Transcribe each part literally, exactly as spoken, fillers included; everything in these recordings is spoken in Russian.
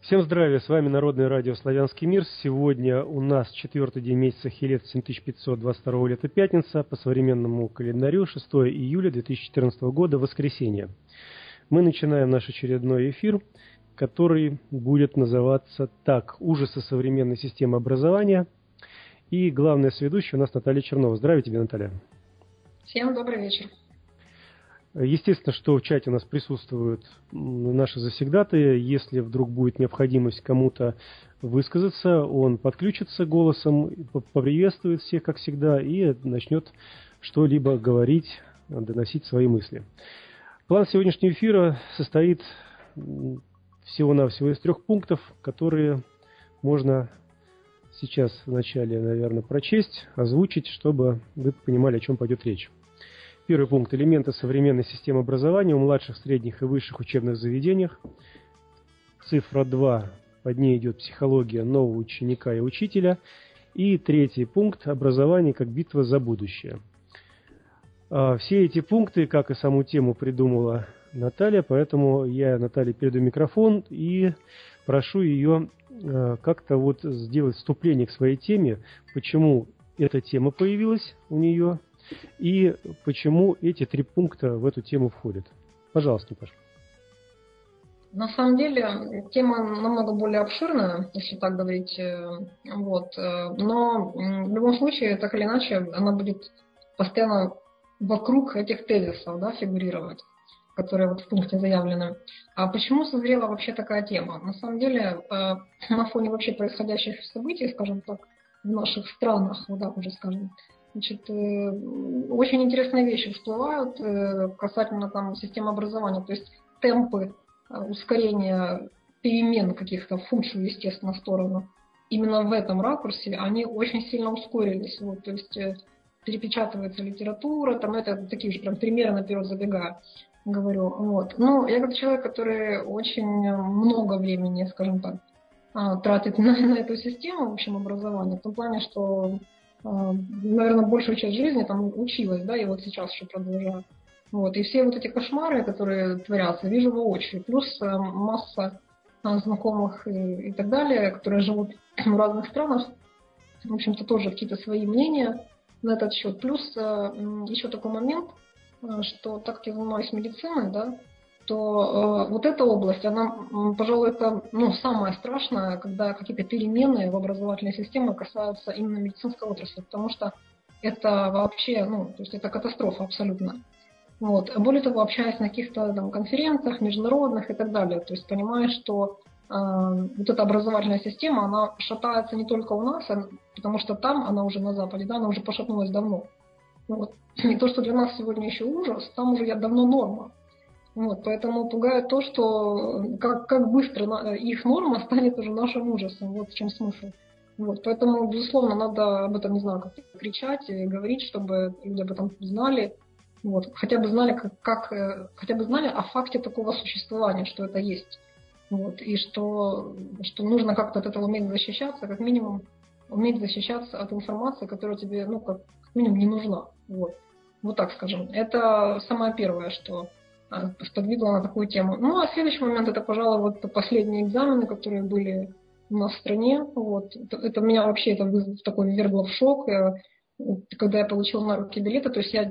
Всем здравия, с вами Народное радио «Славянский мир». Сегодня у нас четвертый день месяца Хелет, семь тысяч пятьсот двадцать второго лета, пятница, по современному календарю, шестое июля две тысячи четырнадцатого года, воскресенье. Мы начинаем наш очередной эфир, который будет называться так: «Ужасы современной системы образования». И главная сведущая у нас Наталья Чернова. Здравия тебе, Наталья. Всем добрый вечер. Естественно, что в чате у нас присутствуют наши завсегдатые. Если вдруг будет необходимость кому-то высказаться, он подключится голосом, поприветствует всех, как всегда, и начнет что-либо говорить, доносить свои мысли. План сегодняшнего эфира состоит всего-навсего из трех пунктов, которые можно сейчас вначале, наверное, прочесть, озвучить, чтобы вы понимали, о чем пойдет речь. Первый пункт – элементы современной системы образования в младших, средних и высших учебных заведениях. Цифра два. Под ней идет психология нового ученика и учителя. И третий пункт – образование как битва за будущее. Все эти пункты, как и саму тему, придумала Наталья, поэтому я Наталье передаю микрофон и прошу ее как-то вот сделать вступление к своей теме, почему эта тема появилась у нее, и почему эти три пункта в эту тему входят. Пожалуйста, Наташа. На самом деле, тема намного более обширная, если так говорить. Вот. Но в любом случае, так или иначе, она будет постоянно вокруг этих тезисов, да, фигурировать, которые вот в пункте заявлены. А почему созрела вообще такая тема? На самом деле, на фоне вообще происходящих событий, скажем так, в наших странах, вот так уже скажем, Значит, очень интересные вещи всплывают касательно там системы образования, то есть темпы ускорения перемен каких-то в худшую, естественно, сторону. Именно в этом ракурсе они очень сильно ускорились. Вот, то есть перепечатывается литература, там это такие же прям примеры наперед забегая, говорю. Вот. Ну, я как человек, который очень много времени, скажем так, тратит на, на эту систему в общем образования, в том плане, что наверное, большую часть жизни там училась, да, и вот сейчас еще продолжаю. Вот. И все вот эти кошмары, которые творятся, вижу воочию. Плюс масса знакомых и, и так далее, которые живут в разных странах, в общем-то, тоже какие-то свои мнения на этот счет. Плюс еще такой момент, что так как я занимаюсь медициной, да, то э, вот эта область, она, пожалуй, это ну, самое страшное, когда какие-то перемены в образовательной системе касаются именно медицинской отрасли, потому что это вообще, ну, то есть это катастрофа абсолютно. Вот. Более того, общаясь на каких-то там конференциях международных и так далее, то есть понимаешь, что э, вот эта образовательная система, она шатается не только у нас, потому что там она уже на Западе, да, она уже пошатнулась давно. Вот. И то, что для нас сегодня еще ужас, там уже давно норма. Вот, поэтому пугает то, что как, как быстро их норма станет уже нашим ужасом. Вот в чем смысл. Вот, поэтому, безусловно, надо об этом, не знаю, как кричать и говорить, чтобы люди об этом знали. Вот, хотя бы знали, как, как, хотя бы знали о факте такого существования, что это есть. Вот, и что, что нужно как-то от этого уметь защищаться, как минимум уметь защищаться от информации, которая тебе, ну, как минимум не нужна. Вот, вот так скажем. Это самое первое, что сподвигло на такую тему. Ну, а следующий момент, это, пожалуй, вот последние экзамены, которые были у нас в стране. Вот. Это, это меня вообще это такой ввергло в шок. Я, когда я получила на руки билеты, то есть я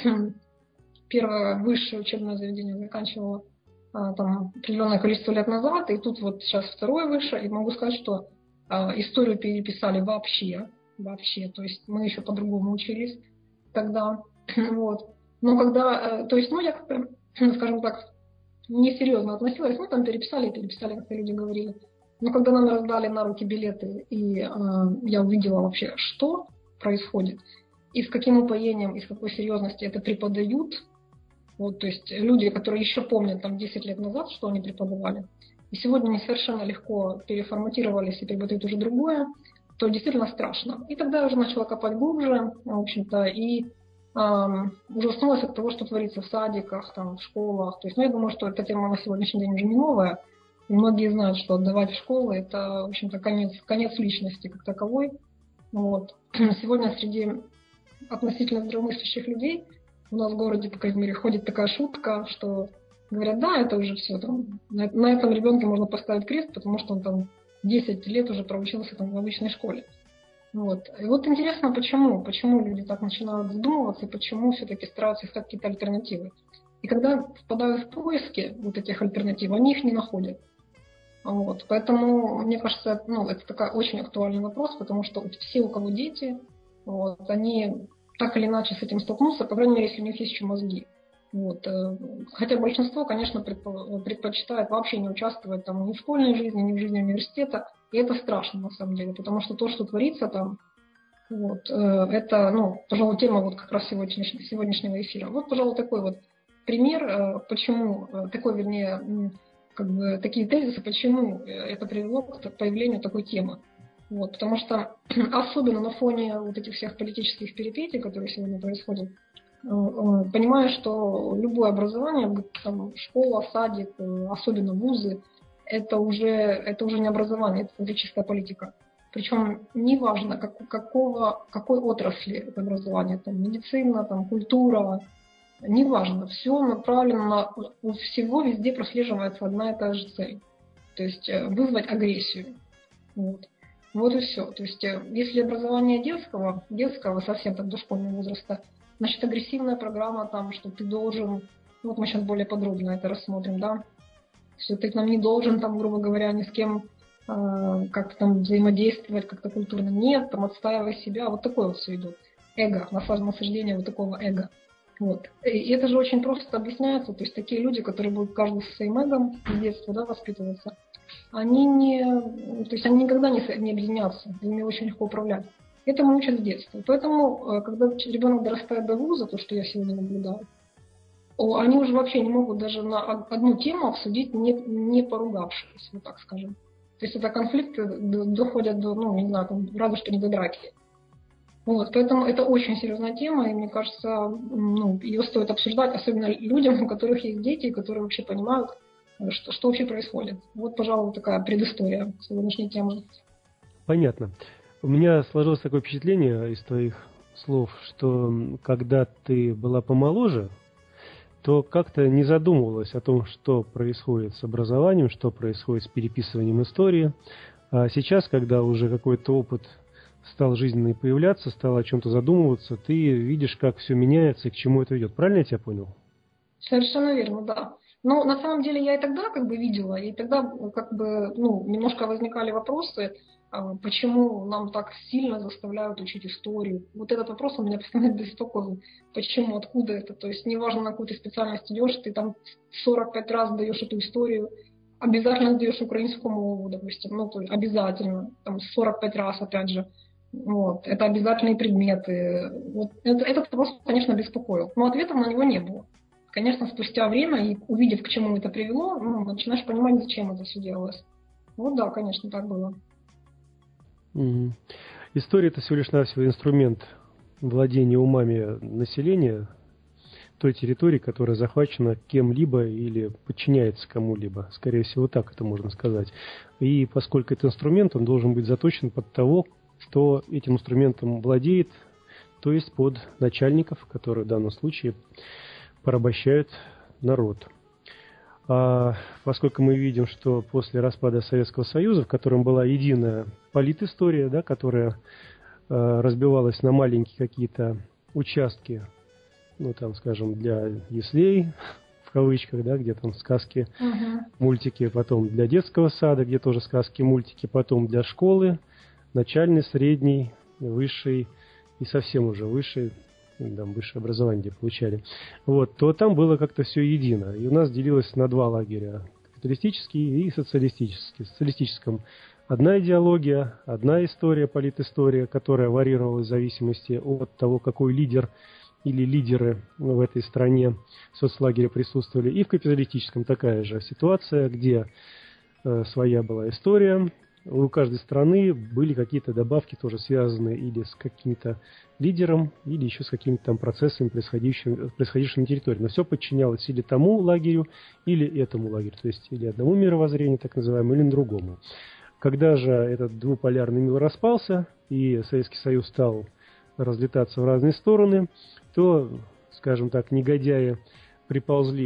первое высшее учебное заведение заканчивала а, там определенное количество лет назад, и тут вот сейчас второе высшее, и могу сказать, что а, историю переписали вообще, вообще, то есть мы еще по-другому учились тогда. Вот. Но когда, то есть, ну, я как-то, скажем так, несерьезно относилась, ну, там переписали и переписали, как люди говорили. Но когда нам раздали на руки билеты, и э, я увидела вообще, что происходит, и с каким упоением, и с какой серьезностью это преподают, вот, то есть люди, которые еще помнят там десять лет назад, что они преподавали, и сегодня они совершенно легко переформатировались и преподают уже другое, то действительно страшно. И тогда я уже начала копать глубже, в общем-то, и ужаснулась от того, что творится в садиках, там, в школах. То есть, ну, я думаю, что эта тема на сегодняшний день уже не новая. И многие знают, что отдавать в школы – это, в общем-то, конец, конец личности как таковой. Вот. Сегодня среди относительно здравомыслящих людей у нас в городе, по крайней мере, ходит такая шутка, что говорят, да, это уже все, там, на, на этом ребенке можно поставить крест, потому что он там десять лет уже проучился там, в обычной школе. Вот. И вот интересно, почему, почему люди так начинают задумываться, и почему все-таки стараются искать какие-то альтернативы. И когда впадают в поиски вот этих альтернатив, они их не находят. Вот. Поэтому, мне кажется, ну, это такой очень актуальный вопрос, потому что все, у кого дети, вот, они так или иначе с этим столкнутся, по крайней мере, если у них есть еще мозги. Вот. Хотя большинство, конечно, предпочитает вообще не участвовать там, ни в школьной жизни, ни в жизни университета. И это страшно, на самом деле, потому что то, что творится там, вот, это, ну, пожалуй, тема вот как раз сегодняшнего, сегодняшнего эфира. Вот, пожалуй, такой вот пример, почему, такой, вернее, как бы такие тезисы, почему это привело к появлению такой темы. Вот, потому что особенно на фоне вот этих всех политических перипетий, которые сегодня происходят, понимаю, что любое образование, там, школа, садик, особенно вузы, это уже, это уже не образование, это чистая политика. Причем неважно, как, какого, какой отрасли это образование, там, медицина, там, культура, неважно, все направлено на, у всего везде прослеживается одна и та же цель. То есть вызвать агрессию. Вот. Вот и все. То есть если образование детского, детского совсем так дошкольного возраста, значит агрессивная программа там, что ты должен, вот мы сейчас более подробно это рассмотрим, да, что ты там не должен, там, грубо говоря, ни с кем э, как-то там взаимодействовать как-то культурно. Нет, там отстаивай себя, вот такое вот все идет. Эго, насаждение вот такого эго. Вот. И это же очень просто объясняется, то есть такие люди, которые будут каждый со своим эгом с детства, да, воспитываться, они не, то есть они никогда не, не объединятся, ими очень легко управлять. Этому учат с детства. Поэтому, когда ребенок дорастает до вуза, то, что я сегодня наблюдаю, они уже вообще не могут даже на одну тему обсудить, не, не поругавшись, вот так скажем. То есть это конфликты доходят до, ну, не знаю, там, разве что не до драки. Вот, поэтому это очень серьезная тема, и мне кажется, ну, ее стоит обсуждать, особенно людям, у которых есть дети, которые вообще понимают, что, что вообще происходит. Вот, пожалуй, такая предыстория сегодняшней темы. Понятно. У меня сложилось такое впечатление из твоих слов, что когда ты была помоложе, то как-то не задумывалась о том, что происходит с образованием, что происходит с переписыванием истории. А сейчас, когда уже какой-то опыт стал жизненный появляться, стал о чем-то задумываться, ты видишь, как все меняется и к чему это ведет. Правильно я тебя понял? Совершенно верно, да. Но на самом деле я и тогда как бы видела, и тогда как бы, ну, немножко возникали вопросы, почему нам так сильно заставляют учить историю. Вот этот вопрос у меня постоянно беспокоил. Почему, откуда это? То есть неважно, на какую ты специальность идешь, ты там сорок пять раз даешь эту историю, обязательно сдаешь украинскую мову, допустим, ну, то есть обязательно, там сорок пять раз, опять же. Вот, это обязательные предметы. Вот, это, этот вопрос, конечно, беспокоил, но ответов на него не было. Конечно, спустя время, и увидев, к чему это привело, ну, начинаешь понимать, зачем это все делалось. Вот да, конечно, так было. Mm-hmm. История – это всего лишь навсего инструмент владения умами населения той территории, которая захвачена кем-либо или подчиняется кому-либо. Скорее всего, так это можно сказать. И поскольку это инструмент, он должен быть заточен под того, кто этим инструментом владеет, то есть под начальников, которые в данном случае порабощают народ. А поскольку мы видим, что после распада Советского Союза, в котором была единая политистория, да, которая э, разбивалась на маленькие какие-то участки, ну там, скажем, для яслей, в кавычках, да, где там сказки, uh-huh. мультики, потом для детского сада, где тоже сказки, мультики, потом для школы, начальный, средний, высший и совсем уже высший, там, высшее образование где получали, вот, то там было как-то все едино. И у нас делилось на два лагеря, капиталистический и социалистический. В социалистическом одна идеология, одна история, политистория, которая варьировалась в зависимости от того, какой лидер или лидеры в этой стране соцлагеря присутствовали. И в капиталистическом такая же ситуация, где э, своя была история. У каждой страны были какие-то добавки, тоже связанные или с каким-то лидером, или еще с какими-то там процессами, происходящими, происходившими на территории. Но все подчинялось или тому лагерю, или этому лагерю. То есть или одному мировоззрению, так называемому, или другому. Когда же этот двуполярный мир распался, и Советский Союз стал разлетаться в разные стороны, то, скажем так, негодяи приползли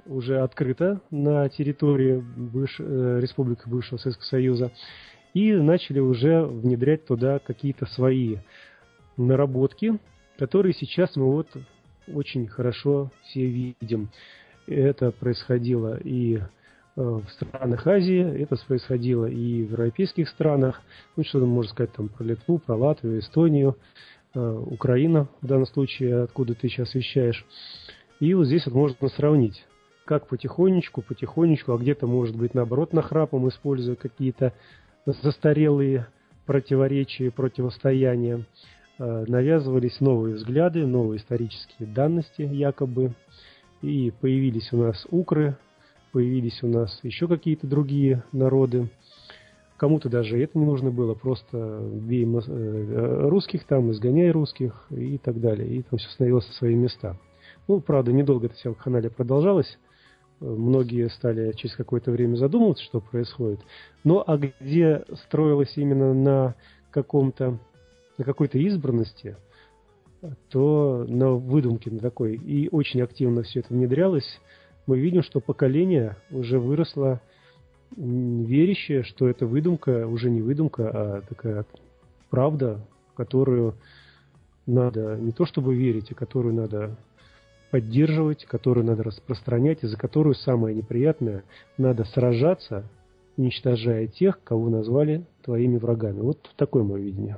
уже открыто на территории бывш... республик бывшего Советского Союза, и начали уже внедрять туда какие-то свои наработки, которые сейчас мы вот очень хорошо все видим. Это происходило и в странах Азии, это происходило и в европейских странах. Ну, что можно сказать там про Литву, про Латвию, Эстонию, Украина, в данном случае, откуда ты сейчас вещаешь. И вот здесь вот можно сравнить, как потихонечку, потихонечку, а где-то, может быть, наоборот, нахрапом, используя какие-то застарелые противоречия, противостояния, навязывались новые взгляды, новые исторические данности якобы, и появились у нас укры, появились у нас еще какие-то другие народы. Кому-то даже это не нужно было, просто бей русских там, изгоняй русских и так далее, и там все становилось на свои места. Ну, правда, недолго эта вся вакханалия продолжалась. Многие стали через какое-то время задумываться, что происходит. Но а где строилось именно на каком-то, на какой-то избранности, то на выдумке на такой, и очень активно все это внедрялось, мы видим, что поколение уже выросло верящее, что это выдумка, уже не выдумка, а такая правда, которую надо не то чтобы верить, а которую надо поддерживать, которую надо распространять, и за которую, самое неприятное, надо сражаться, уничтожая тех, кого назвали твоими врагами. Вот такое мое видение.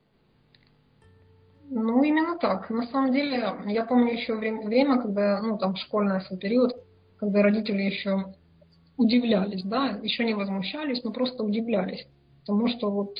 Ну, именно так. На самом деле, я помню еще время, время когда, ну, там, школьный свой период, когда родители еще удивлялись, да, еще не возмущались, но просто удивлялись. Потому что вот,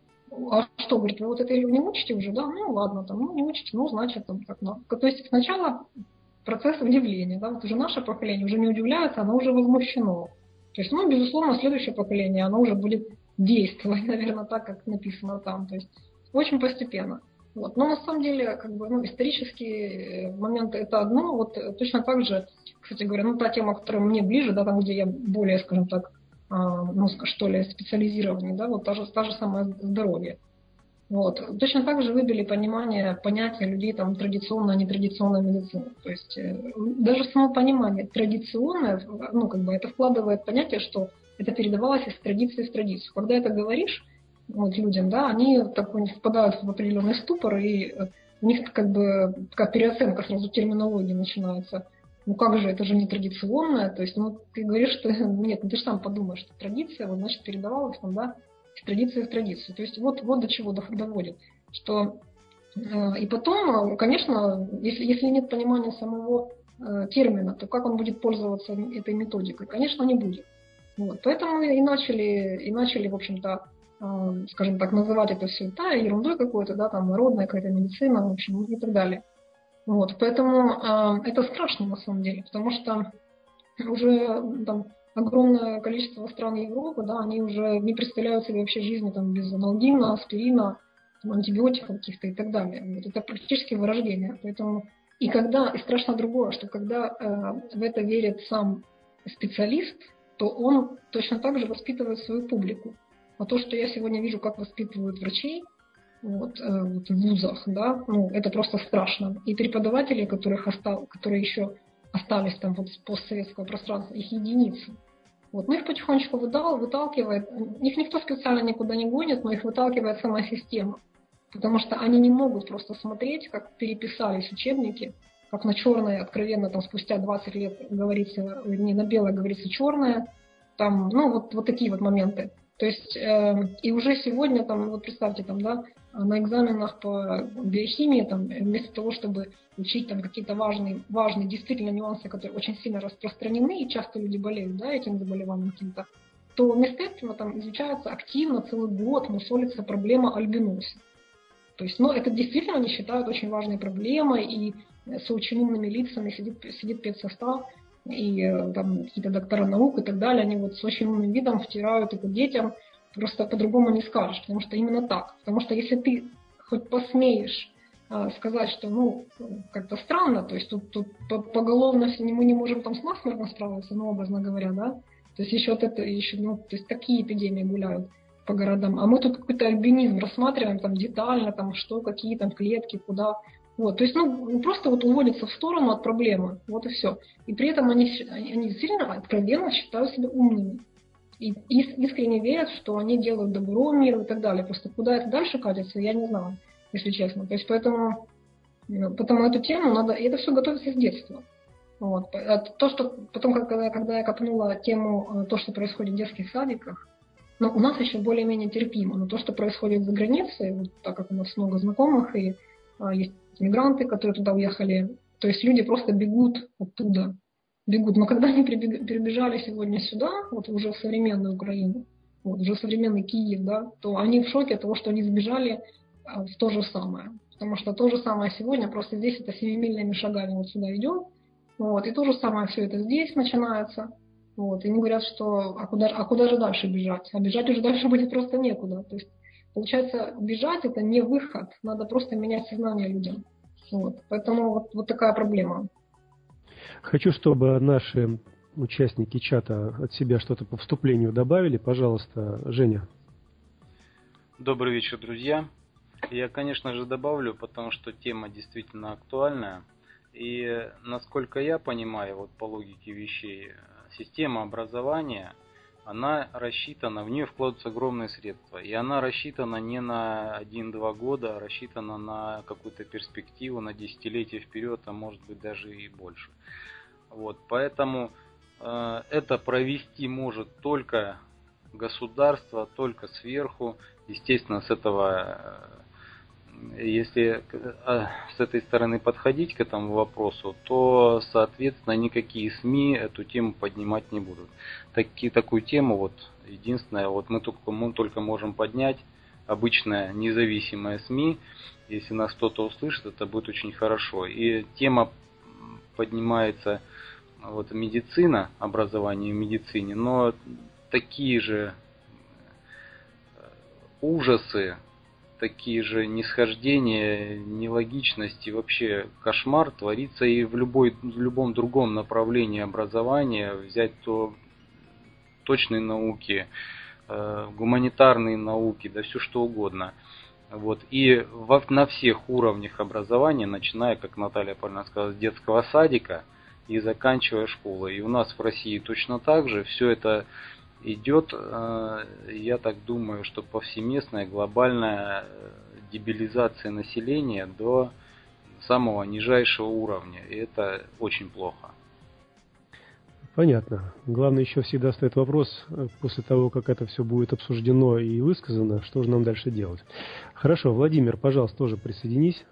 а что, говорит, вы вот это не учите уже, да? Ну, ладно, там, ну, не учите, ну, значит, там, так надо. То есть сначала процесс удивления, да, вот уже наше поколение уже не удивляется, оно уже возмущено. То есть, ну, безусловно, следующее поколение, оно уже будет действовать, наверное, так, как написано там. То есть, очень постепенно. Вот. Но на самом деле, как бы, ну, исторические моменты это одно. Вот точно так же, кстати говоря, ну, та тема, которая мне ближе, да, там, где я более, скажем так, э, ну, что ли, специализированнее, да, вот та же, та же самая здоровье. Вот. Точно так же выбили понимание, понятия людей там традиционная, нетрадиционная медицина. То есть э, даже само понимание традиционное, ну, как бы это вкладывает понятие, что это передавалось из традиции в традицию. Когда это говоришь вот, людям, да, они так, впадают в определенный ступор, и у них как бы такая переоценка сразу терминологии начинается. Ну как же, это же не традиционное. То есть, ну, ты говоришь, что нет, ну ты же сам подумаешь, что традиция, вот, значит, передавалась там, да, из традиции в традицию. То есть вот, вот до чего доводит. Что, э, и потом, конечно, если, если нет понимания самого э, термина, то как он будет пользоваться этой методикой? Конечно, не будет. Вот. Поэтому и начали, и начали, в общем-то, э, скажем так, называть это все да, ерундой какой-то, да, там, народная какая-то медицина, в общем, и так далее. Вот. Поэтому э, это страшно на самом деле, потому что уже там огромное количество стран Европы, да, они уже не представляют себе вообще жизни там, без аналгина, аспирина, там, антибиотиков каких-то и так далее. Вот это практически вырождение. Поэтому и когда, и страшно другое, что когда э, в это верит сам специалист, то он точно так же воспитывает свою публику. А то, что я сегодня вижу, как воспитывают врачей вот, э, вот в вузах, да, ну, это просто страшно. И преподаватели, которых остал, которые еще остались там вот с постсоветского пространства, их единицы. Вот. Но их потихонечку выдал, выталкивает. Их никто специально никуда не гонит, но их выталкивает сама система. Потому что они не могут просто смотреть, как переписались учебники, как на черное, откровенно, там спустя двадцать лет говорится, не на белое говорится черное. Там, ну, вот, вот такие вот моменты. То есть, э, и уже сегодня, там, вот представьте, там, да, на экзаменах по биохимии, там, вместо того, чтобы учить там какие-то важные, важные действительно нюансы, которые очень сильно распространены, и часто люди болеют, да, этим заболеванием каким-то, то вместо этого там изучается активно целый год, мусолится проблема альбиноса. То есть, ну, это действительно они считают очень важной проблемой, и с очень умными лицами сидит, сидит педсостав, и там какие-то доктора наук и так далее, они вот с очень умным видом втирают это детям, просто по-другому не скажешь, потому что именно так. Потому что если ты хоть посмеешь а, сказать, что, ну, как-то странно, то есть тут, тут поголовно мы не можем там с насмертно справиться, ну, образно говоря, да, то есть еще вот это, еще, ну, то есть такие эпидемии гуляют по городам, а мы тут какой-то альбинизм рассматриваем там детально, там что, какие там клетки, куда. Вот, то есть, ну, просто вот уводятся в сторону от проблемы, вот и все. И при этом они, они действительно откровенно считают себя умными. И искренне верят, что они делают добро миру и так далее. Просто куда это дальше катится, я не знаю, если честно. То есть, поэтому, поэтому эту тему надо, и это все готовится с детства. Вот. То, что потом, когда, когда я копнула тему, то, что происходит в детских садиках, ну, у нас еще более-менее терпимо, но то, что происходит за границей, вот, так как у нас много знакомых и а, есть мигранты, которые туда уехали, то есть люди просто бегут оттуда, бегут. Но когда они перебежали сегодня сюда, вот уже в современную Украину, вот, уже в современный Киев, да, то они в шоке от того, что они сбежали а, в то же самое. Потому что то же самое сегодня, просто здесь это семимильными шагами вот сюда идет, вот, и то же самое все это здесь начинается. Вот, и они говорят, что а куда, а куда же дальше бежать? А бежать уже дальше будет просто некуда. То есть, получается, бежать это не выход, надо просто менять сознание людям. Вот, поэтому вот, вот такая проблема. Хочу, чтобы наши участники чата от себя что-то по вступлению добавили. Пожалуйста, Женя. Добрый вечер, друзья. Я, конечно же, добавлю, потому что тема действительно актуальная. И, насколько я понимаю, вот по логике вещей, система образования, она рассчитана, в нее вкладываются огромные средства. И она рассчитана не на один-два года, а рассчитана на какую-то перспективу, на десятилетия вперед, а может быть даже и больше. Вот, поэтому э, это провести может только государство, только сверху. Естественно, с этого... Если с этой стороны подходить к этому вопросу, то, соответственно, никакие СМИ эту тему поднимать не будут. Таки, такую тему, вот, единственное, вот мы только, мы только можем поднять, обычная независимая СМИ. Если нас кто-то услышит, это будет очень хорошо. И тема поднимается, вот, медицина, образование в медицине, но такие же ужасы, такие же нисхождения, нелогичности, вообще кошмар творится и в, любой, в любом другом направлении образования. Взять то точные науки, э, гуманитарные науки, да все что угодно. Вот. И во, на всех уровнях образования, начиная, как Наталья правильно сказала, с детского садика и заканчивая школой. И у нас в России точно так же все это идет, я так думаю, что повсеместная глобальная дебилизация населения до самого нижайшего уровня. И это очень плохо. Понятно. Главное, еще всегда стоит вопрос, после того, как это все будет обсуждено и высказано, что же нам дальше делать. Хорошо, Владимир, пожалуйста, тоже присоединись.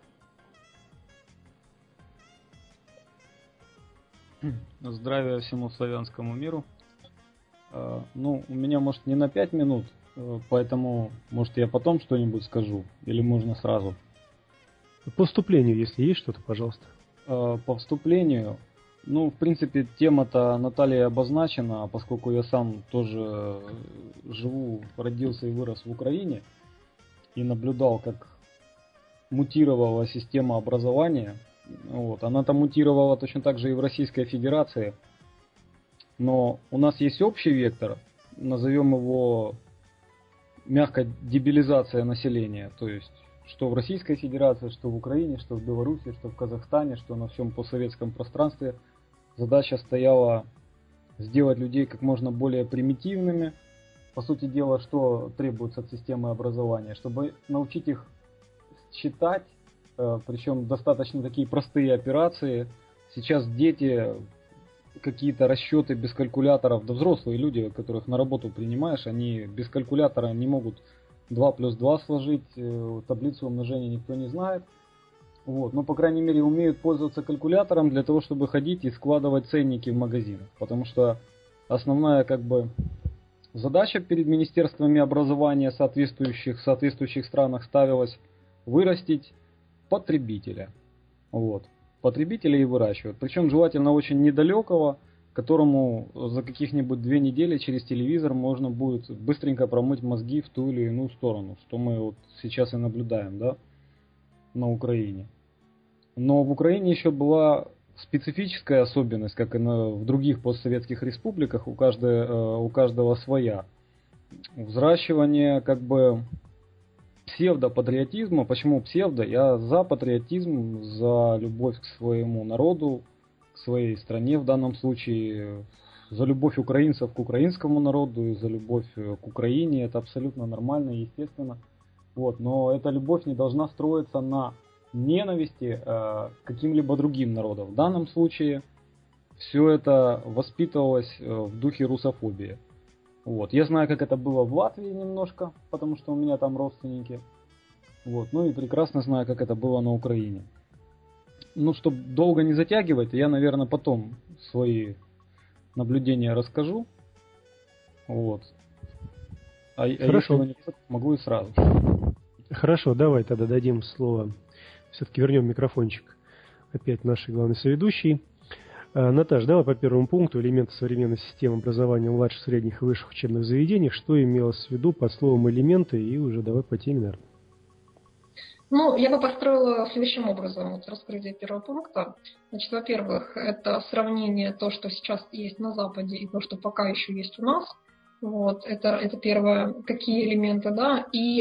Здравия всему славянскому миру. Ну, у меня, может, не на пять минут, поэтому, может, я потом что-нибудь скажу, или можно сразу? По вступлению, если есть что-то, пожалуйста. По вступлению, ну, в принципе, тема-то Наталья обозначена, поскольку я сам тоже живу, родился и вырос в Украине, и наблюдал, как мутировала система образования. Вот. Она-то мутировала точно так же и в Российской Федерации. Но у нас есть общий вектор, назовем его мягко дебилизация населения, то есть что в Российской Федерации, что в Украине, что в Беларуси, что в Казахстане, что на всем постсоветском пространстве. Задача стояла сделать людей как можно более примитивными. По сути дела, что требуется от системы образования, чтобы научить их считать, причем достаточно такие простые операции. Сейчас дети... какие-то расчеты без калькуляторов, да взрослые люди, которых на работу принимаешь, они без калькулятора не могут два плюс два сложить, таблицу умножения никто не знает. Вот. Но, по крайней мере, умеют пользоваться калькулятором для того, чтобы ходить и складывать ценники в магазинах. Потому что основная как бы задача перед министерствами образования соответствующих, в соответствующих странах ставилась вырастить потребителя. Вот. Потребителей и выращивают. Причем желательно очень недалекого, которому за каких-нибудь две недели через телевизор можно будет быстренько промыть мозги в ту или иную сторону, что мы вот сейчас и наблюдаем, да, на Украине. Но в Украине еще была специфическая особенность, как и на, в других постсоветских республиках, у, каждой, у каждого своя. Взращивание как бы псевдопатриотизма. Почему псевдо? Я за патриотизм, за любовь к своему народу, к своей стране в данном случае, за любовь украинцев к украинскому народу, за любовь к Украине. Это абсолютно нормально и естественно. Вот. Но эта любовь не должна строиться на ненависти э, к каким-либо другим народам. В данном случае все это воспитывалось э, в духе русофобии. Вот. Я знаю, как это было в Латвии немножко, потому что у меня там родственники. Вот. Ну и прекрасно знаю, как это было на Украине. Ну, чтобы долго не затягивать, я, наверное, потом свои наблюдения расскажу. Вот. А, а если вы не хотите, могу и сразу. Хорошо, давай тогда дадим слово. Все-таки вернем микрофончик опять нашей главной соведущей. Наташ, давай по первому пункту. Элементы современной системы образования в младших, средних и высших учебных заведениях. Что имелось в виду под словом элементы? И уже давай по теме, наверное. Ну, я бы построила следующим образом вот, раскрытие первого пункта. Значит, во-первых, это сравнение то, что сейчас есть на Западе, и то, что пока еще есть у нас. Вот, это, это первое, какие элементы, да, и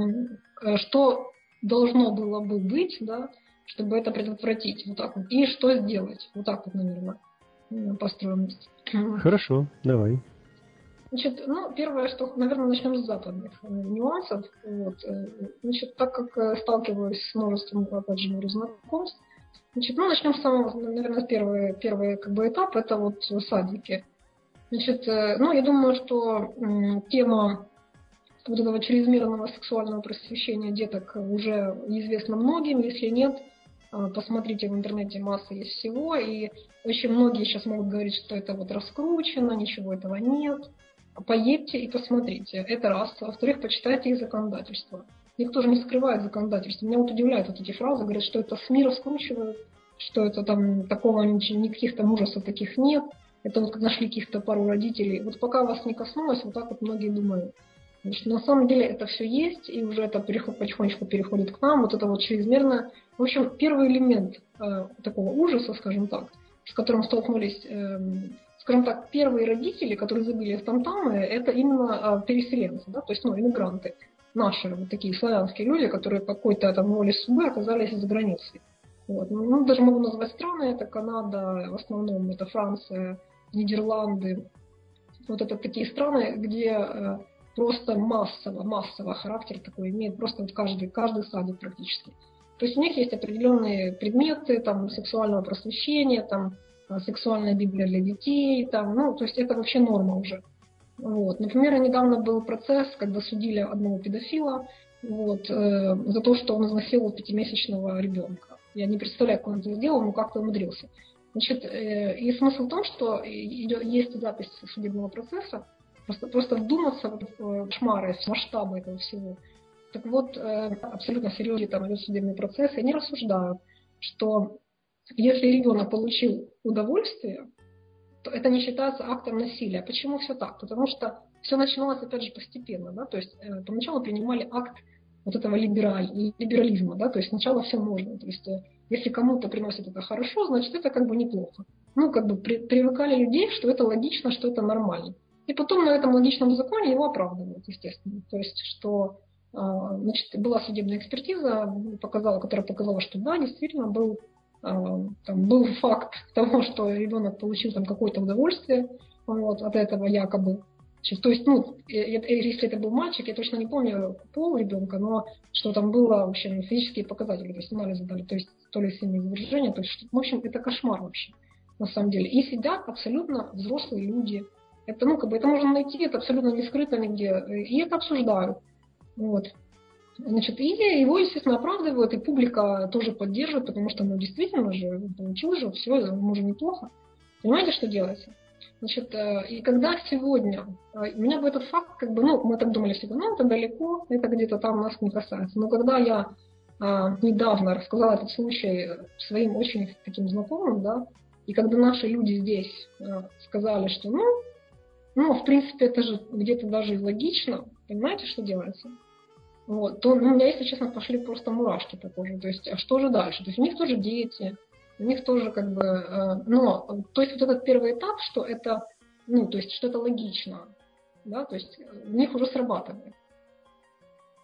э, что должно было бы быть, да, чтобы это предотвратить, вот так вот, и что сделать, вот так вот, наверное, построим. Хорошо, давай. Значит, ну, первое, что, наверное, начнем с западных нюансов. Вот. Значит, так как сталкиваюсь с множеством, опять же, говорю, знакомств, значит, ну, начнем с самого, наверное, первый, первый как бы, этап, это вот садики. Значит, ну, я думаю, что м, тема вот этого чрезмерного сексуального просвещения деток уже известна многим. Если нет, посмотрите в интернете, масса есть всего. И очень многие сейчас могут говорить, что это вот раскручено, ничего этого нет. Поедьте и посмотрите. Это раз. Во-вторых, почитайте их законодательство. Никто же не скрывает законодательство. Меня вот удивляют вот эти фразы, говорят, что это СМИ раскручивают, что это там такого, никаких там ужасов таких нет. Это вот как нашли каких-то пару родителей. Вот пока вас не коснулось, вот так вот многие думают. Значит, на самом деле это все есть, и уже это переход, потихонечку переходит к нам. Вот это вот чрезмерно. В общем, первый элемент э, такого ужаса, скажем так, с которым столкнулись, э, скажем так, первые родители, которые забили в там-тамы, это именно э, переселенцы, да, то есть, ну, иммигранты. Наши вот такие славянские люди, которые по какой-то там воле судьбы оказались за границей. Вот. Ну, даже могу назвать страны, это Канада, в основном это Франция, Нидерланды. Вот это такие страны, где э, просто массово, массово характер такой имеет просто вот каждый, каждый садик практически. То есть у них есть определенные предметы там, сексуального просвещения, там, сексуальная Библия для детей, там, ну, то есть это вообще норма уже. Вот. Например, недавно был процесс, когда судили одного педофила вот, э, за то, что он изнасиловал пятимесячного ребенка. Я не представляю, как он это сделал, но как-то умудрился. Значит, э, и смысл в том, что есть запись судебного процесса, просто, просто вдуматься в кошмары, в масштабы этого всего. Так вот, э, абсолютно серьезно там идет судебный процесс, и они рассуждают, что если ребенок получил удовольствие, то это не считается актом насилия. Почему все так? Потому что все начиналось, опять же, постепенно. Да? То есть э, поначалу принимали акт вот этого либераль, либерализма, да? То есть сначала все можно. То есть э, если кому-то приносит это хорошо, значит это как бы неплохо. Ну, как бы при, привыкали людей, что это логично, что это нормально. И потом на этом логичном законе его оправдывают, естественно. То есть, что э, значит, была судебная экспертиза, показала, которая показала, что да, действительно был Там был факт того, что ребенок получил там какое-то удовольствие вот, от этого якобы. То есть, ну, если это был мальчик, я точно не помню пол ребенка, но что там было, в общем, физические показатели, то есть анализы дали, то есть то ли сильное извержение, то есть, в общем, это кошмар вообще, на самом деле. И сидят абсолютно взрослые люди. Это, ну, как бы, это можно найти, это абсолютно не скрыто нигде, и это обсуждают. Вот. Значит, и его, естественно, оправдывают, и публика тоже поддерживает, потому что, ну, действительно же, получилось же, все, ему уже неплохо. Понимаете, что делается? Значит, и когда сегодня, у меня бы этот факт, как бы, ну, мы так думали всегда, ну, это далеко, это где-то там нас не касается. Но когда я а, недавно рассказала этот случай своим очень таким знакомым, да, и когда наши люди здесь а, сказали, что, ну, ну, в принципе, это же где-то даже и логично, понимаете, что делается? Вот, то ну, у меня, если честно, пошли просто мурашки по коже. То есть, а что же дальше? То есть у них тоже дети, у них тоже как бы, э, но, то есть вот этот первый этап, что это, ну, то есть, что это логично, да, то есть у них уже срабатывает.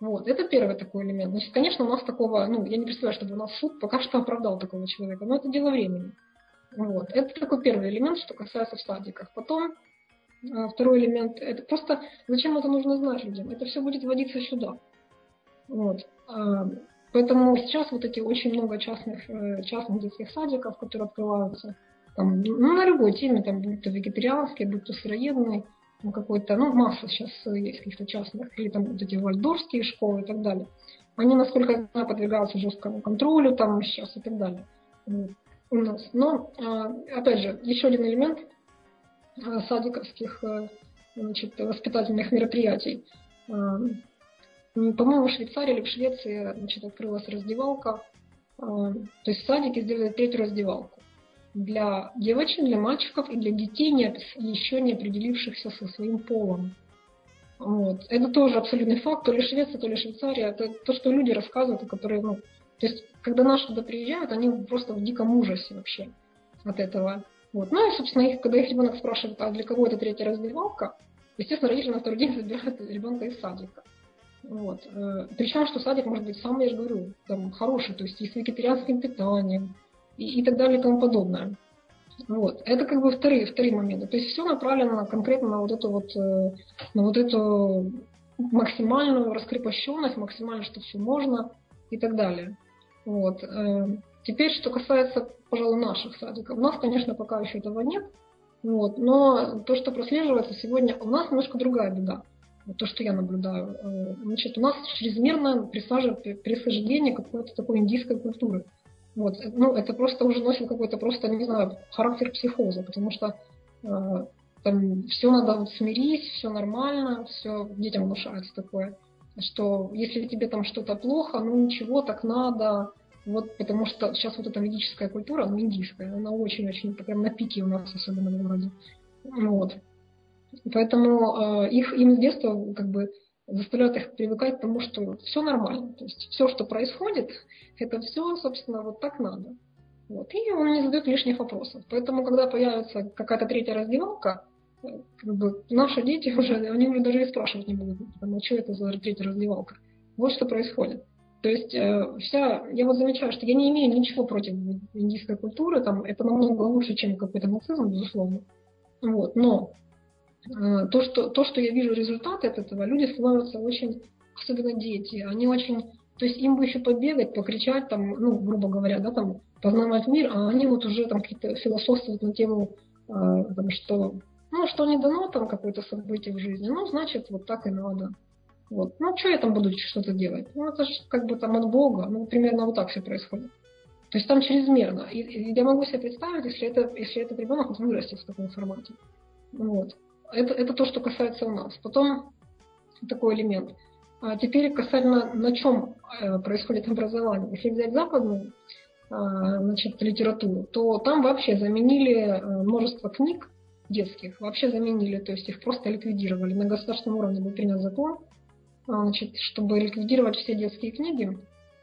Вот, это первый такой элемент. Значит, конечно, у нас такого, ну, я не представляю, чтобы у нас суд пока что оправдал такого человека, но это дело времени. Вот, это такой первый элемент, что касается в садиках. Потом второй элемент, это просто, зачем это нужно знать людям? Это все будет вводиться сюда. Вот. Поэтому сейчас вот эти очень много частных, частных детских садиков, которые открываются, там, ну, на любой теме, там, будь то вегетарианский, будь то сыроедный, там какой-то, ну, масса сейчас есть каких-то частных, или там вот эти вальдорфские школы и так далее. Они, насколько я знаю, подвергаются жесткому контролю там сейчас и так далее у нас. Но, опять же, еще один элемент садиковских, значит, воспитательных мероприятий. По-моему, в Швейцарии или в Швеции, значит, открылась раздевалка. То есть в садике сделали третью раздевалку для девочек, для мальчиков и для детей, не, еще не определившихся со своим полом. Вот. Это тоже абсолютный факт. То ли Швеция, то ли Швейцария. Это то, что люди рассказывают, которые, ну, то есть, когда наши туда приезжают, они просто в диком ужасе вообще от этого. Вот. Ну и, собственно, их, когда их ребенок спрашивает, а для кого это третья раздевалка, естественно, родители на второй день забирают ребенка из садика. Вот. Причем, что садик может быть сам, я же говорю, там, хороший, то есть и с вегетарианским питанием, и, и так далее и тому подобное. Вот. Это как бы вторые, вторые моменты. То есть все направлено конкретно на вот эту вот, на вот эту максимальную раскрепощенность, максимально, что все можно и так далее. Вот. Теперь, что касается, пожалуй, наших садиков. У нас, конечно, пока еще этого нет, вот, но то, что прослеживается сегодня, у нас немножко другая беда. Вот то, что я наблюдаю. Значит, у нас чрезмерно присаждение какой-то такой индийской культуры. Вот. Ну, это просто уже носит какой-то просто, не знаю, характер психоза, потому что э, там все надо вот смирить, все нормально, все детям внушается такое, что если тебе там что-то плохо, ну ничего, так надо, вот, потому что сейчас вот эта ведическая культура, ну, индийская, она очень-очень прям на пике у нас, особенно в городе. Вот. Поэтому э, их, им с детства как бы заставляют их привыкать к тому, что все нормально. То есть все, что происходит, это все, собственно, вот так надо. Вот. И он не задает лишних вопросов. Поэтому, когда появится какая-то третья раздевалка, как бы наши дети уже, они уже даже и спрашивать не будут, потому что это за третья раздевалка. Вот что происходит. То есть э, вся, я вот замечаю, что я не имею ничего против индийской культуры, там, это намного лучше, чем какой-то нацизм, безусловно. Вот. Но То что, то, что я вижу результаты от этого, люди становятся очень, особенно дети, они очень, то есть им бы еще побегать, покричать, там, ну, грубо говоря, да, там, познавать мир, а они вот уже там какие-то философствуют на тему, э, там, что, ну, что не дано там какое-то событие в жизни, ну, значит, вот так и надо. Вот. Ну, что я там буду что-то делать? Ну, это же как бы там от Бога, ну, примерно вот так все происходит. То есть там чрезмерно. И, и я могу себе представить, если, это, если этот ребенок вырастет в таком формате. Вот. Это, это то, что касается у нас. Потом такой элемент. А теперь касательно, на чем происходит образование. Если взять западную, значит, литературу, то там вообще заменили множество книг детских, вообще заменили, то есть их просто ликвидировали. На государственном уровне был принят закон, значит, чтобы ликвидировать все детские книги,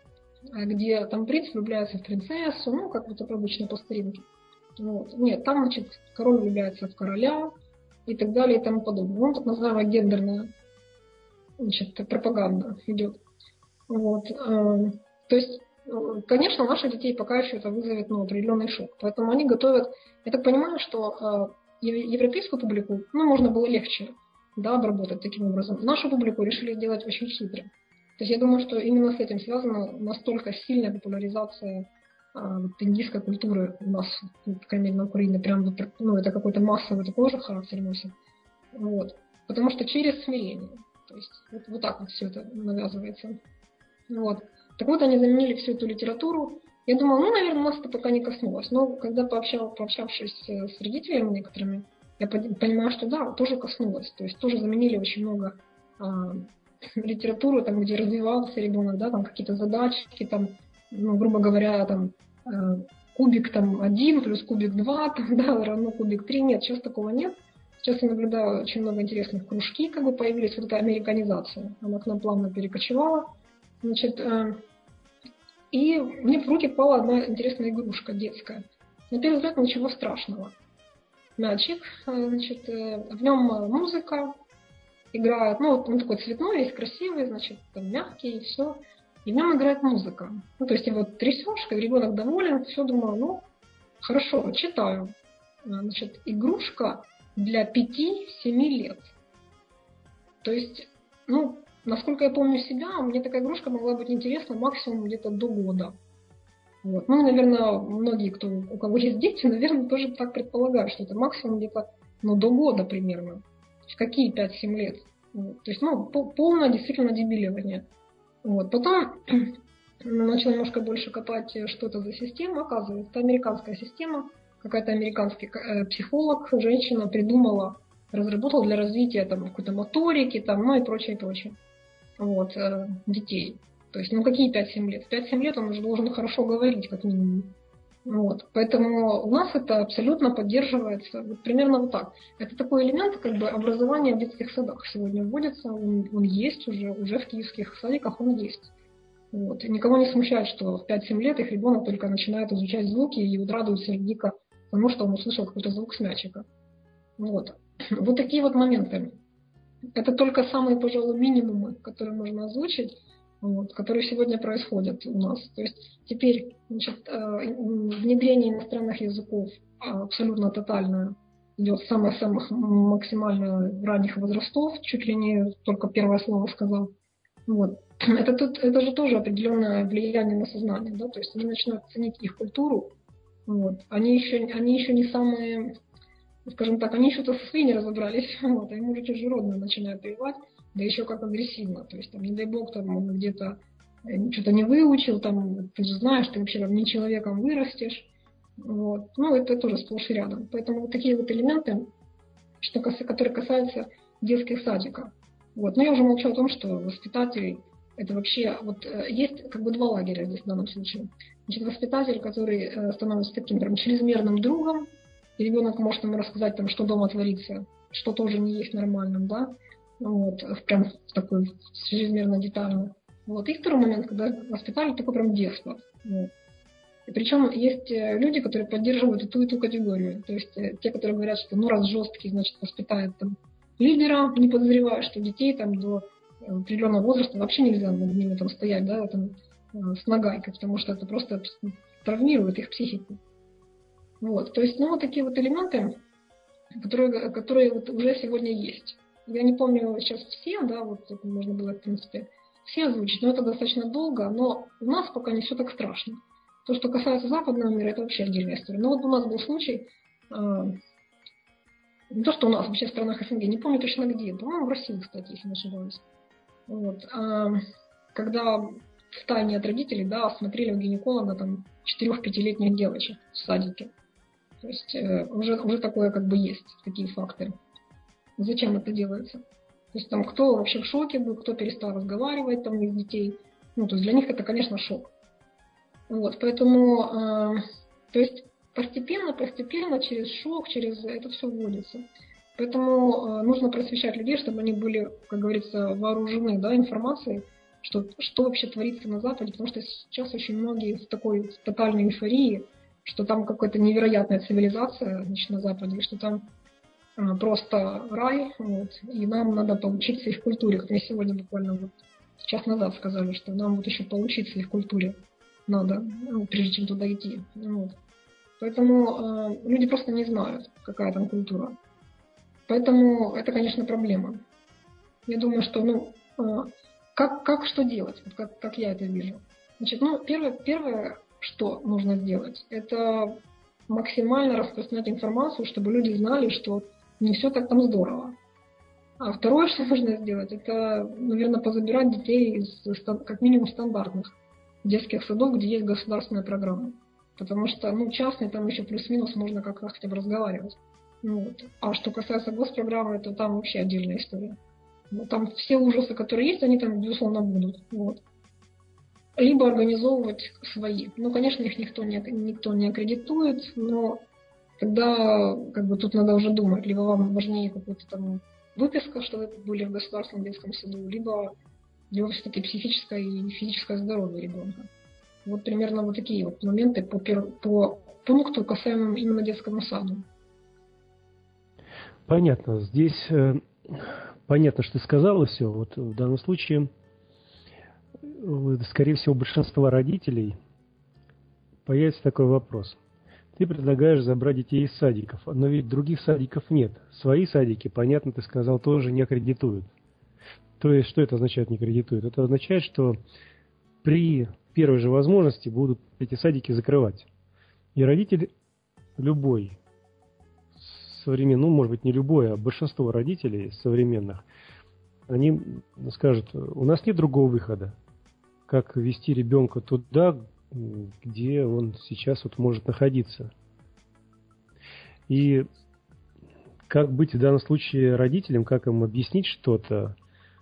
где там принц влюбляется в принцессу, ну, как вот это обычно по старинке. Вот. Нет, там, значит, король влюбляется в короля, и так далее, и тому подобное. Ну, так называемая гендерная, значит, пропаганда идет. Вот. То есть, конечно, наших детей пока еще это вызовет, ну, определенный шок. Поэтому они готовят... Я так понимаю, что европейскую публику, ну, можно было легче, да, обработать таким образом. Нашу публику решили сделать очень хитро. То есть я думаю, что именно с этим связана настолько сильная популяризация вот, индийской культуры у нас, по крайней мере, на Украине, прям, ну, это какой-то массовый такой же характер носит. Вот. Потому что через смирение. То есть вот, вот так вот все это навязывается. Вот. Так вот, они заменили всю эту литературу. Я думала, ну, наверное, нас это пока не коснулось. Но когда пообщал, пообщавшись с родителями некоторыми, я понимаю, что да, тоже коснулось. То есть тоже заменили очень много а, литературы, там, где развивался ребенок, да, там какие-то задачки, там, ну, грубо говоря, там, э, кубик там один плюс кубик два, там, да, равно кубик три. Нет, сейчас такого нет. Сейчас я наблюдаю очень много интересных кружки, как бы появились, вот эта американизация. Она к нам плавно перекочевала. Значит, э, и мне в руки попала одна интересная игрушка детская. На первый взгляд ничего страшного. Мячик, э, значит, э, в нем музыка, играет, ну, вот он такой цветной, весь красивый, значит, там мягкий, и все. И в нем играет музыка. Ну, то есть его трясешь, как ребенок доволен, все, думаю, ну, хорошо, читаю. Значит, игрушка для пяти-семи лет. То есть, ну, насколько я помню себя, мне такая игрушка могла быть интересна максимум где-то до года. Вот. Ну, наверное, многие, кто, у кого есть дети, наверное, тоже так предполагают, что это максимум где-то, ну, до года примерно. То есть какие пять-семь лет? Вот. То есть, ну, полное действительно дебиливание. Вот. Потом начал немножко больше копать, что это за система. Оказывается, это американская система. Какая-то американский психолог, женщина придумала, разработала для развития там какой-то моторики, там, ну и прочее, прочее. Вот, э, детей. То есть, ну какие пять-семь лет? В пять-семь лет он уже должен хорошо говорить, как минимум. Вот. Поэтому у нас это абсолютно поддерживается. Вот примерно вот так. Это такой элемент, как бы, образования в детских садах сегодня вводится. Он, он есть уже, уже в киевских садиках он есть. Вот. И никого не смущает, что в пять-семь лет их ребенок только начинает изучать звуки и вот радуется дико тому, что он услышал какой-то звук с мячика. Вот. Вот такие вот моменты. Это только самые, пожалуй, минимумы, которые можно озвучить, вот, которые сегодня происходят у нас. То есть теперь, значит, внедрение иностранных языков абсолютно тотальное идет с самых-самых максимально ранних возрастов, чуть ли не только первое слово сказал. Вот. Это, тут, это же тоже определенное влияние на сознание, да? То есть они начинают ценить их культуру. Вот. Они, еще, они еще не самые, скажем так, они еще-то со своей не разобрались, вот, а им уже чужеродное начинают воевать, да еще как агрессивно. То есть, там, не дай бог, там, он где-то что-то не выучил, там, ты же знаешь, ты вообще там, не человеком вырастешь. Вот. Ну, это тоже сплошь и рядом. Поэтому вот такие вот элементы, что, которые касаются детских садиков. Вот. Но я уже молчу о том, что воспитатели, это вообще, вот есть как бы два лагеря здесь в данном случае. Значит, воспитатель, который становится таким прям чрезмерным другом, и ребенок может ему рассказать, там, что дома творится, что тоже не есть нормальным, да, вот, прям такой чрезмерно детально. Вот. И второй момент, когда воспитатель такой прям деспот. Вот. И причем есть люди, которые поддерживают и ту, и ту категорию. То есть те, которые говорят, что ну раз жесткий, значит, воспитает там лидера, не подозревая, что детей там до определенного возраста вообще нельзя над ними там стоять, да, там, с нагайкой, потому что это просто травмирует их психику. Вот, то есть, ну, вот такие вот элементы, которые, которые вот уже сегодня есть. Я не помню сейчас все, да, вот это можно было, в принципе, все озвучить, но это достаточно долго, но у нас пока не все так страшно. То, что касается западного мира, это вообще отдельная история. Но вот у нас был случай, э, не то, что у нас, вообще в странах СНГ, не помню точно где, по-моему, в России, кстати, если не ошибаюсь. Вот, э, когда в тайне от родителей, да, осмотрели у гинеколога там четырех-пятилетних девочек в садике. То есть э, уже, уже такое как бы есть, такие факты. Зачем это делается? То есть там кто вообще в шоке был, кто перестал разговаривать там из детей. Ну, то есть для них это, конечно, шок. Вот, поэтому, э, то есть постепенно, постепенно, через шок, через это все вводится. Поэтому э, нужно просвещать людей, чтобы они были, как говорится, вооружены, да, информацией, что, что вообще творится на Западе, потому что сейчас очень многие в такой в тотальной эйфории, что там какая-то невероятная цивилизация, значит, на Западе, и что там э, просто рай, вот, и нам надо поучиться их культуре. Как мне сегодня буквально вот час назад сказали, что нам вот еще поучиться их культуре надо, ну, прежде чем туда идти. Вот. Поэтому э, люди просто не знают, какая там культура. Поэтому это, конечно, проблема. Я думаю, что, ну, э, как, как что делать, вот как, как я это вижу. Значит, ну, первое, первое, что нужно сделать, это максимально распространять информацию, чтобы люди знали, что не все так там здорово. А второе, что нужно сделать, это, наверное, позабирать детей из, как минимум, стандартных детских садов, где есть государственная программа. Потому что, ну, частные, там еще плюс-минус можно как-то хотя бы разговаривать. Вот. А что касается госпрограммы, то там вообще отдельная история. Вот. Там все ужасы, которые есть, они там, безусловно, будут. Вот. Либо организовывать свои. Ну, конечно, их никто не, никто не аккредитует, но тогда как бы тут надо уже думать. Либо вам важнее какая-то там выписка, что вы были в государственном детском саду, либо либо все-таки психическое и физическое здоровье ребенка. Вот примерно вот такие вот моменты по, по пункту, касаемым именно детскому саду. Понятно. Здесь понятно, что ты сказала все. Вот в данном случае, скорее всего, у большинства родителей появится такой вопрос. Ты предлагаешь забрать детей из садиков, но ведь других садиков нет. Свои садики, понятно, ты сказал, тоже не аккредитуют. То есть, что это означает не аккредитуют? Это означает, что при первой же возможности будут эти садики закрывать. И родитель любой, современный, ну, может быть, не любой, а большинство родителей современных, они скажут, у нас нет другого выхода, как вести ребенка туда, где он сейчас вот может находиться. И как быть в данном случае родителям, как им объяснить что-то,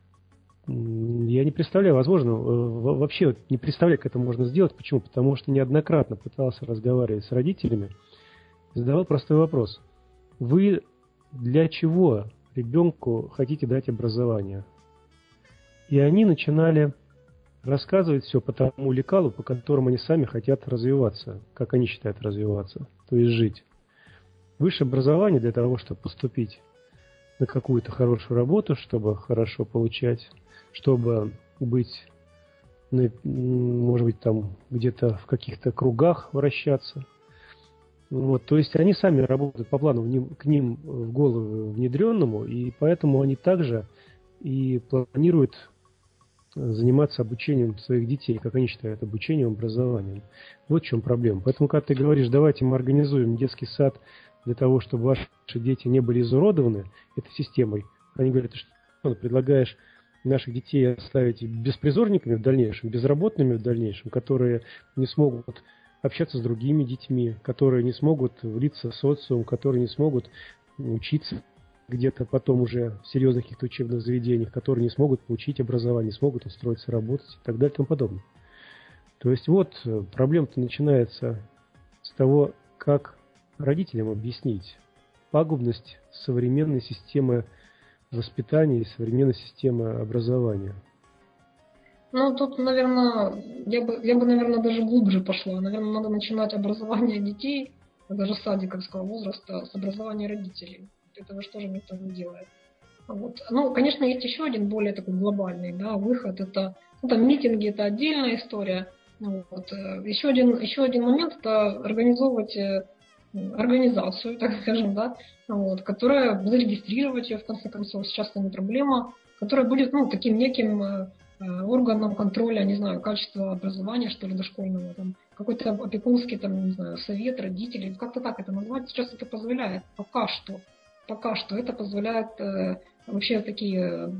я не представляю, возможно, вообще не представляю, как это можно сделать. Почему? Потому что неоднократно пытался разговаривать с родителями, задавал простой вопрос. Вы для чего ребенку хотите дать образование? И они начинали рассказывать все по тому лекалу, по которому они сами хотят развиваться, как они считают развиваться, то есть жить. Высшее образование для того, чтобы поступить на какую-то хорошую работу, чтобы хорошо получать, чтобы быть, может быть, там где-то в каких-то кругах вращаться. Вот, то есть они сами работают по плану к ним в голову внедренному, и поэтому они также и планируют заниматься обучением своих детей, как они считают, обучением, образованием. Вот в чем проблема. Поэтому, когда ты говоришь, давайте мы организуем детский сад для того, чтобы ваши дети не были изуродованы этой системой, они говорят, ты что, предлагаешь наших детей оставить беспризорниками в дальнейшем, безработными в дальнейшем, которые не смогут общаться с другими детьми, которые не смогут влиться в социум, которые не смогут учиться где-то потом уже в серьезных каких-то учебных заведениях, которые не смогут получить образование, не смогут устроиться, работать и так далее и тому подобное. То есть вот проблема-то начинается с того, как родителям объяснить пагубность современной системы воспитания и современной системы образования. Ну, тут, наверное, я бы, я бы, наверное, даже глубже пошла. Наверное, надо начинать образование детей, даже садиковского возраста, с образования родителей. Этого же тоже никто не делает. Вот. Ну, конечно, есть еще один более такой глобальный, да, выход. Это, ну, там, митинги, это отдельная история. Вот. Еще один, еще один момент – это организовывать организацию, так скажем, да, вот, которая, зарегистрировать ее, в конце концов, сейчас это не проблема, которая будет, ну, таким неким органом контроля, не знаю, качества образования, что ли, дошкольного, там, какой-то опекунский, там, не знаю, совет родителей, как-то так это назвать, сейчас это позволяет, пока что, пока что это позволяет э, вообще такие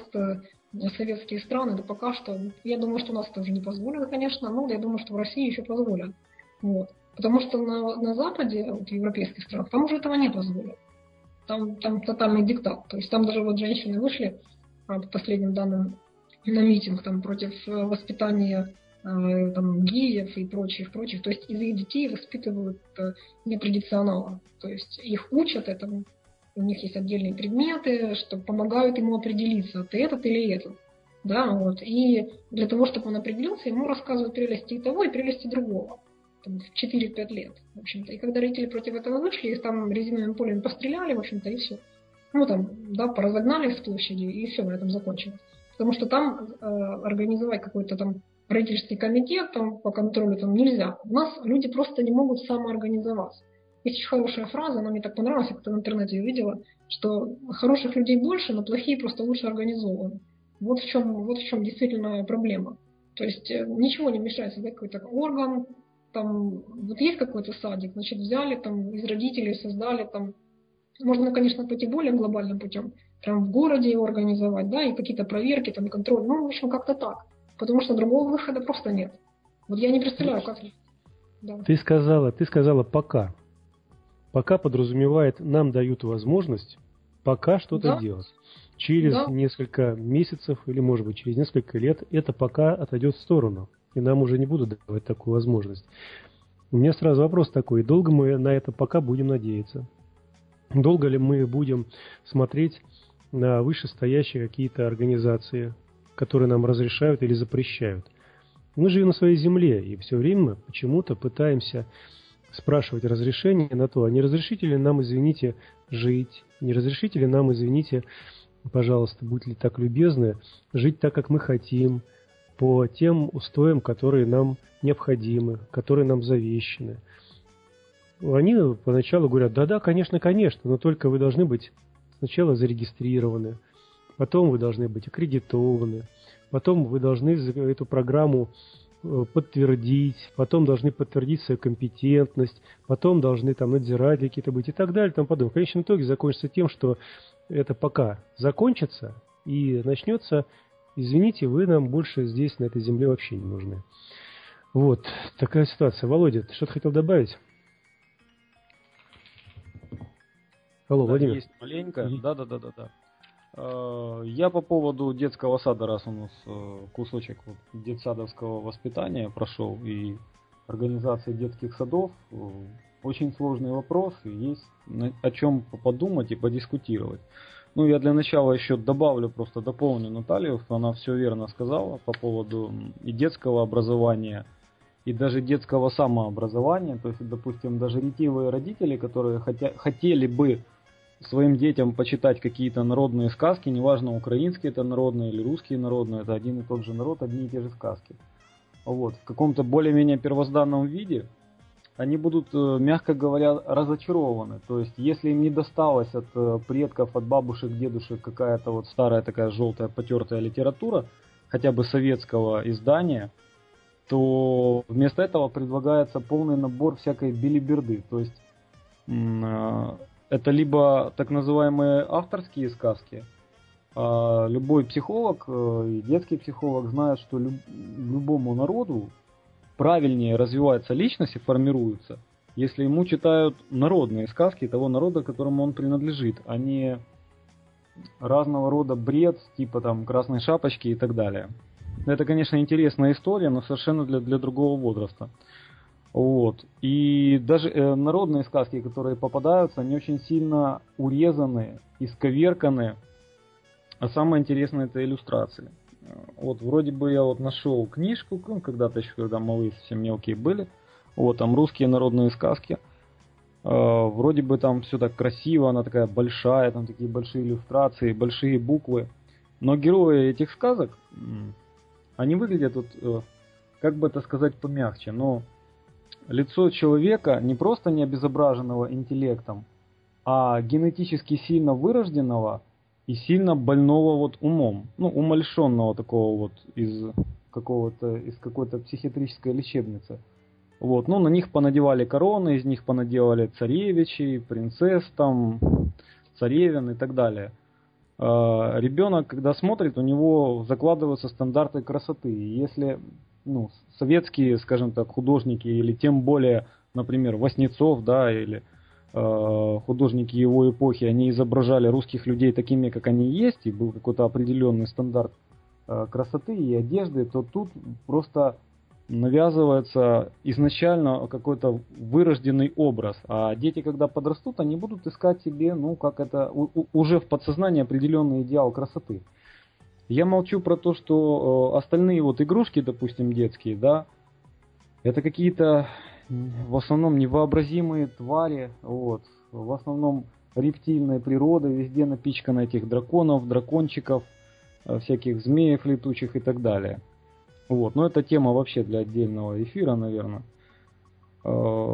постсоветские страны, да пока что, я думаю, что у нас это уже не позволено, конечно, но я думаю, что в России еще позволят, вот, потому что на, на Западе, вот, в европейских странах, там уже этого не позволят, там, там тотальный диктат, то есть там даже вот женщины вышли, по последним данным, на митинг там, против воспитания э, там, геев и прочих, прочих. То есть из их детей воспитывают э, нетрадиционала. То есть их учат этому. У них есть отдельные предметы, что помогают ему определиться, ты этот или этот. Да, вот. И для того, чтобы он определился, ему рассказывают прелести и того, и прелести другого. Там, в четыре-пять лет. В общем-то. И когда родители против этого вышли, их там резиновым полем постреляли, в общем-то, и все. Ну, там, да, поразогнали с площади, и все, на этом закончилось. Потому что там э, организовать какой-то там родительский комитет там, по контролю там нельзя. У нас люди просто не могут самоорганизоваться. Есть очень хорошая фраза, она мне так понравилась, я как-то в интернете ее видела, что хороших людей больше, но плохие просто лучше организованы. Вот в чем, вот в чем действительно проблема. То есть э, ничего не мешает создать какой-то орган, там, вот есть какой-то садик, значит, взяли там из родителей, создали там. Можно, конечно, пойти более глобальным путем, прям в городе его организовать, да, и какие-то проверки, там, контроль, ну, в общем, как-то так. Потому что другого выхода просто нет. Вот я не представляю, как... Да. Ты сказала, ты сказала «пока». «Пока» подразумевает, нам дают возможность пока что-то Да. делать. Через Да. несколько месяцев или, может быть, через несколько лет это «пока» отойдет в сторону. И нам уже не будут давать такую возможность. У меня сразу вопрос такой. Долго мы на это «пока» будем надеяться? Долго ли мы будем смотреть на вышестоящие какие-то организации, которые нам разрешают или запрещают? Мы живем на своей земле, и все время почему-то пытаемся спрашивать разрешение на то, а не разрешите ли нам, извините, жить, не разрешите ли нам, извините, пожалуйста, будьте ли так любезны, жить так, как мы хотим, по тем устоям, которые нам необходимы, которые нам завещаны. Они поначалу говорят, да-да, конечно, конечно, но только вы должны быть сначала зарегистрированы, потом вы должны быть аккредитованы, потом вы должны эту программу подтвердить, потом должны подтвердить свою компетентность, потом должны там надзиратели какие-то быть и так далее, и тому подобное. В конечном итоге закончится тем, что это пока закончится и начнется, извините, вы нам больше здесь, на этой земле, вообще не нужны. Вот, такая ситуация. Володя, ты что-то хотел добавить? Алло, да, Владимир. Есть маленько. Да, да, да, да, да. Я по поводу детского сада, раз у нас кусочек вот детсадовского воспитания прошел и организации детских садов, очень сложный вопрос, и есть о чем подумать и подискутировать. Ну, я для начала еще добавлю, просто дополню Наталью, она все верно сказала по поводу и детского образования, и даже детского самообразования. То есть, допустим, даже ретивые родители, которые хотя, хотели бы своим детям почитать какие-то народные сказки, неважно, украинские это народные или русские народные, это один и тот же народ, одни и те же сказки. Вот. В каком-то более-менее первозданном виде они будут, мягко говоря, разочарованы. То есть, если им не досталось от предков, от бабушек, дедушек какая-то вот старая такая желтая потертая литература, хотя бы советского издания, то вместо этого предлагается полный набор всякой белиберды. То есть, это либо так называемые авторские сказки. Любой психолог и детский психолог знает, что любому народу правильнее развивается личность и формируется, если ему читают народные сказки того народа, которому он принадлежит, а не разного рода бред, типа там «Красной шапочки» и так далее. Это, конечно, интересная история, но совершенно для, для другого возраста. Вот. И даже э, народные сказки, которые попадаются, они очень сильно урезаны, исковерканы. А самое интересное — это иллюстрации. Вот вроде бы я вот нашел книжку, ну, когда-то еще, когда малые совсем мелкие были. Вот там русские народные сказки. Э, вроде бы там все так красиво, она такая большая, там такие большие иллюстрации, большие буквы. Но герои этих сказок, они выглядят вот, э, как бы это сказать помягче, но лицо человека не просто не обезображенного интеллектом, а генетически сильно вырожденного и сильно больного вот умом, ну, умалишенного такого вот из какого-то, из какой-то психиатрической лечебницы. Вот, ну, на них понадевали короны, из них понаделали царевичей, принцесс, там, царевен и так далее. Э, ребенок, когда смотрит, у него закладываются стандарты красоты. И если, ну, советские, скажем так, художники, или тем более, например, Васнецов, да, или э, художники его эпохи, они изображали русских людей такими, как они есть, и был какой-то определенный стандарт э, красоты и одежды, то тут просто навязывается изначально какой-то вырожденный образ. А дети, когда подрастут, они будут искать себе, ну, как это, у, у, уже в подсознании определенный идеал красоты. Я молчу про то, что э, остальные вот игрушки, допустим, детские, да, это какие-то в основном невообразимые твари, вот, в основном рептильной природы, везде напичкано этих драконов, дракончиков, э, всяких змеев летучих и так далее. Вот, но это тема вообще для отдельного эфира, наверное. Э,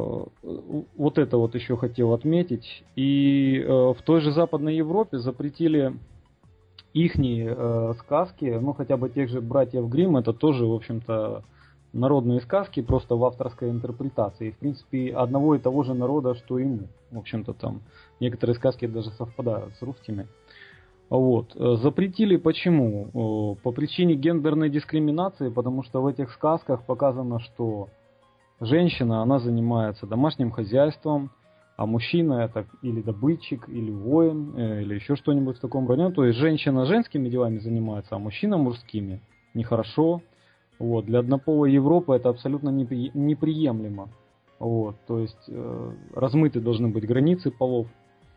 вот это вот еще хотел отметить. И э, в той же Западной Европе запретили ихние э, сказки, ну хотя бы тех же братьев Гримм, это тоже, в общем-то, народные сказки, просто в авторской интерпретации. В принципе, одного и того же народа, что и мы. В общем-то, там некоторые сказки даже совпадают с русскими. Вот. Запретили почему? По причине гендерной дискриминации, потому что в этих сказках показано, что женщина, она занимается домашним хозяйством, а мужчина это или добытчик, или воин, или еще что-нибудь в таком роде. То есть женщина женскими делами занимается, а мужчина мужскими. Нехорошо. Вот. Для однополой Европы это абсолютно неприемлемо. Вот. То есть э, размыты должны быть границы полов.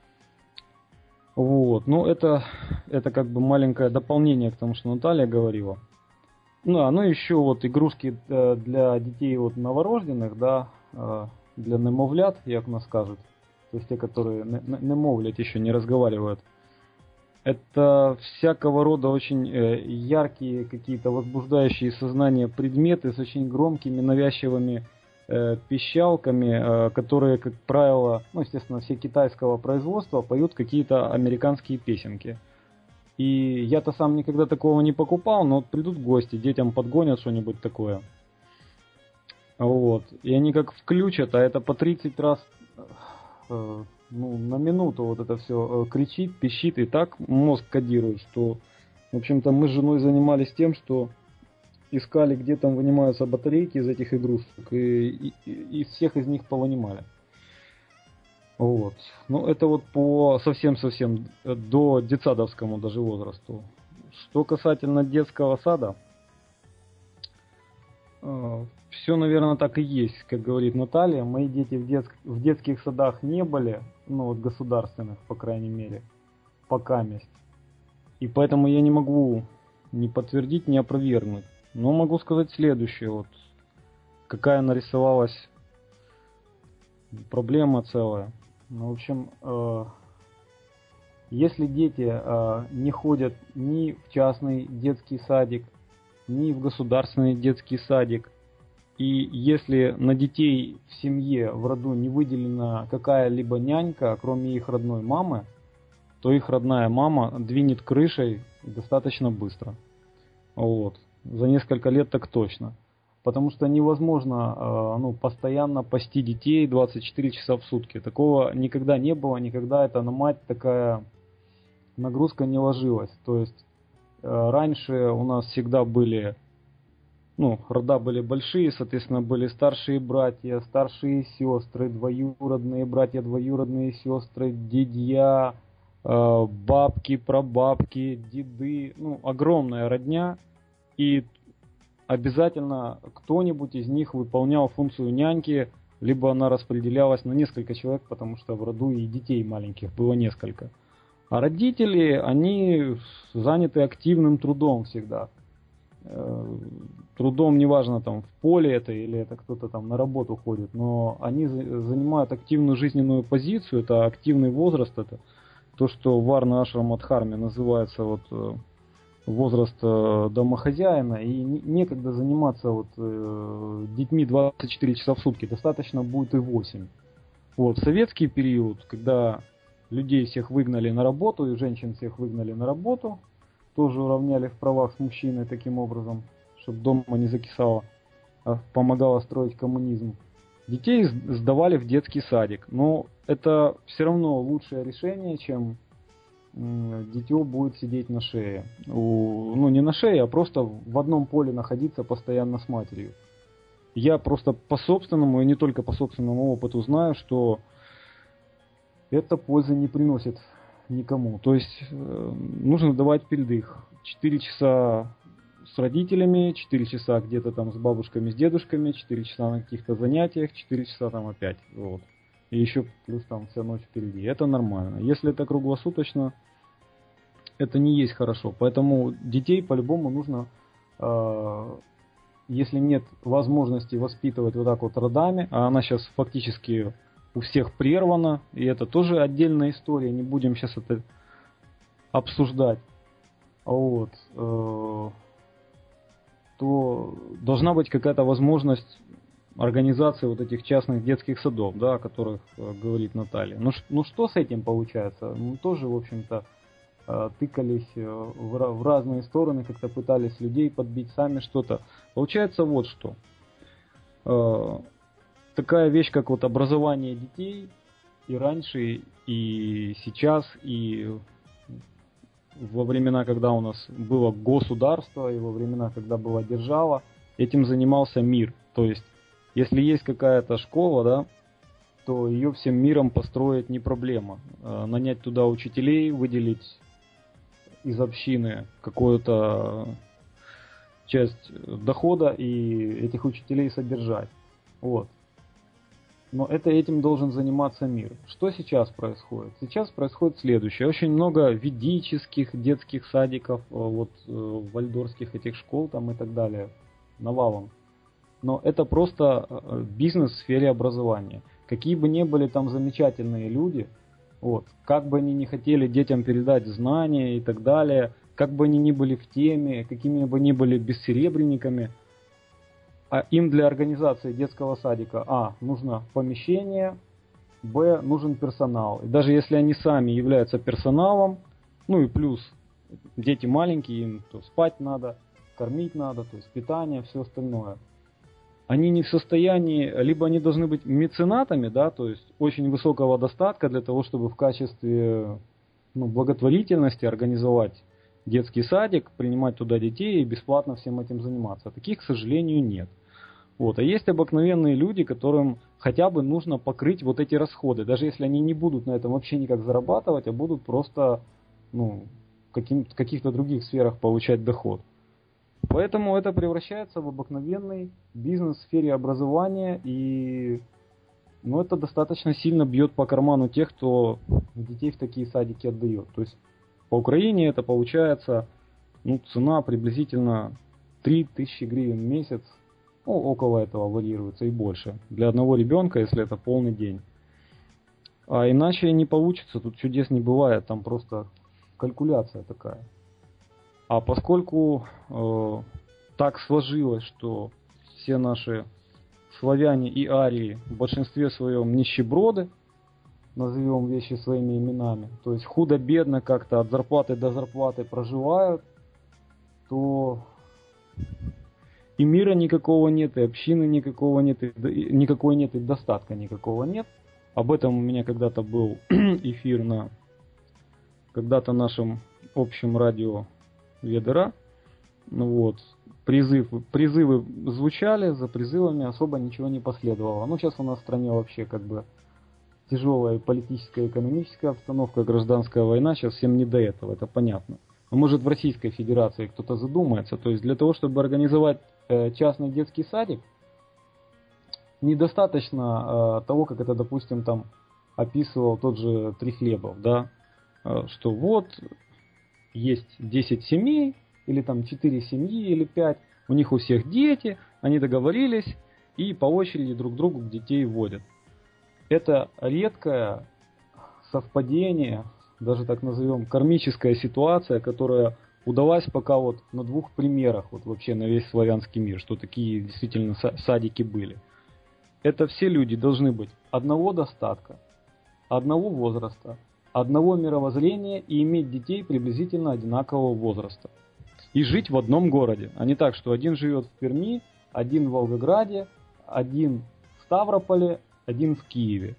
Вот. Но это, это как бы маленькое дополнение к тому, что Наталья говорила. Ну, а ну еще вот игрушки для детей вот новорожденных, да, для немовлят, як нас кажут, то есть те, которые немовлят еще не разговаривают. Это всякого рода очень яркие, какие-то возбуждающие сознание предметы с очень громкими, навязчивыми пищалками, которые, как правило, ну, естественно, все китайского производства, поют какие-то американские песенки. И я-то сам никогда такого не покупал, но вот придут гости, детям подгонят что-нибудь такое. Вот. И они как включат, а это по тридцать раз э, ну, на минуту вот это все э, кричит, пищит, и так мозг кодирует, что, в общем-то, мы с женой занимались тем, что искали, где там вынимаются батарейки из этих игрушек, и, и, и всех из них повынимали. Вот. Ну, это вот по совсем-совсем до детсадовскому даже возрасту. Что касательно детского сада, э, все, наверное, так и есть, как говорит Наталья. Мои дети в, дет, в детских садах не были, ну, вот государственных, по крайней мере, пока месть. И поэтому я не могу ни подтвердить, ни опровергнуть. Но могу сказать следующее, вот, какая нарисовалась проблема целая. Ну, в общем, э, если дети э, не ходят ни в частный детский садик, ни в государственный детский садик, и если на детей в семье, в роду не выделена какая-либо нянька, кроме их родной мамы, то их родная мама двинет крышей достаточно быстро. Вот. За несколько лет так точно. Потому что невозможно э, ну, постоянно пасти детей двадцать четыре часа в сутки. Такого никогда не было, никогда это на мать такая нагрузка не ложилась. То есть э, раньше у нас всегда были, ну, рода были большие, соответственно, были старшие братья, старшие сестры, двоюродные братья, двоюродные сестры, дядья, э, бабки, прабабки, деды. Ну, огромная родня. И обязательно кто-нибудь из них выполнял функцию няньки, либо она распределялась на несколько человек, потому что в роду и детей маленьких было несколько. А родители, они заняты активным трудом всегда. Трудом, неважно, там в поле это или это кто-то там на работу ходит, но они занимают активную жизненную позицию, это активный возраст, это то, что в Варна-Ашрама-Дхарме называется вот возраст э, домохозяина, и некогда заниматься вот, э, детьми двадцать четыре часа в сутки, достаточно будет и восемь. Вот, в советский период, когда людей всех выгнали на работу, и женщин всех выгнали на работу, тоже уравняли в правах с мужчиной таким образом, чтобы дома не закисало, а помогало строить коммунизм. Детей сдавали в детский садик, но это все равно лучшее решение, чем дитё будет сидеть на шее. У, ну, не на шее, а просто в одном поле находиться постоянно с матерью. Я просто по собственному, и не только по собственному опыту знаю, что это пользы не приносит никому. То есть э, нужно давать передых. четыре часа с родителями, четыре часа где-то там с бабушками, с дедушками, четыре часа на каких-то занятиях, четыре часа там опять. Вот. И еще плюс там вся ночь впереди. Это нормально. Если это круглосуточно, это не есть хорошо. Поэтому детей по-любому нужно, э, если нет возможности воспитывать вот так вот родами, а она сейчас фактически у всех прервана, и это тоже отдельная история, не будем сейчас это обсуждать, вот, э, то должна быть какая-то возможность организации вот этих частных детских садов, да, о которых э, говорит Наталья. Ну, ну что с этим получается? Мы тоже, в общем-то, э, тыкались э, в, в разные стороны, как-то пытались людей подбить, сами что-то. Получается вот что. Э, такая вещь, как вот образование детей, и раньше, и сейчас, и во времена, когда у нас было государство, и во времена, когда была держава, этим занимался мир. То есть если есть какая-то школа, да, то ее всем миром построить не проблема. Нанять туда учителей, выделить из общины какую-то часть дохода и этих учителей содержать. Вот. Но это этим должен заниматься мир. Что сейчас происходит? Сейчас происходит следующее. Очень много ведических детских садиков, вот вальдорфских этих школ там и так далее, навалом. Но это просто бизнес в сфере образования. Какие бы ни были там замечательные люди, Вот. Как бы они ни хотели детям передать знания и так далее, как бы они ни были в теме, какими бы ни были бессеребренниками, а им для организации детского садика а. нужно помещение, б. нужен персонал. И даже если они сами являются персоналом, ну и плюс дети маленькие, им то спать надо, кормить надо, то есть питание, все остальное. Они не в состоянии, либо они должны быть меценатами, да, то есть очень высокого достатка для того, чтобы в качестве ну, благотворительности организовать детский садик, принимать туда детей и бесплатно всем этим заниматься. Таких, к сожалению, нет. Вот. А есть обыкновенные люди, которым хотя бы нужно покрыть вот эти расходы, даже если они не будут на этом вообще никак зарабатывать, а будут просто ну, каким, в каких-то других сферах получать доход. Поэтому это превращается в обыкновенный бизнес в сфере образования, и ну, это достаточно сильно бьет по карману тех, кто детей в такие садики отдает. То есть по Украине это получается ну, цена приблизительно три тысячи гривен в месяц, ну, около этого варьируется и больше, для одного ребенка, если это полный день. А иначе не получится, тут чудес не бывает, там просто калькуляция такая. А поскольку э, так сложилось, что все наши славяне и арии в большинстве своем нищеброды, назовем вещи своими именами, то есть худо-бедно как-то от зарплаты до зарплаты проживают, то и мира никакого нет, и общины никакого нет, и никакой нет, и достатка никакого нет. Об этом у меня когда-то был эфир на когда-то нашем общем радио Ведера. Ну вот, призыв, призывы звучали, за призывами особо ничего не последовало. Ну, сейчас у нас в стране вообще как бы тяжелая политическая, экономическая обстановка, гражданская война, сейчас всем не до этого, это понятно. Но может в Российской Федерации кто-то задумается, то есть для того, чтобы организовать э, частный детский садик, недостаточно э, того, как это, допустим, там описывал тот же Трихлебов, да, э, что вот есть десять семей, или там четыре семьи, или пять, у них у всех дети, они договорились и по очереди друг другу детей вводят. Это редкое совпадение, даже так назовем, кармическая ситуация, которая удалась пока вот на двух примерах, вот вообще на весь славянский мир, что такие действительно садики были. Это все люди должны быть одного достатка, одного возраста, одного мировоззрения и иметь детей приблизительно одинакового возраста. И жить в одном городе, а не так, что один живет в Перми, один в Волгограде, один в Ставрополе, один в Киеве.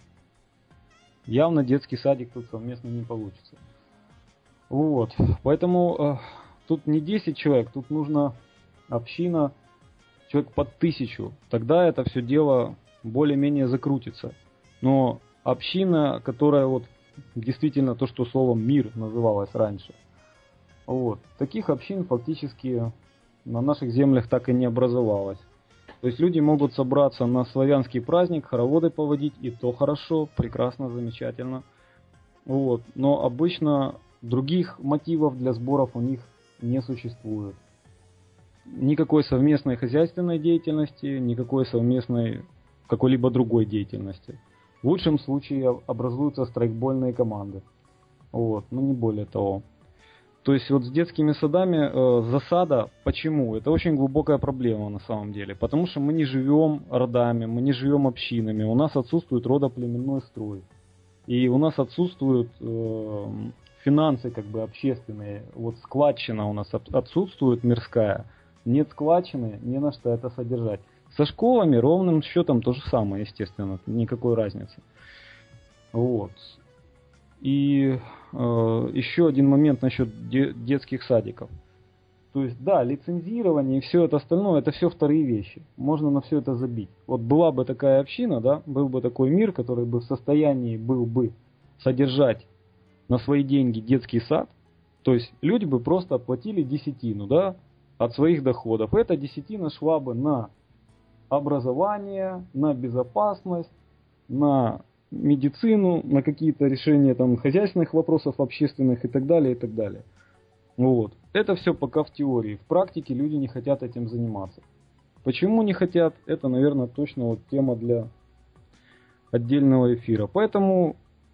Явно детский садик тут совместно не получится. Вот. Поэтому э, тут не десять человек, тут нужно община, человек под тысячу. Тогда это все дело более-менее закрутится. Но община, которая вот действительно то, что словом мир называлось раньше. Вот. Таких общин фактически на наших землях так и не образовалось. То есть люди могут собраться на славянский праздник, хороводы поводить, и то хорошо, прекрасно, замечательно. Вот. Но обычно других мотивов для сборов у них не существует. Никакой совместной хозяйственной деятельности, никакой совместной какой-либо другой деятельности. В лучшем случае образуются страйкбольные команды. Вот. Но не более того. То есть вот с детскими садами э, засада, почему? Это очень глубокая проблема на самом деле. Потому что мы не живем родами, мы не живем общинами, у нас отсутствует родоплеменной строй. И у нас отсутствуют э, финансы как бы общественные. Вот складчина у нас отсутствует мирская. Нет складчины, не на что это содержать. Со школами ровным счетом то же самое, естественно, никакой разницы. Вот. И э, еще один момент насчет де- детских садиков. То есть, да, лицензирование и все это остальное, это все вторые вещи. Можно на все это забить. Вот была бы такая община, да, был бы такой мир, который бы в состоянии был бы содержать на свои деньги детский сад. То есть, люди бы просто оплатили десятину, да, от своих доходов. Эта десятина шла бы на образование, на безопасность, на медицину, на какие-то решения там хозяйственных вопросов, общественных и так далее, и так далее. Вот. Это все пока в теории. В практике люди не хотят этим заниматься. Почему не хотят? Это, наверное, точно вот тема для отдельного эфира. Поэтому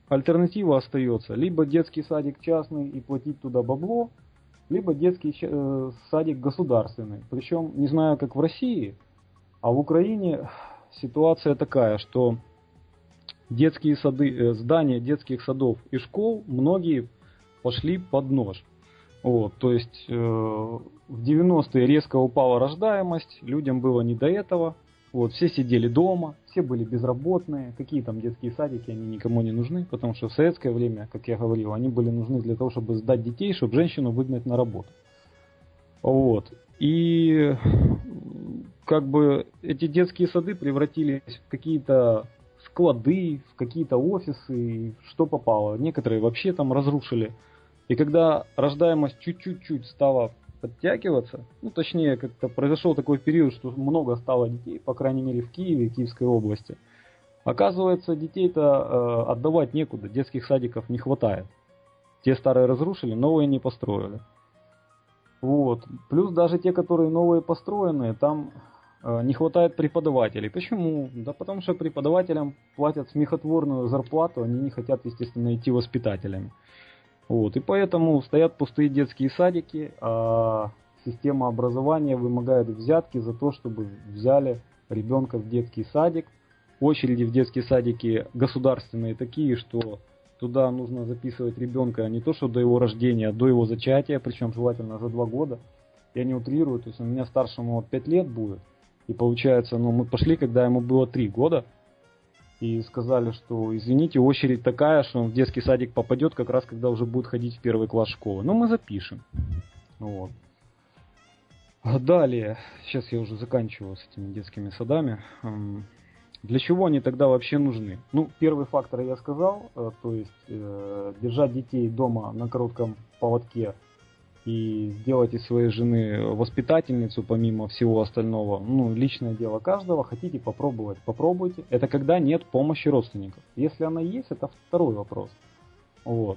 альтернатива остается либо детский садик частный и платить туда бабло, либо детский э, садик государственный. Причем, не знаю, как в России, а в Украине ситуация такая, что детские сады, э, здания детских садов и школ многие пошли под нож. Вот, то есть э, в девяностые резко упала рождаемость, людям было не до этого. Вот, все сидели дома, все были безработные. Какие там детские садики, они никому не нужны, потому что в советское время, как я говорил, они были нужны для того, чтобы сдать детей, чтобы женщину выгнать на работу. Вот. И как бы эти детские сады превратились в какие-то склады, в какие-то офисы, что попало. Некоторые вообще там разрушили. И когда рождаемость чуть-чуть стала подтягиваться, ну точнее как-то произошел такой период, что много стало детей, по крайней мере в Киеве, Киевской области. Оказывается, детей-то э, отдавать некуда, детских садиков не хватает. Те старые разрушили, новые не построили. Вот. Плюс даже те, которые новые построенные, там э, не хватает преподавателей. Почему? Да потому что преподавателям платят смехотворную зарплату, они не хотят, естественно, идти воспитателями. Вот, и поэтому стоят пустые детские садики, а система образования вымогает взятки за то, чтобы взяли ребенка в детский садик. Очереди в детские садики государственные такие, что туда нужно записывать ребенка не то что до его рождения, а до его зачатия, причем желательно за два года. Я не утрирую, то есть у меня старшему вот пять лет будет, и получается, ну мы пошли, когда ему было три года. И сказали, что, извините, очередь такая, что он в детский садик попадет как раз, когда уже будет ходить в первый класс школы. Но мы запишем. Вот. Далее, сейчас я уже заканчиваю с этими детскими садами. Для чего они тогда вообще нужны? Ну, первый фактор я сказал, то есть э, держать детей дома на коротком поводке и сделать из своей жены воспитательницу, помимо всего остального, ну, личное дело каждого. Хотите попробовать, попробуйте. Это когда нет помощи родственников. Если она есть, это второй вопрос. Вот.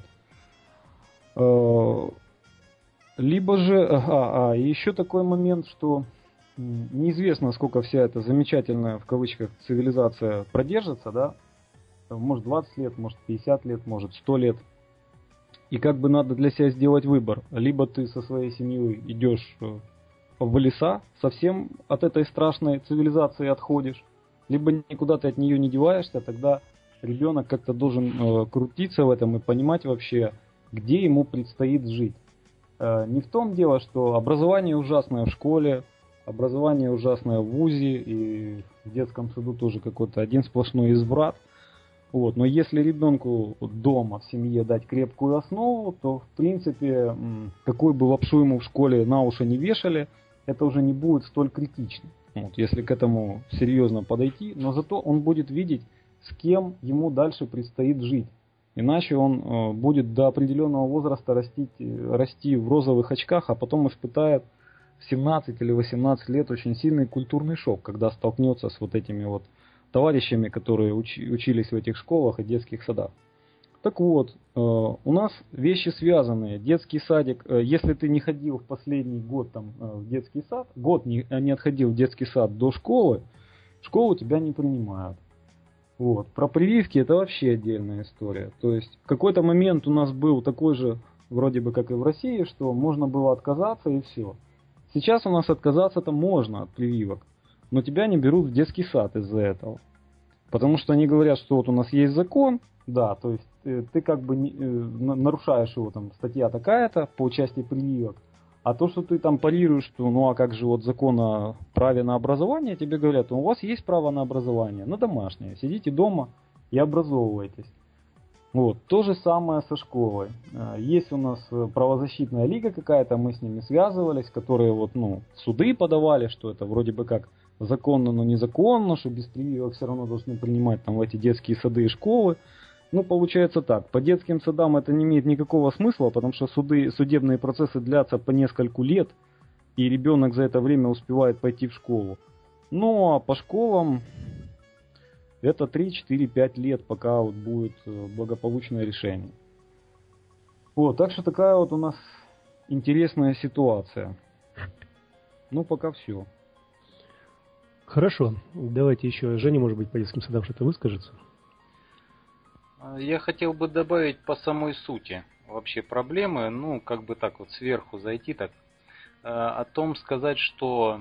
Либо же, а, а еще такой момент, что неизвестно, сколько вся эта замечательная, в кавычках, цивилизация продержится, да? Может двадцать лет, может пятьдесят лет, может сто лет. И как бы надо для себя сделать выбор. Либо ты со своей семьей идешь в леса, совсем от этой страшной цивилизации отходишь, либо никуда ты от нее не деваешься, тогда ребенок как-то должен э, крутиться в этом и понимать вообще, где ему предстоит жить. Э, не в том дело, что образование ужасное в школе, образование ужасное в вузе, и в детском саду тоже какой-то один сплошной изврат. Вот. Но если ребенку дома, в семье дать крепкую основу, то в принципе, какой бы лапшу ему в школе на уши не вешали, это уже не будет столь критично. Вот. Если к этому серьезно подойти, но зато он будет видеть, с кем ему дальше предстоит жить. Иначе он э, будет до определенного возраста расти, расти в розовых очках, а потом испытает в семнадцать или восемнадцать лет очень сильный культурный шок, когда столкнется с вот этими вот товарищами, которые уч- учились в этих школах и детских садах. Так вот, э, у нас вещи связанные. Детский садик, э, если ты не ходил в последний год там, э, в детский сад, год не, не отходил в детский сад до школы, школу тебя не принимают. Вот. Про прививки это вообще отдельная история. То есть в какой-то момент у нас был такой же, вроде бы как и в России, что можно было отказаться и все. Сейчас у нас отказаться-то можно от прививок, но тебя не берут в детский сад из-за этого. Потому что они говорят, что вот у нас есть закон, да, то есть ты, ты как бы не, э, нарушаешь его, там, статья такая-то по части прививок, а то, что ты там парируешь, что ну а как же вот закон о праве на образование, тебе говорят, у вас есть право на образование, на домашнее, сидите дома и образовывайтесь. Вот, то же самое со школой. Есть у нас правозащитная лига какая-то, мы с ними связывались, которые вот, ну, суды подавали, что это вроде бы как законно, но незаконно, что без прививок все равно должны принимать там в эти детские сады и школы. Ну, получается так, по детским садам это не имеет никакого смысла, потому что суды, судебные процессы длятся по нескольку лет, и ребенок за это время успевает пойти в школу. Ну, а по школам это три, четыре, пять лет, пока вот будет благополучное решение. Вот, так что такая вот у нас интересная ситуация. Ну, пока все. Хорошо, давайте еще Женя, может быть, по детским садам что-то выскажется. Я хотел бы добавить по самой сути вообще проблемы, ну, как бы так вот сверху зайти, так, о том сказать, что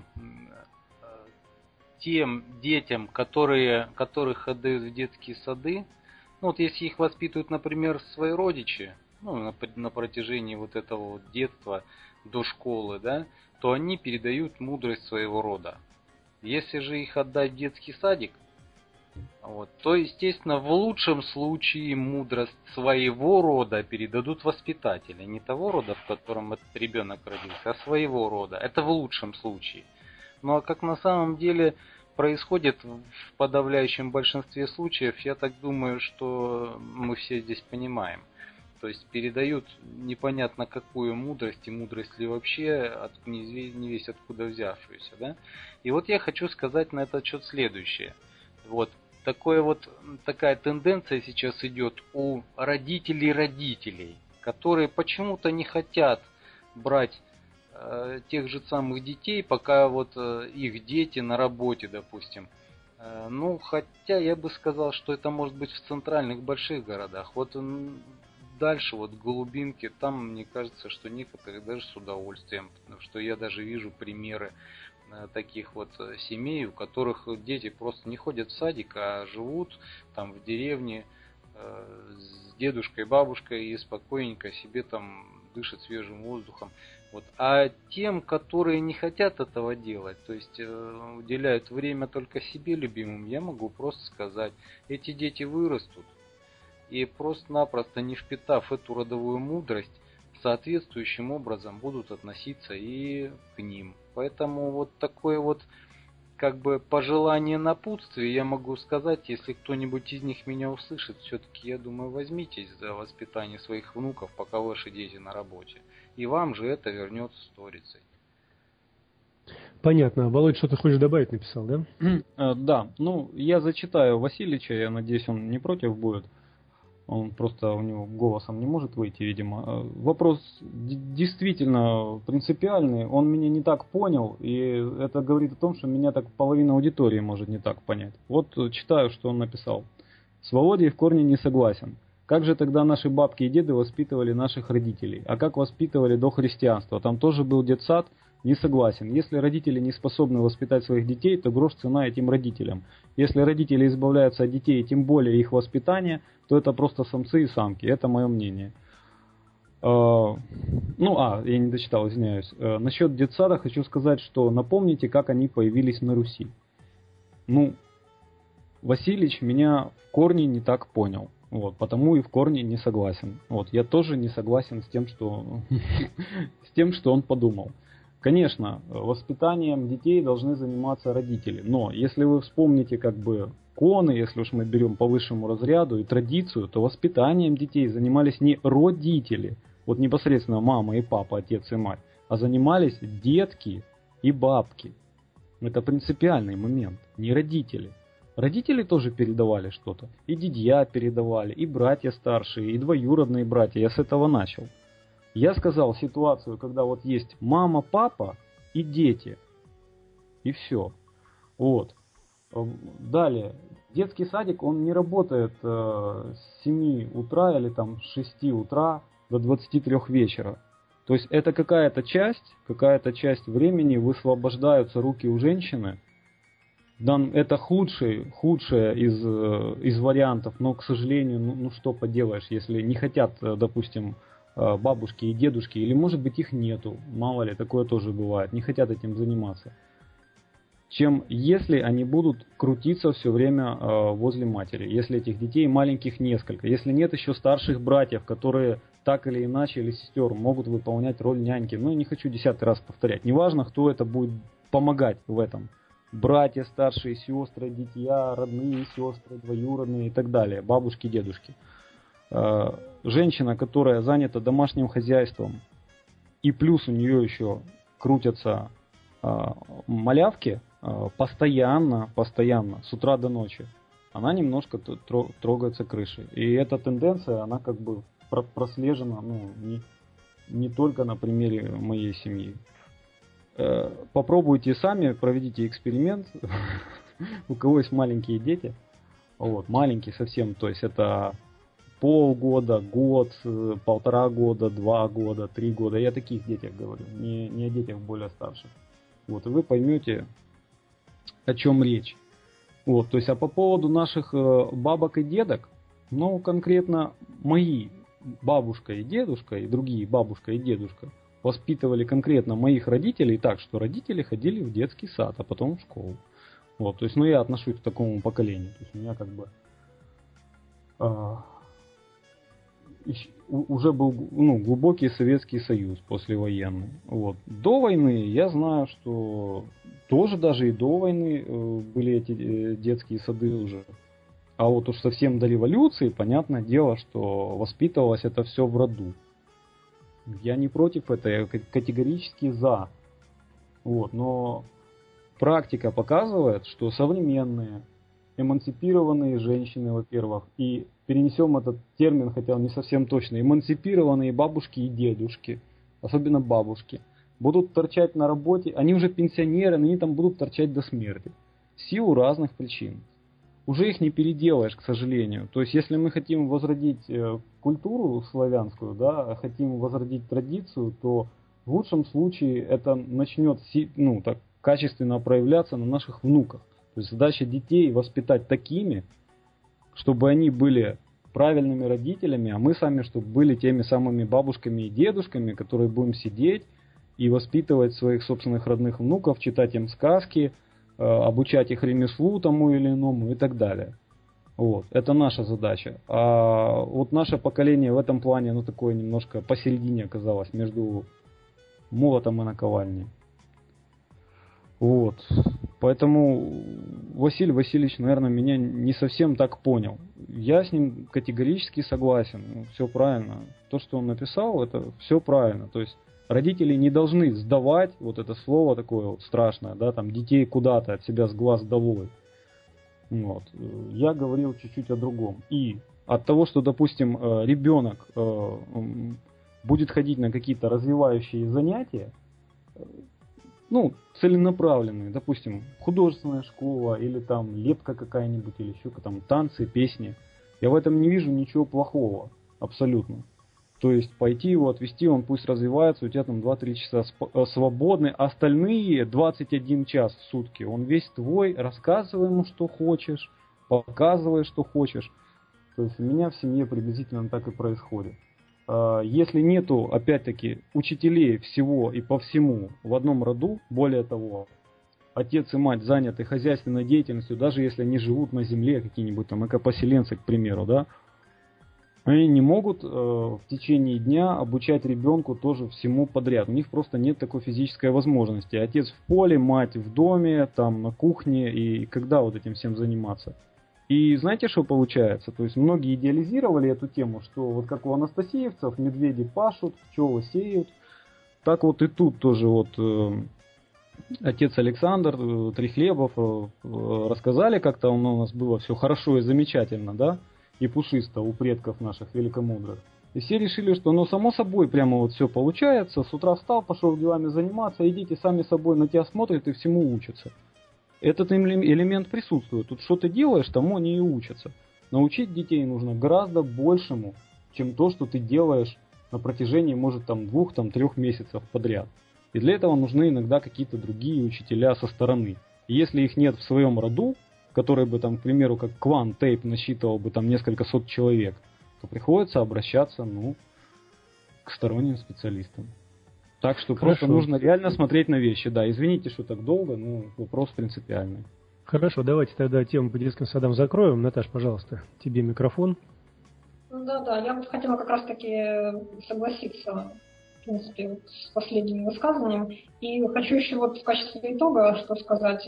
тем детям, которые, которых отдают в детские сады, ну, вот если их воспитывают, например, свои родичи, ну, на, на протяжении вот этого вот детства до школы, да, то они передают мудрость своего рода. Если же их отдать в детский садик, вот, то, естественно, в лучшем случае мудрость своего рода передадут воспитатели. Не того рода, в котором этот ребенок родился, а своего рода. Это в лучшем случае. Ну а как на самом деле происходит в подавляющем большинстве случаев, я так думаю, что мы все здесь понимаем. То есть передают непонятно какую мудрость, и мудрость ли вообще, от, не весь откуда взявшуюся. Да? И вот я хочу сказать на этот счет следующее. Вот. Такое вот, такая тенденция сейчас идет у родителей родителей, которые почему-то не хотят брать э, тех же самых детей, пока вот э, их дети на работе, допустим. Э, ну, хотя я бы сказал, что это может быть в центральных больших городах. Вот дальше, вот Голубинки, там, мне кажется, что некоторые даже с удовольствием, потому что я даже вижу примеры таких вот семей, у которых дети просто не ходят в садик, а живут там в деревне э, с дедушкой, бабушкой и спокойненько себе там дышат свежим воздухом. Вот. А тем, которые не хотят этого делать, то есть э, уделяют время только себе любимым, я могу просто сказать, эти дети вырастут и просто-напросто, не впитав эту родовую мудрость, соответствующим образом будут относиться и к ним. Поэтому вот такое вот как бы пожелание напутствия я могу сказать, если кто-нибудь из них меня услышит, все-таки, я думаю, возьмитесь за воспитание своих внуков, пока ваши дети на работе. И вам же это вернется сторицей. Понятно. Володь, что ты хочешь добавить, написал, да? Да, ну я зачитаю Васильича, я надеюсь, он не против будет. Он просто, у него голосом не может выйти, видимо. Вопрос действительно принципиальный, он меня не так понял, и это говорит о том, что меня так половина аудитории может не так понять. Вот читаю, что он написал. С Володей в корне не согласен. Как же тогда наши бабки и деды воспитывали наших родителей? А как воспитывали до христианства? Там тоже был детсад? Не согласен. Если родители не способны воспитать своих детей, то грош цена этим родителям. Если родители избавляются от детей, тем более их воспитания, то это просто самцы и самки. Это мое мнение. Ну, а, я не дочитал, извиняюсь. Насчет детсада хочу сказать, что напомните, как они появились на Руси. Ну, Васильич меня в корне не так понял. Вот, потому и в корне не согласен. Вот, я тоже не согласен с тем, что с тем, что он подумал. Конечно, воспитанием детей должны заниматься родители, но если вы вспомните как бы коны, если уж мы берем по высшему разряду и традицию, то воспитанием детей занимались не родители, вот непосредственно мама и папа, отец и мать, а занимались детки и бабки. Это принципиальный момент, не родители. Родители тоже передавали что-то, и дядья передавали, и братья старшие, и двоюродные братья, я с этого начал. Я сказал ситуацию, когда вот есть мама, папа и дети. И все. Вот. Далее. Детский садик, он не работает э, с семи утра или там с шести утра до двадцати трёх вечера. То есть это какая-то часть, какая-то часть времени высвобождаются руки у женщины. Это худший, худшее из, из вариантов, но, к сожалению, ну, ну что поделаешь, если не хотят, допустим, бабушки и дедушки, или может быть их нету, мало ли, такое тоже бывает, не хотят этим заниматься, чем если они будут крутиться все время возле матери, если этих детей маленьких несколько, если нет еще старших братьев, которые так или иначе, или сестер могут выполнять роль няньки, ну не хочу десятый раз повторять, неважно, кто это будет помогать в этом, братья, старшие сестры, дитя, родные сестры, двоюродные и так далее, бабушки, дедушки. Женщина, которая занята домашним хозяйством, и плюс у нее еще крутятся малявки постоянно, постоянно, с утра до ночи, она немножко трогается крышей. И эта тенденция, она как бы прослежена, ну, не, не только на примере моей семьи. Попробуйте сами, проведите эксперимент, у кого есть маленькие дети, вот, маленькие совсем, то есть это полгода, год, полтора года, два года, три года. Я о таких детях говорю, не, не о детях более старших. Вот, и вы поймете, о чем речь. Вот, то есть, а по поводу наших бабок и дедок, ну, конкретно мои бабушка и дедушка, и другие бабушка и дедушка воспитывали конкретно моих родителей так, что родители ходили в детский сад, а потом в школу. Вот, то есть, ну, я отношусь к такому поколению. То есть, у меня как бы а, уже был, ну, глубокий Советский Союз послевоенный. Вот. До войны я знаю, что тоже даже и до войны были эти детские сады уже. А вот уж совсем до революции, понятное дело, что воспитывалось это все в роду. Я не против этого, я категорически за. Вот. Но практика показывает, что современные эмансипированные женщины, во-первых, и перенесем этот термин, хотя он не совсем точный, эмансипированные бабушки и дедушки, особенно бабушки, будут торчать на работе, они уже пенсионеры, но они там будут торчать до смерти. В силу разных причин. Уже их не переделаешь, к сожалению. То есть, если мы хотим возродить культуру славянскую, да, хотим возродить традицию, то в лучшем случае это начнет, ну, так, качественно проявляться на наших внуках. То есть задача детей воспитать такими, чтобы они были правильными родителями, а мы сами, чтобы были теми самыми бабушками и дедушками, которые будем сидеть и воспитывать своих собственных родных внуков, читать им сказки, обучать их ремеслу тому или иному и так далее. Вот. Это наша задача. А вот наше поколение в этом плане, оно такое немножко посередине оказалось, между молотом и наковальней. Вот. Поэтому Василий Васильевич, наверное, меня не совсем так понял. Я с ним категорически согласен. Ну, все правильно. То, что он написал, это все правильно. То есть родители не должны сдавать, вот это слово такое вот страшное, да, там детей куда-то от себя с глаз долой. Вот. Я говорил чуть-чуть о другом. И от того, что, допустим, ребенок будет ходить на какие-то развивающие занятия, ну, целенаправленные, допустим, художественная школа, или там лепка какая-нибудь, или еще там танцы, песни. Я в этом не вижу ничего плохого, абсолютно. То есть пойти его, отвезти, он пусть развивается, у тебя там два-три часа свободны, остальные двадцать один час в сутки, он весь твой, рассказывай ему, что хочешь, показывай, что хочешь. То есть у меня в семье приблизительно так и происходит. Если нету, опять-таки, учителей всего и по всему в одном роду, более того, отец и мать заняты хозяйственной деятельностью, даже если они живут на земле, какие-нибудь там экопоселенцы, к примеру, да, они не могут э, в течение дня обучать ребенку тоже всему подряд. У них просто нет такой физической возможности. Отец в поле, мать в доме, там на кухне, и когда вот этим всем заниматься? И знаете, что получается? То есть многие идеализировали эту тему, что вот как у анастасиевцев медведи пашут, пчелы сеют, так вот и тут тоже вот э, отец Александр э, Трихлебов э, э, рассказали, как-то у нас было все хорошо и замечательно, да, и пушисто у предков наших великомудрых. И все решили, что ну само собой прямо вот все получается, с утра встал, пошел делами заниматься, идите сами собой на тебя смотрят и всему учатся. Этот элемент присутствует. Тут что ты делаешь, тому они и учатся. Научить детей нужно гораздо большему, чем то, что ты делаешь на протяжении, может, там, двух, там, трех месяцев подряд. И для этого нужны иногда какие-то другие учителя со стороны. И если их нет в своем роду, который бы, там, к примеру, как Кван Тейп насчитывал бы там несколько сот человек, то приходится обращаться, ну, к сторонним специалистам. Так что Хорошо. Просто нужно реально смотреть на вещи. Да, извините, что так долго, но вопрос принципиальный. Хорошо, давайте тогда тему по детским садам закроем. Наташ, пожалуйста, тебе микрофон. Да, да, я бы хотела как раз-таки согласиться, в принципе, вот с последним высказыванием. И хочу еще вот в качестве итога что сказать,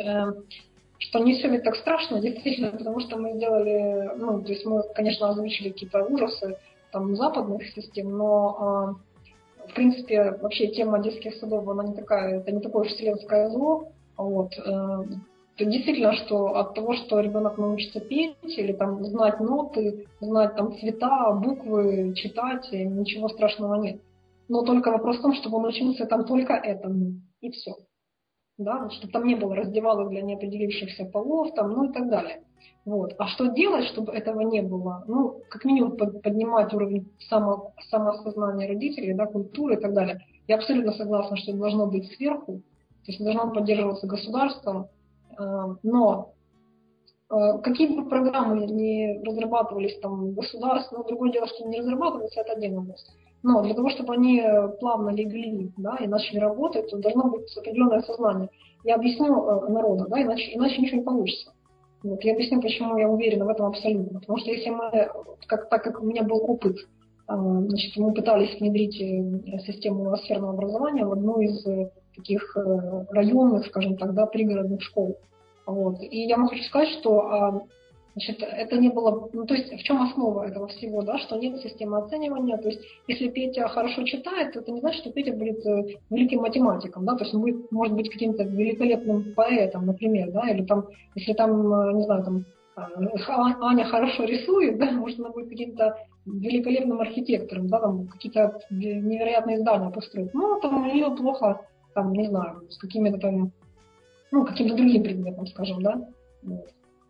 что не все ведь так страшно, действительно, потому что мы сделали, ну, то есть мы, конечно, озвучили какие-то ужасы там западных систем, но в принципе, вообще тема детских садов, она не такая, это не такое уж вселенское зло. Вот. Это действительно, что от того, что ребенок научится петь или там знать ноты, знать там цвета, буквы, читать, ничего страшного нет. Но только вопрос в том, чтобы он учился там только этому, и все. Да? Чтобы там не было раздевалок для неопределившихся полов, там, ну и так далее. Вот. А что делать, чтобы этого не было? Ну, как минимум поднимать уровень само, самоосознания родителей, да, культуры и так далее. Я абсолютно согласна, что это должно быть сверху, то есть должно поддерживаться государством, но какие бы программы не разрабатывались там государством, другое дело, что не разрабатывались, это отдельная область. Но для того, чтобы они плавно легли, да, и начали работать, то должно быть определенное сознание. Я объясню народу, да, иначе, иначе ничего не получится. Вот, я объясню, почему я уверена в этом абсолютно. Потому что если мы, как, так как у меня был опыт, значит, мы пытались внедрить систему сферного образования в одну из таких районных, скажем так, да, пригородных школ. Вот. И я вам хочу сказать, что значит, это не было, ну, то есть в чем основа этого всего, да, что нет системы оценивания, то есть если Петя хорошо читает, это не значит, что Петя будет великим математиком, да, то есть он будет, может быть каким-то великолепным поэтом, например, да, или там, если там, не знаю, там Аня хорошо рисует, да, может она будет каким-то великолепным архитектором, да, там какие-то невероятные здания построить, ну, там у нее плохо, там, не знаю, с какими-то там, ну, каким-то другим предметом, скажем, да, вот.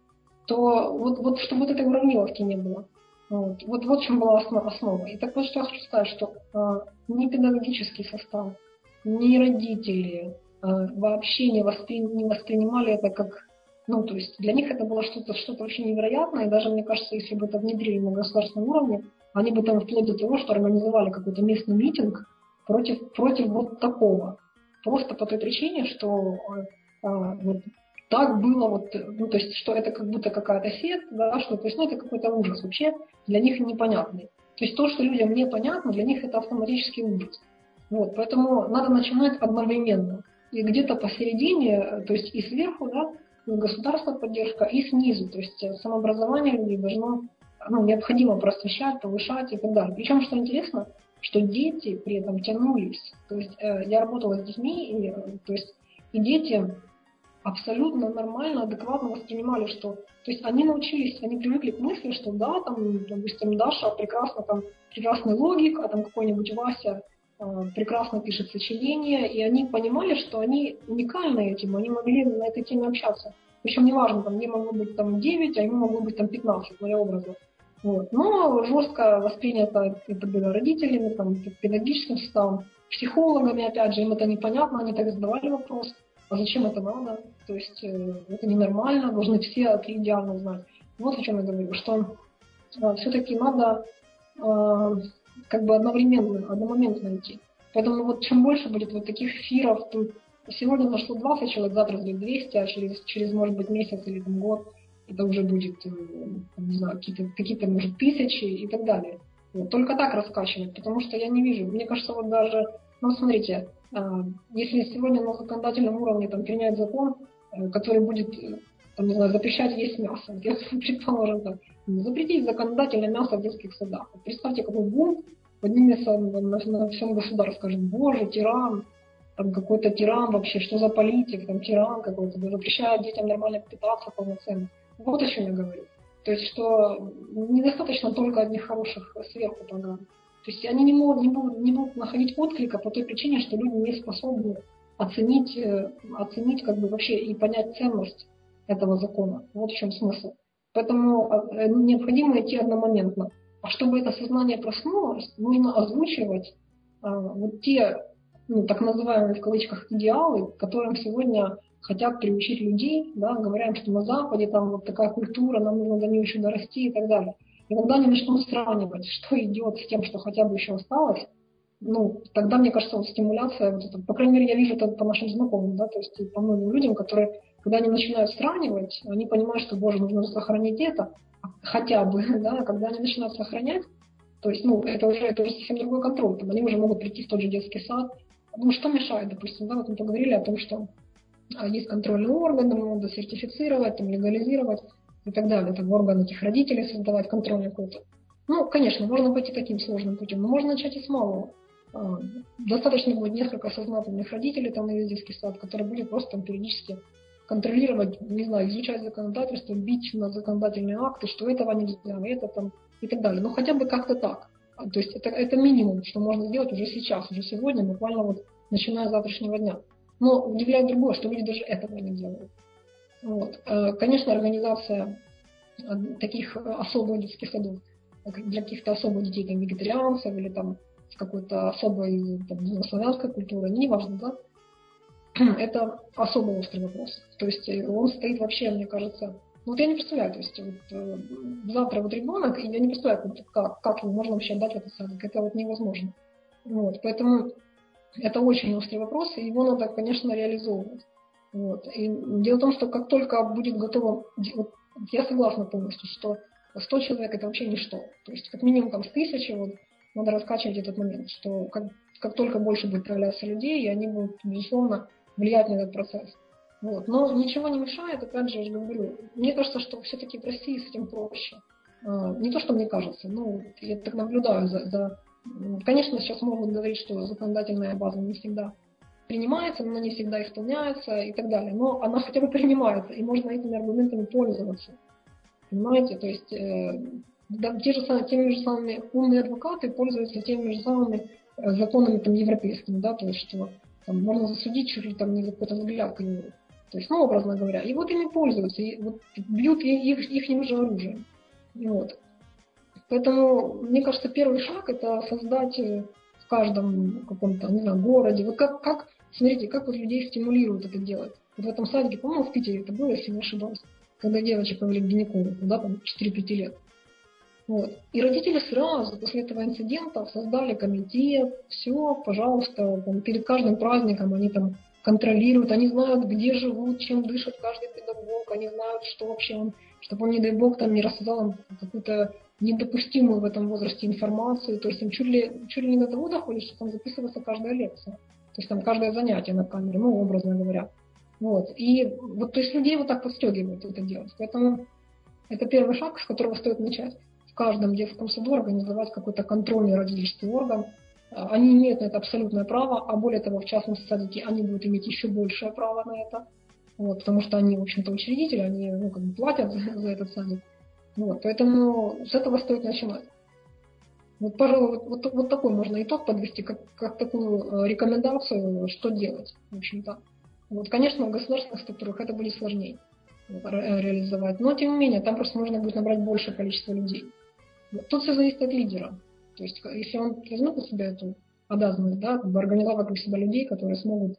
То вот, вот чтобы вот этой уравниловки не было. Вот, вот, вот в чем была основа. И так вот, что я хочу сказать, что э, ни педагогический состав, ни родители э, вообще не, воспри, не воспринимали это как, ну, то есть для них это было что-то что-то очень невероятное, и даже, мне кажется, если бы это внедрили на государственном уровне, они бы там вплоть до того, что организовали какой-то местный митинг против, против вот такого. Просто по той причине, что э, э, вот, так было, вот, ну, то есть, что это как будто какая-то секта, да, что, то есть, ну, это какой-то ужас вообще для них непонятный. То есть, то, что людям непонятно, для них это автоматический ужас. Вот, поэтому надо начинать одновременно. И где-то посередине, то есть, и сверху, да, государственная поддержка, и снизу, то есть, самообразование людей должно, ну, необходимо просвещать, повышать и так далее. Причем, что интересно, что дети при этом тянулись. То есть, э, я работала с детьми, и, то есть, и дети абсолютно нормально, адекватно воспринимали, что, то есть они научились, они привыкли к мысли, что да, там, допустим, Даша прекрасно, там, прекрасный логик, а там какой-нибудь Вася э, прекрасно пишет сочинения, и они понимали, что они уникальны этим, они могли на этой теме общаться. Причем неважно, там, мне могло быть там девять, а ему могло быть там пятнадцать, моя образа. Вот. Но жестко воспринято это было родителями, там, педагогическим составом, психологами, опять же, им это непонятно, они так задавали вопрос. А зачем это надо? То есть э, это ненормально, должны все это идеально знать. Вот о чем я говорю, что э, все-таки надо э, как бы одновременно, одномоментно идти. Поэтому вот чем больше будет вот таких эфиров, то сегодня нашло двадцать человек, завтра будет двести, а через, через может быть, месяц или там, год это уже будет, э, не знаю, какие-то, какие-то, может, тысячи и так далее. Вот. Только так раскачивать, потому что я не вижу. Мне кажется, вот даже, ну, смотрите, если сегодня на законодательном уровне там принять закон, который будет, там, не знаю, запрещать есть мясо, где, предположим, там, запретить законодательно мясо в детских садах. Представьте, какой бунт поднимется на, на, на всем государстве, скажем, боже, тиран, там какой-то тиран вообще, что за политик, там тиран какой-то, да, запрещает детям нормально питаться полноценно. Вот о чем я говорю. То есть, что недостаточно только одних хороших сверху программ. То есть они не, могут, не, будут, не будут находить отклика по той причине, что люди не способны оценить, оценить как бы вообще и понять ценность этого закона. Вот в чем смысл. Поэтому необходимо идти одномоментно. А чтобы это сознание проснулось, нужно озвучивать а, вот те, ну, так называемые в кавычках идеалы, к которым сегодня хотят приучить людей, да, говоря им, что на Западе там вот такая культура, нам нужно до нее еще дорасти и так далее. И когда они начнут сравнивать, что идет с тем, что хотя бы еще осталось, ну, тогда, мне кажется, вот стимуляция, вот это, по крайней мере, я вижу это по нашим знакомым, да, то есть по многим людям, которые, когда они начинают сравнивать, они понимают, что, боже, нужно сохранить это, хотя бы, да, когда они начинают сохранять, то есть, ну, это уже, это уже совсем другой контроль, там, они уже могут прийти в тот же детский сад, ну, что мешает, допустим, да, вот мы поговорили о том, что есть контрольные органы, надо сертифицировать, там, легализировать, и так далее, там органы этих родителей создавать, контрольный какой-то. Ну, конечно, можно пойти таким сложным путем, но можно начать и с малого. Достаточно будет несколько сознательных родителей там на весь детский сад, которые будут просто там периодически контролировать, не знаю, изучать законодательство, бить на законодательные акты, что этого нельзя, это там и так далее. Но хотя бы как-то так. То есть это, это минимум, что можно сделать уже сейчас, уже сегодня, буквально вот начиная с завтрашнего дня. Но удивляет другое, что люди даже этого не делают. Вот. Конечно, организация таких особых детских садов для каких-то особых детей, там, вегетарианцев или там с какой-то особой там, славянской культурой, неважно, да, это особо острый вопрос. То есть он стоит вообще, мне кажется, ну, вот я не представляю, то есть вот, э, завтра вот ребенок, и я не представляю, вот, как, как его можно вообще отдать в этот садик, это вот невозможно. Вот, поэтому это очень острый вопрос, и его надо, конечно, реализовывать. Вот. И дело в том, что как только будет готово, вот, я согласна полностью, что сто человек это вообще ничто. То есть как минимум там с тысячи вот, надо раскачивать этот момент, что как, как только больше будет появляться людей, и они будут, безусловно, влиять на этот процесс. Вот. Но ничего не мешает, опять же, я же говорю, мне кажется, что все-таки в России с этим проще. А, не то, что мне кажется, но я так наблюдаю за, за... Конечно, сейчас могут говорить, что законодательная база не всегда принимается, но не всегда исполняется и так далее. Но она хотя бы принимается, и можно этими аргументами пользоваться. Понимаете? То есть э, да, те же, теми же самыми умные адвокаты пользуются теми же самыми э, законами там, европейскими, да, то есть что там, можно засудить чуть ли там не за какой-то взгляд к нему. То есть, ну, образно говоря. И вот ими пользуются, и вот бьют их, их же оружием. Вот. Поэтому, мне кажется, первый шаг – это создать в каждом каком-то, не знаю, городе. Вот как, как, смотрите, как вот людей стимулируют это делать. Вот в этом садике, по-моему, в Питере это было, если не ошибаюсь, когда девочек повели к гинекологу, да, там четыре-пять лет. Вот. И родители сразу после этого инцидента создали комитет, все, пожалуйста, там, перед каждым праздником они там контролируют, они знают, где живут, чем дышит каждый педагог, они знают, что вообще он, чтобы он, не дай бог, там не рассказал им какую-то недопустимую в этом возрасте информацию, то есть им чуть ли, чуть ли не до того доходит, что там записывается каждая лекция, то есть там каждое занятие на камере, ну, образно говоря. Вот. И вот, то есть людей вот так подстегивают это делать. Поэтому это первый шаг, с которого стоит начать. В каждом детском саду организовать какой-то контрольный родительский орган. Они имеют на это абсолютное право, а более того, в частном садике они будут иметь еще большее право на это, вот, потому что они, в общем-то, учредители, они ну, как бы платят за, за этот садик. Вот, поэтому с этого стоит начинать. Вот, пожалуй, вот, вот, вот такой можно итог подвести, как, как такую рекомендацию, что делать, в общем-то. Вот, конечно, в государственных структурах это будет сложнее вот, ре- реализовать, но, тем не менее, там просто нужно будет набрать большее количество людей. Вот, тут все зависит от лидера. То есть, если он возьмет на себя эту обязанность, да, как бы организовать вокруг себя людей, которые смогут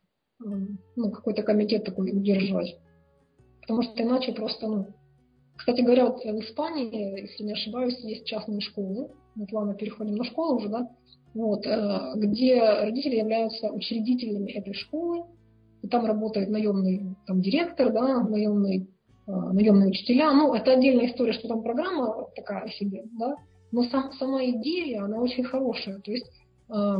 ну, какой-то комитет такой удерживать. Потому что иначе просто, ну... Кстати говоря, вот в Испании, если не ошибаюсь, есть частные школы. Мы плавно переходим на школу уже, да, вот, где родители являются учредителями этой школы, и там работает наемный там, директор, да, наемный, наемные учителя. Ну, это отдельная история, что там программа такая себе, да, но сам, сама идея, она очень хорошая. То есть э,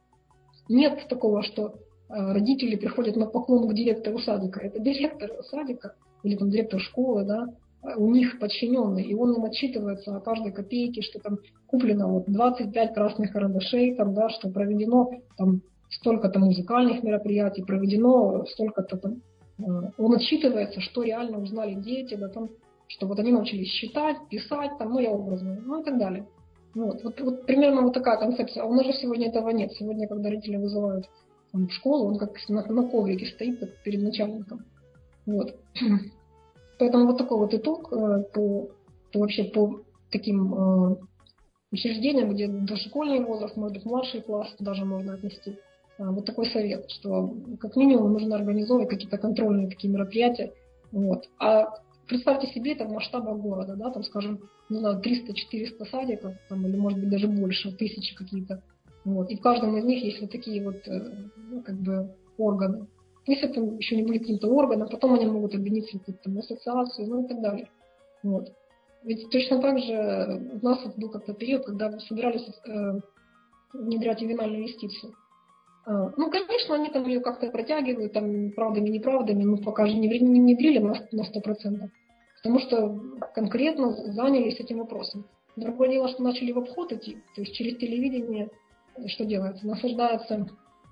нет такого, что э, родители приходят на поклон к директору садика. Это директор садика или там директор школы, да, у них подчиненный, и он им отчитывается о каждой копейке, что там куплено вот двадцать пять красных карандашей, там, да, что проведено там столько-то музыкальных мероприятий, проведено столько-то там. Э, он отчитывается, что реально узнали дети, да, там, что вот они научились считать, писать, там, ну, я образно, ну и так далее. Вот, вот, вот примерно вот такая концепция. А у нас же сегодня этого нет. Сегодня, когда родители вызывают там, в школу, он как на, на коврике стоит перед начальником. Вот. Поэтому вот такой вот итог э, по, по вообще по таким э, учреждениям, где дошкольный возраст, может быть, младший класс даже можно отнести. Э, вот такой совет, что как минимум нужно организовывать какие-то контрольные такие мероприятия. Вот. А представьте себе это в масштабах города, да, там, скажем, не знаю, триста-четыреста садиков, там, или, может быть, даже больше, тысячи какие-то. Вот. И в каждом из них есть вот такие вот, ну, как бы, органы. Если это еще не будет каким-то органом, потом они могут объединиться в какую-то ассоциацию, ну, и так далее. Вот. Ведь точно так же у нас был как-то период, когда мы собирались э, внедрять ювенальную юстицию. Ну, конечно, они там ее как-то протягивают, там, правдами, неправдами, но пока же не внедрили на сто процентов, потому что конкретно занялись этим вопросом. Другое дело, что начали в обход идти, то есть через телевидение, что делается, насаждаются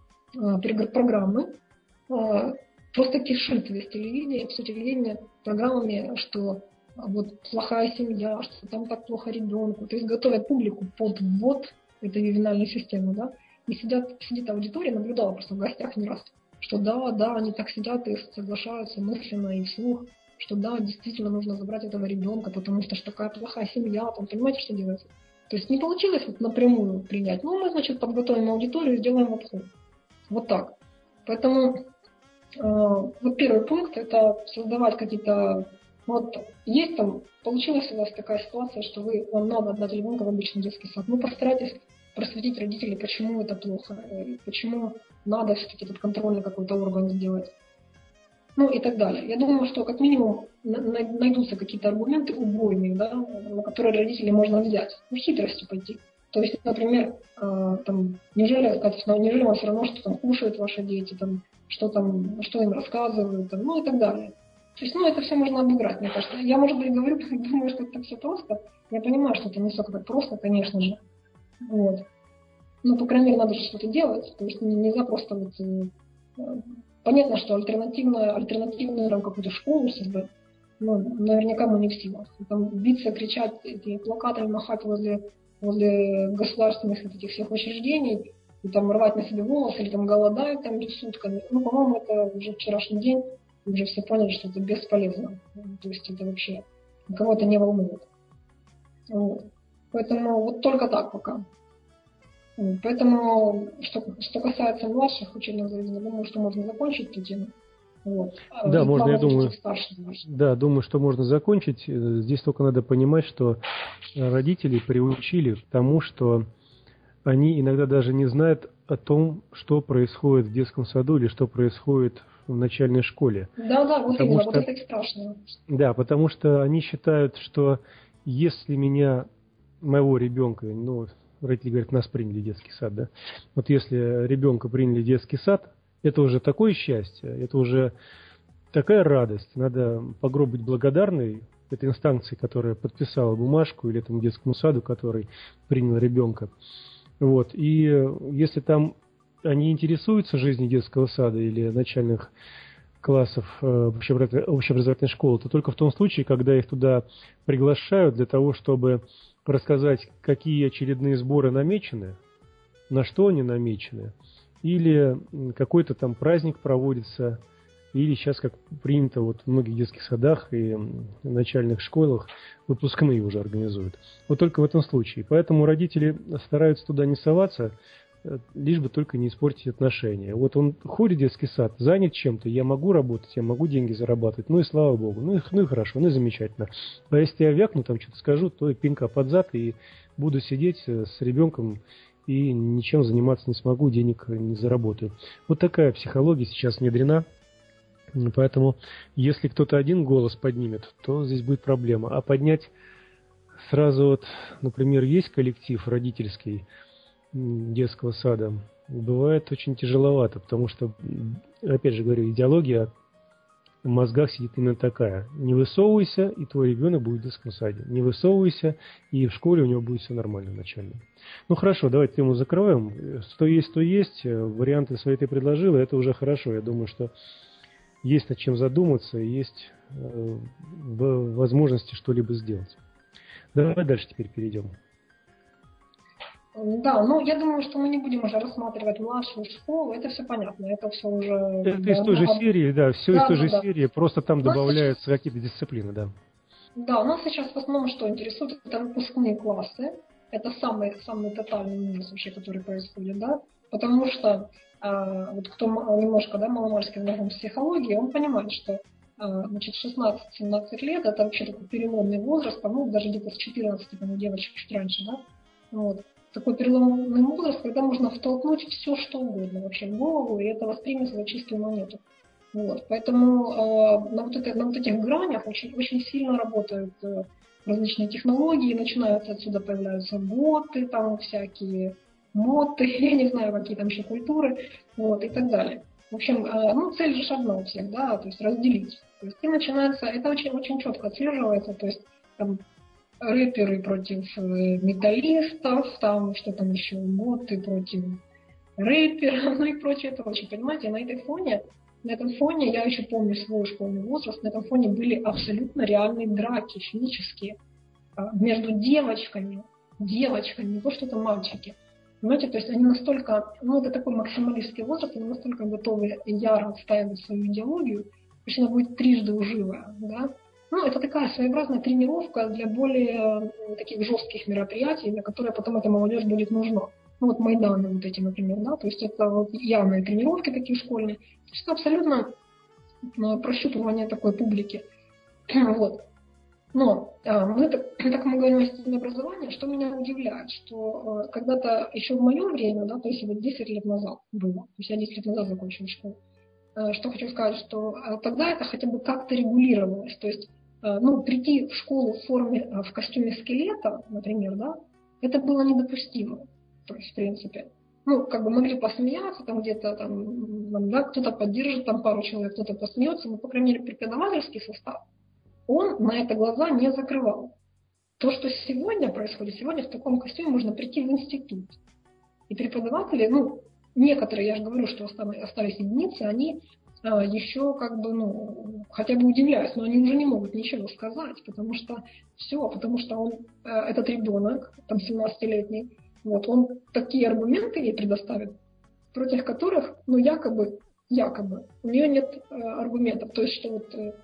э, программы, э, просто кишит весь телевидение, все телевидение программами, что вот плохая семья, что там так плохо ребенку, то есть готовят публику под ввод этой ювенальной системы, да. И сидят, сидит аудитория, наблюдала просто в гостях не раз, что да, да, они так сидят и соглашаются мысленно и вслух, что да, действительно нужно забрать этого ребенка, потому что ж такая плохая семья, там, понимаете, что делается? То есть не получилось вот напрямую принять. Ну, мы, значит, подготовим аудиторию, сделаем обход. Вот так. Поэтому э, вот первый пункт – это создавать какие-то… Вот есть там, получилась у вас такая ситуация, что вы, вам надо отдать ребенка в обычный детский сад. Ну, постарайтесь просветить родителей, почему это плохо, и почему надо все-таки этот контрольный какой-то орган сделать. Ну и так далее. Я думаю, что как минимум найдутся какие-то аргументы убойные, да, на которые родители можно взять. Ну, хитростью пойти. То есть, например, э, там, неужели, неужели вам все равно, что там кушают ваши дети, там, что, там, что им рассказывают, там, ну и так далее. То есть, ну, это все можно обыграть, мне кажется. Я, может быть, говорю, думаю, что это все просто. Я понимаю, что это не все так просто, конечно же. Вот. Ну, по крайней мере, надо же что-то делать. То есть нельзя просто вот… Э, понятно, что альтернативную, альтернативную там, какую-то школу создать, ну, наверняка мы не в силах. Там биться, кричать, эти плакатами махать возле, возле государственных этих всех учреждений, и там рвать на себе волосы, или там голодать там сутками. Ну, по-моему, это уже вчерашний день, уже все поняли, что это бесполезно. То есть это вообще никого это не волнует. Вот. Поэтому вот только так пока. Поэтому, что, что касается младших учебных заведений, я думаю, что можно закончить эту тему. Вот. Да, И можно, я думаю, старших, да, думаю, что можно закончить. Здесь только надо понимать, что родители приучили к тому, что они иногда даже не знают о том, что происходит в детском саду или что происходит в начальной школе. Да, да, вот именно, что, вот это и страшно. Да, потому что они считают, что если меня, моего ребенка, ну, родители говорят, нас приняли в детский сад, да. Вот если ребенка приняли в детский сад, это уже такое счастье, это уже такая радость. Надо по гробу быть благодарной этой инстанции, которая подписала бумажку, или этому детскому саду, который принял ребенка. Вот. И если там они интересуются жизнью детского сада или начальных классов общеобразовательной школы, то только в том случае, когда их туда приглашают для того, чтобы рассказать, какие очередные сборы намечены, на что они намечены, или какой-то там праздник проводится, или сейчас, как принято вот в многих детских садах и начальных школах, выпускные уже организуют. Вот только в этом случае. Поэтому родители стараются туда не соваться, лишь бы только не испортить отношения. Вот он ходит в детский сад, занят чем-то, я могу работать, я могу деньги зарабатывать, ну и слава богу, ну и, ну и хорошо, ну и замечательно. А если я вякну, там что-то скажу, то и пинка под зад, и буду сидеть с ребенком и ничем заниматься не смогу, денег не заработаю. Вот такая психология сейчас внедрена. Поэтому, если кто-то один голос поднимет, то здесь будет проблема. А поднять сразу вот, например, есть коллектив родительский детского сада, бывает очень тяжеловато, потому что, опять же говорю, идеология в мозгах сидит именно такая. Не высовывайся, и твой ребенок будет в детском саде. Не высовывайся, и в школе у него будет все нормально начально. Ну хорошо, давайте тему закрываем. Что есть, то есть. Варианты свои ты предложила, это уже хорошо. Я думаю, что есть над чем задуматься, есть э, возможности что-либо сделать. Давай дальше теперь перейдем. Да, ну я думаю, что мы не будем уже рассматривать младшую школу, это все понятно, это все уже… Это да, из той же много... серии, да, все да, из той да, же да. серии, просто там добавляются сейчас... какие-то дисциплины, да. Да, у нас сейчас в основном что интересует, это выпускные классы, это самый, самый тотальный ужас вообще, который происходит, да, потому что э, вот кто немножко, да, маломальски знаком с психологией, он понимает, что э, значит, шестнадцать-семнадцать лет это вообще такой переломный возраст, по-моему, даже где-то с четырнадцати, по-моему, девочек чуть раньше, да, вот. Такой переломный возраст, когда можно втолкнуть все, что угодно вообще в голову, и это воспримется за чистую монету. Вот. Поэтому э, на, вот это, на вот этих гранях очень, очень сильно работают э, различные технологии, начинаются отсюда появляются боты, там всякие моты, я не знаю, какие там еще культуры, вот, и так далее. В общем, э, ну, цель же одна у всех, да, то есть разделить. То есть и начинается, это очень, очень четко отслеживается, то есть там рэперы против металлистов, там что там еще, боты против рэперов, ну и прочее, прочее. Понимаете, на этой фоне, на этом фоне, я еще помню свой школьный возраст, на этом фоне были абсолютно реальные драки физические между девочками, девочками, не то что это мальчики. Понимаете, то есть они настолько, ну это такой максималистский возраст, они настолько готовы яро отстаивать свою идеологию, значит, она будет трижды лживая, да. Ну, это такая своеобразная тренировка для более таких жестких мероприятий, на которые потом эта молодежь будет нужна. Ну, вот Майданы вот эти, например, да, то есть это вот явные тренировки такие школьные. То есть это абсолютно прощупывание такой публики. Вот. Но мы так, так мы говорим о системе образования, что меня удивляет, что когда-то еще в мое время, да, то есть вот десять лет назад было, то есть я десять лет назад закончила школу, что хочу сказать, что тогда это хотя бы как-то регулировалось, то есть ну, прийти в школу в форме, в костюме скелета, например, да, это было недопустимо, то есть в принципе. Ну, как бы могли посмеяться, там где-то там, да, кто-то поддержит, там пару человек, кто-то посмеется, но, по крайней мере, преподавательский состав, он на это глаза не закрывал. То, что сегодня происходит, сегодня в таком костюме можно прийти в институт. И преподаватели, ну, некоторые, я же говорю, что остались единицы, они а, еще как бы, ну, хотя бы удивляюсь, но они уже не могут ничего сказать, потому что все, потому что он, этот ребенок, там семнадцатилетний, вот, он такие аргументы ей предоставит, против которых, ну, якобы, якобы, у нее нет э, аргументов. То есть, что вот э,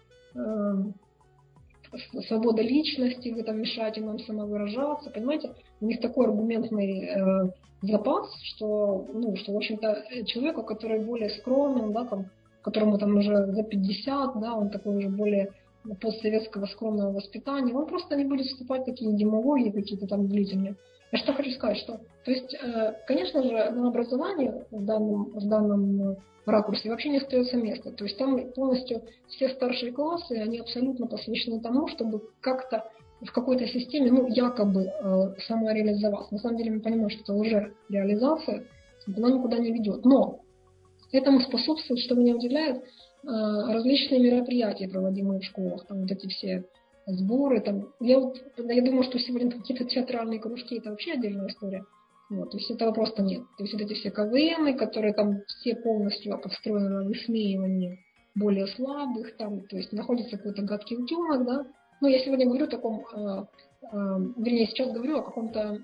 э, свобода личности, вы там мешаете нам самовыражаться, понимаете? У них такой аргументный э, запас, что, ну, что, в общем-то, человеку, который более скромен, да, там, которому там уже за пятьдесят, да, он такой уже более постсоветского скромного воспитания, он просто не будет вступать в такие демагогии какие-то там длительные. Я что хочу сказать, что, то есть, конечно же, на образование в данном, в данном ракурсе вообще не остается места. То есть там полностью все старшие классы, они абсолютно посвящены тому, чтобы как-то в какой-то системе, ну, якобы самореализоваться. На самом деле мы понимаем, что это уже реализация, она никуда не ведет. Но этому способствует, что меня удивляет, различные мероприятия, проводимые в школах, там вот эти все сборы, там, я, вот, я думаю, что сегодня какие-то театральные кружки, это вообще отдельная история. Вот, то есть этого просто нет. То есть вот эти все КВНы, которые там все полностью подстроены на высмеивание более слабых, там, то есть находится какой-то гадкий утенок, да. Ну, я сегодня говорю о таком, э, э, вернее, сейчас говорю о каком-то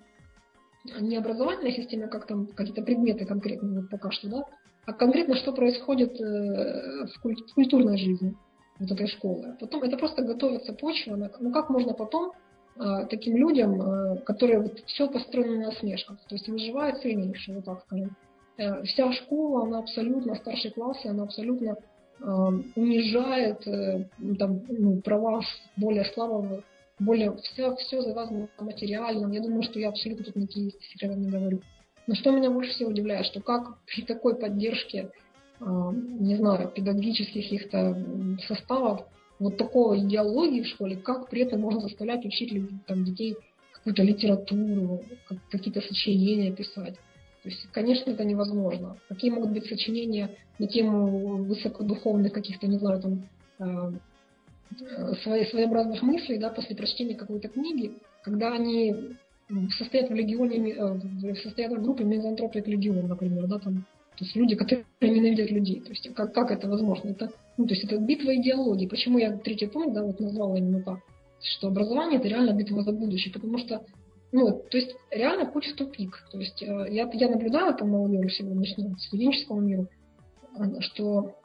не образовательной системе, как там какие-то предметы конкретные вот пока что, да, а конкретно, что происходит э, в, куль- в культурной жизни вот этой школы. Потом это просто готовится почва. Ну как можно потом э, таким людям, э, которые вот все построено на насмешках, то есть выживают сильнейшие, вот так скажем. Э, вся школа, она абсолютно, старшие классы, она абсолютно э, унижает э, там, ну, права более слабого, более все, все завязано на материальном. Я думаю, что я абсолютно тут никакие секреты не говорю. Но что меня больше всего удивляет, что как при такой поддержке, не знаю, педагогических каких-то составов, вот такой идеологии в школе, как при этом можно заставлять учить там, детей какую-то литературу, какие-то сочинения писать. То есть, конечно, это невозможно. Какие могут быть сочинения на тему высокодуховных каких-то, не знаю, там, своеобразных мыслей, да, после прочтения какой-то книги, когда они состоят в легионе, состоят в группе мизантропик легион, например, да, там. То есть люди, которые ненавидят людей. То есть как, как это возможно? Это, ну, то есть это битва идеологии. Почему я третий пункт, да, вот назвала именно так, что образование это реально битва за будущее, потому что, ну, то есть реально путь в тупик. То есть я, я наблюдаю по молодежи сегодняшнему студенческому миру, что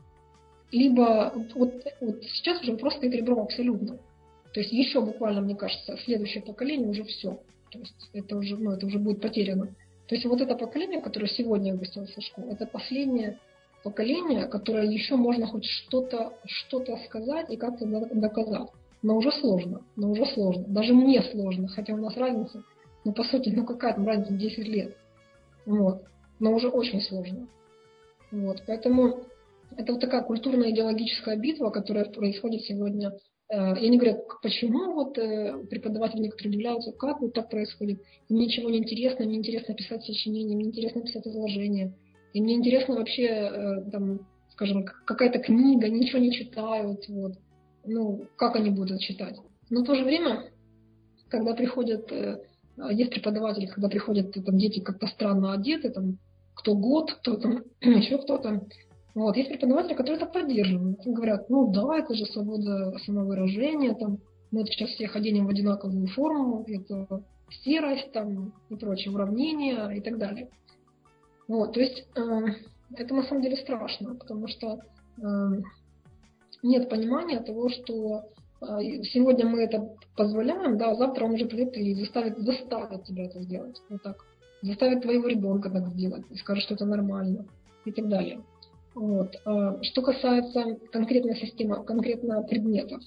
либо вот, вот сейчас уже просто это ребром абсолютно. То есть еще буквально, мне кажется, следующее поколение уже все. То есть это уже, ну, это уже будет потеряно. То есть вот это поколение, которое сегодня выпустилось со школы, это последнее поколение, которое еще можно хоть что-то, что-то сказать и как-то доказать. Но уже сложно, но уже сложно. Даже мне сложно, хотя у нас разница, ну по сути, ну какая там разница, десять лет. Вот. Но уже очень сложно. Вот. Поэтому это вот такая культурно-идеологическая битва, которая происходит сегодня. Я не говорю, почему вот преподаватели некоторые удивляются, как вот так происходит. Мне ничего не интересно, мне интересно писать сочинения, мне интересно писать изложения. И мне интересно вообще, там, скажем, какая-то книга, ничего не читают. Вот. Ну, как они будут читать? Но в то же время, когда приходят, есть преподаватели, когда приходят там, дети как-то странно одеты, там, кто год, кто там, еще кто-то. Вот. Есть преподаватели, которые это поддерживают. Говорят, ну да, это же свобода самовыражения, там, мы сейчас всех оденем в одинаковую форму, это серость там, и прочие уравнения и так далее. Вот. То есть э, это на самом деле страшно, потому что э, нет понимания того, что сегодня мы это позволяем, да, а завтра он уже придет и заставит, заставит тебя это сделать. Вот так. Заставит твоего ребенка так сделать и скажет, что это нормально и так далее. Вот. Что касается конкретной системы, конкретно предметов.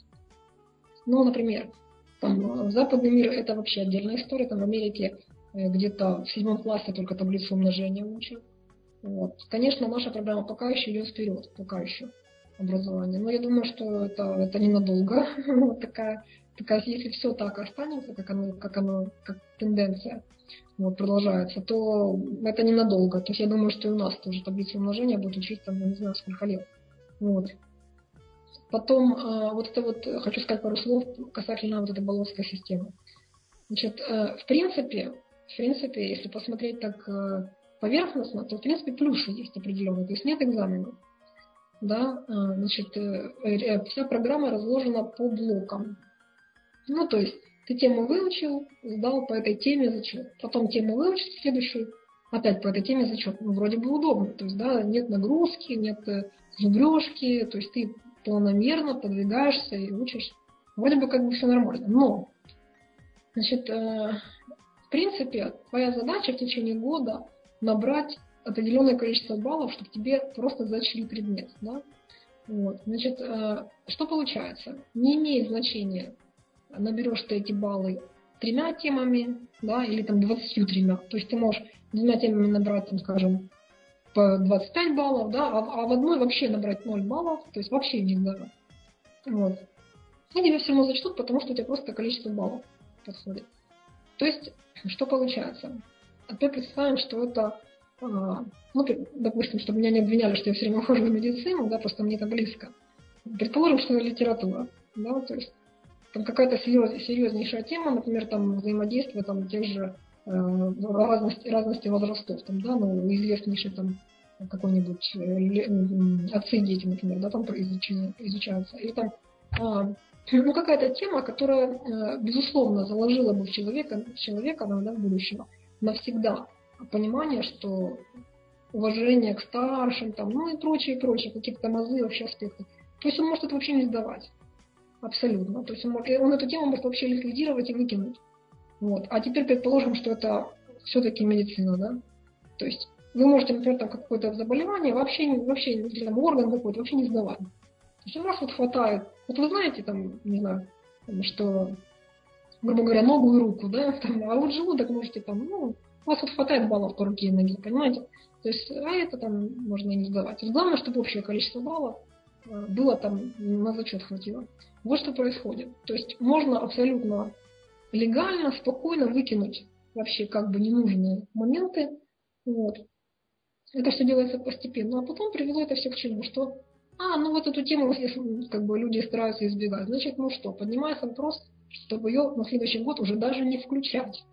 Ну, например, там, западный мир это вообще отдельная история. Там в Америке где-то в седьмом классе только таблицу умножения учат. Вот. Конечно, наша программа пока еще идет вперед, пока еще образование. Но я думаю, что это, это ненадолго. Вот такая, такая, если все так останется, как оно, как оно, как тенденция вот, продолжается, то это ненадолго. То есть я думаю, что и у нас тоже таблицу умножения будут учить там, не знаю, сколько лет. Вот. Потом, вот это вот, хочу сказать пару слов касательно вот этой баллонской системы. Значит, в принципе, в принципе, если посмотреть так поверхностно, то, в принципе, плюсы есть определенные. То есть нет экзаменов. Да, значит, вся программа разложена по блокам. Ну, то есть ты тему выучил, сдал по этой теме зачет. Потом тему выучил следующую, опять по этой теме зачет. Ну, вроде бы удобно. То есть, да, нет нагрузки, нет зубрежки. То есть ты планомерно продвигаешься и учишь. Вроде бы как бы все нормально. Но, значит, в принципе, твоя задача в течение года набрать определенное количество баллов, чтобы тебе просто зачли предмет. Да? Вот. Значит, что получается? Не имеет значения, наберешь ты эти баллы тремя темами, да, или там двадцатью тремя. То есть ты можешь двумя темами набрать, там, скажем, по двадцать пять баллов, да, а, а в одной вообще набрать ноль баллов, то есть вообще не сдавать. Вот. И тебя все равно зачтут, потому что у тебя просто количество баллов подходит. То есть, что получается? А теперь представим, что это, а, ну, допустим, чтобы меня не обвиняли, что я все время ухожу в медицину, да, просто мне это близко. Предположим, что это литература, да, то есть там какая-то серьез, серьезнейшая тема, например, там взаимодействие там тех же э, разности, разности возрастов, там, да, ну, известнейший там какой-нибудь э, отцы и дети, например, да, там изучение, изучаются. Или там а, ну, какая-то тема, которая, э, безусловно, заложила бы в человека, в человека да, в будущего навсегда понимание, что уважение к старшим, там, ну и прочее, прочее, какие-то мазы, вообще аспекты. То есть он может это вообще не сдавать. Абсолютно. То есть он, он эту тему может вообще ликвидировать и выкинуть. Вот. А теперь предположим, что это все-таки медицина, да? То есть вы можете, например, там какое-то заболевание, вообще, вообще или там орган какой-то, вообще не сдавать. То есть у вас вот хватает, вот вы знаете, там, не знаю, что, грубо говоря, ногу и руку, да, там, а вот желудок можете там, ну, у вас вот хватает баллов по руке и ноге, понимаете? То есть, а это там можно и не сдавать. То есть, главное, чтобы общее количество баллов было там, на зачет хватило. Вот что происходит. То есть можно абсолютно легально, спокойно выкинуть вообще как бы ненужные моменты. Вот. Это все делается постепенно. А потом привело это все к чему? Что, а, ну вот эту тему как бы люди стараются избегать. Значит, ну что, поднимается вопрос, чтобы ее на следующий год уже даже не включать.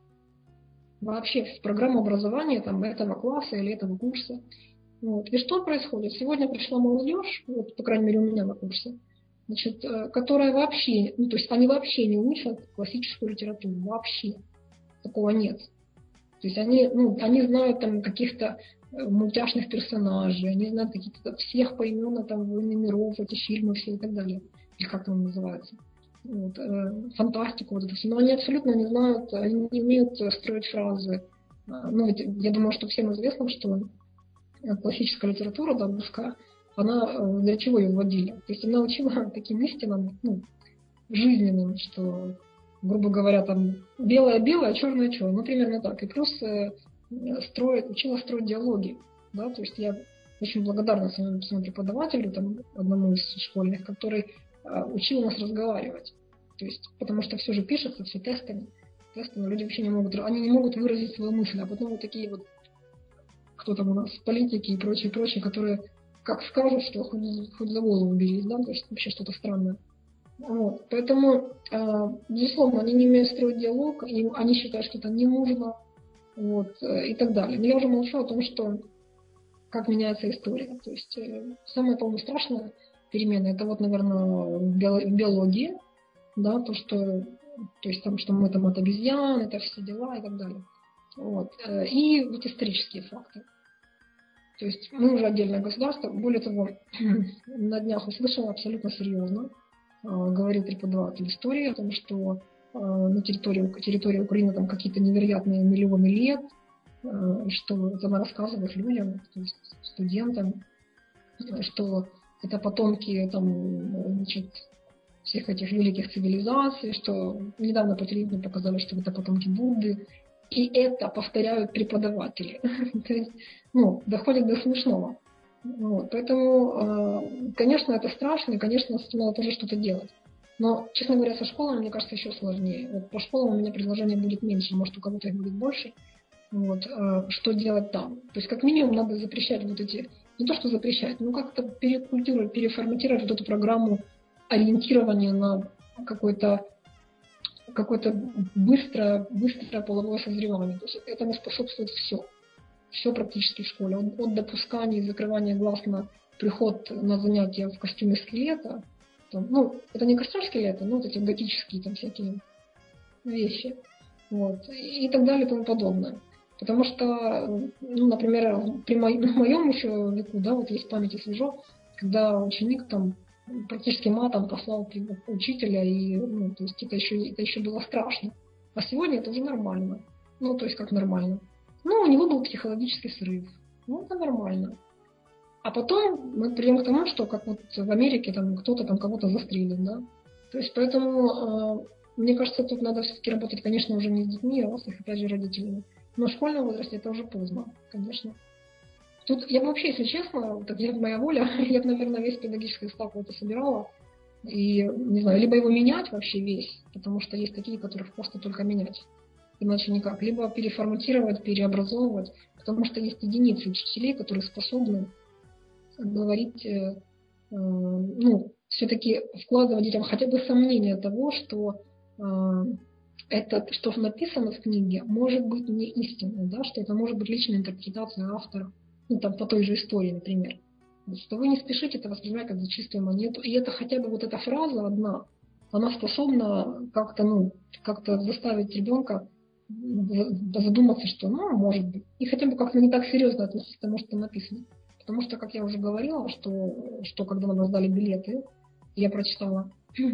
Вообще в программу образования там, этого класса или этого курса. Вот. И что происходит? Сегодня пришла молодежь, вот, по крайней мере у меня на курсе, значит, которая вообще, ну то есть они вообще не учат классическую литературу, вообще. Такого нет. То есть они, ну, они знают там каких-то мультяшных персонажей, они знают каких-то всех поименно там «Войны миров», эти фильмы все и так далее. Или как там называется. Вот, э, фантастику, вот это все. Но они абсолютно не знают, они не умеют строить фразы. Ну, ведь я думаю, что всем известно, что классическая литература, да, русская, она для чего ее вводили? То есть она учила таким истинам, ну, жизненным, что, грубо говоря, там белое-белое, черное-черное, ну, примерно так. И плюс э, строит, учила строить диалоги, да, то есть я очень благодарна своему, своему преподавателю, там, одному из школьных, который э, учил нас разговаривать. То есть, потому что все же пишется, все тестами, тестами, люди вообще не могут, они не могут выразить свою мысль, а потом вот такие вот, кто там у нас, политики и прочие, прочие, которые как скажут, что хоть, хоть за голову уберись, да, то есть вообще что-то странное. Вот. Поэтому, э, безусловно, они не умеют строить диалог, и они считают, что это не нужно, вот, э, и так далее. Но я уже молчу о том, что как меняется история. То есть э, самая, по-моему, страшная перемена, это вот, наверное, в биологии, да, то, что, то есть там, что мы там от обезьян, это все дела и так далее. Вот. И вот исторические факты. То есть мы уже отдельное государство. Более того, на днях услышала абсолютно серьезно, говорил преподаватель истории о том, что на территории, территории Украины там какие-то невероятные миллионы лет, что это она рассказывает людям, то есть студентам, что это потомки там, значит, всех этих великих цивилизаций, что недавно по телевидению показали, что это потомки Будды, и это повторяют преподаватели. То есть, ну, доходит до смешного. Вот. Поэтому, конечно, это страшно, и, конечно, с этим надо тоже что-то делать. Но, честно говоря, со школами, мне кажется, еще сложнее. Вот по школам у меня предложение будет меньше, может, у кого-то их будет больше. Вот. Что делать там? То есть, как минимум, надо запрещать вот эти... Не то, что запрещать, но как-то перекультурировать, переформатировать вот эту программу ориентирования на какой-то какое-то быстрое, быстрое половое созревание. То есть этому способствует все. Все практически в школе. От, от допускания и закрывания глаз на приход на занятия в костюме скелета. Там, ну, это не костюм скелета, но вот эти готические там всякие вещи. Вот. И, и так далее и тому подобное. Потому что, ну, например, при мо- в моем еще веку, да, вот есть в памяти свежо, когда ученик там практически матом послал учителя, и, ну, то есть это еще, это еще было страшно. А сегодня это уже нормально. Ну, то есть как нормально. Ну, у него был психологический срыв. Ну, это нормально. А потом мы придем к тому, что как вот в Америке там кто-то там кого-то застрелит, да. То есть поэтому, э, мне кажется, тут надо все-таки работать, конечно, уже не с детьми, а с их, опять же, родителями. Но в школьном возрасте это уже поздно, конечно. Тут я бы вообще, если честно, так где моя воля, я бы, наверное, весь педагогический состав это собирала. И, не знаю, либо его менять вообще весь, потому что есть такие, которых просто только менять. Иначе никак. Либо переформатировать, переобразовывать, потому что есть единицы учителей, которые способны говорить, э, э, ну, все-таки вкладывать детям хотя бы сомнение того, что э, это, что написано в книге, может быть не истинно, да, что это может быть личная интерпретация автора. Ну, там, по той же истории, например, что вы не спешите это воспринимать как за чистую монету. И это хотя бы вот эта фраза одна, она способна как-то, ну, как-то заставить ребенка задуматься, что, ну, может быть. И хотя бы как-то не так серьезно относиться к тому, что написано. Потому что, как я уже говорила, что, что когда нам раздали билеты, я прочитала,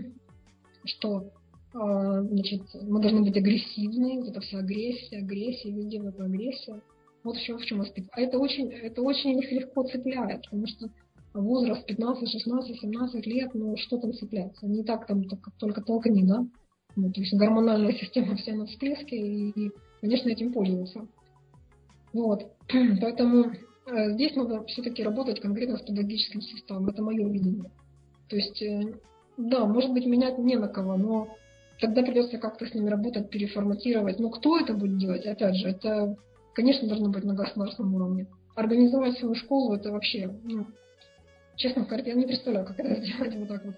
что значит, мы должны быть агрессивны, вот эта вся агрессия, агрессия, везде вот эта агрессия. Вот еще в чем аспект. А это очень, это очень их легко цепляет, потому что возраст пятнадцать, шестнадцать, семнадцать лет, ну что там цепляться? Не так там только, только толкни, да? Ну, то есть гормональная система вся на всплеске, и, и, конечно, этим пользуются. Вот. Поэтому э, здесь надо все-таки работать конкретно с педагогическим составом. Это мое видение. То есть, э, да, может быть, менять не на кого, но тогда придется как-то с ними работать, переформатировать. Но кто это будет делать? Опять же, это... Конечно, должно быть на государственном уровне. Организовать свою школу, это вообще, ну, честно говоря, я не представляю, как это сделать вот так вот.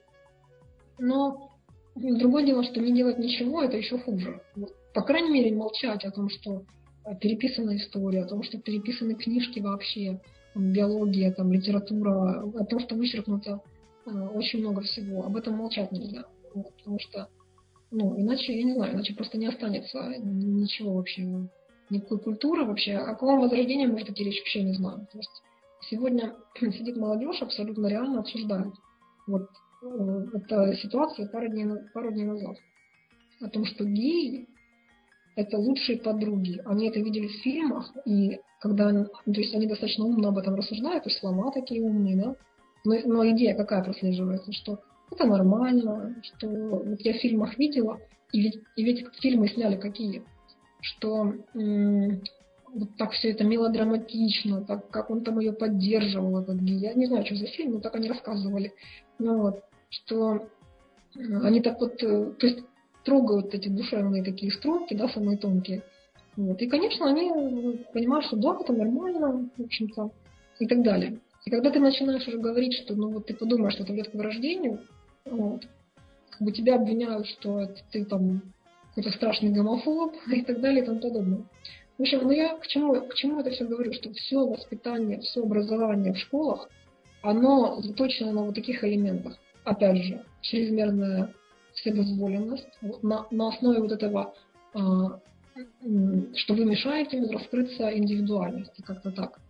Но другое дело, что не делать ничего, это еще хуже. Вот, по крайней мере, молчать о том, что переписана история, о том, что переписаны книжки вообще, там, биология, там, литература, о том, что вычеркнуто э, очень много всего. Об этом молчать нельзя. Вот, потому что, ну, иначе, я не знаю, иначе просто не останется ничего вообще. Никакой культуры вообще. О каком возрождении может идти речь, вообще не знаю. То есть сегодня сидит молодежь, абсолютно реально обсуждает. Вот э, эта ситуация пару дней, пару дней назад. О том, что геи – это лучшие подруги. Они это видели в фильмах, и когда, то есть они достаточно умно об этом рассуждают, то есть слова такие умные, да. Но, но идея какая прослеживается, что это нормально, что вот я в фильмах видела, и ведь, и ведь фильмы сняли какие? Что м- вот так все это мелодраматично, так как он там ее поддерживал, этот гей. Я не знаю, что за фильм, но так они рассказывали. Ну, вот, что они так вот, то есть трогают эти душевные такие струнки, да, самые тонкие. Вот. И, конечно, они понимают, что да, это нормально, в общем-то, и так далее. И когда ты начинаешь уже говорить, что ну вот ты подумаешь, что это ведет к вырождению, вот, как бы тебя обвиняют, что это, ты там какой-то страшный гомофоб и так далее и тому подобное. В общем, ну я к чему, к чему это все говорю, что все воспитание, все образование в школах, оно заточено на вот таких элементах. Опять же, чрезмерная вседозволенность на, на основе вот этого, а, что вы мешаете раскрыться индивидуальности, как-то так.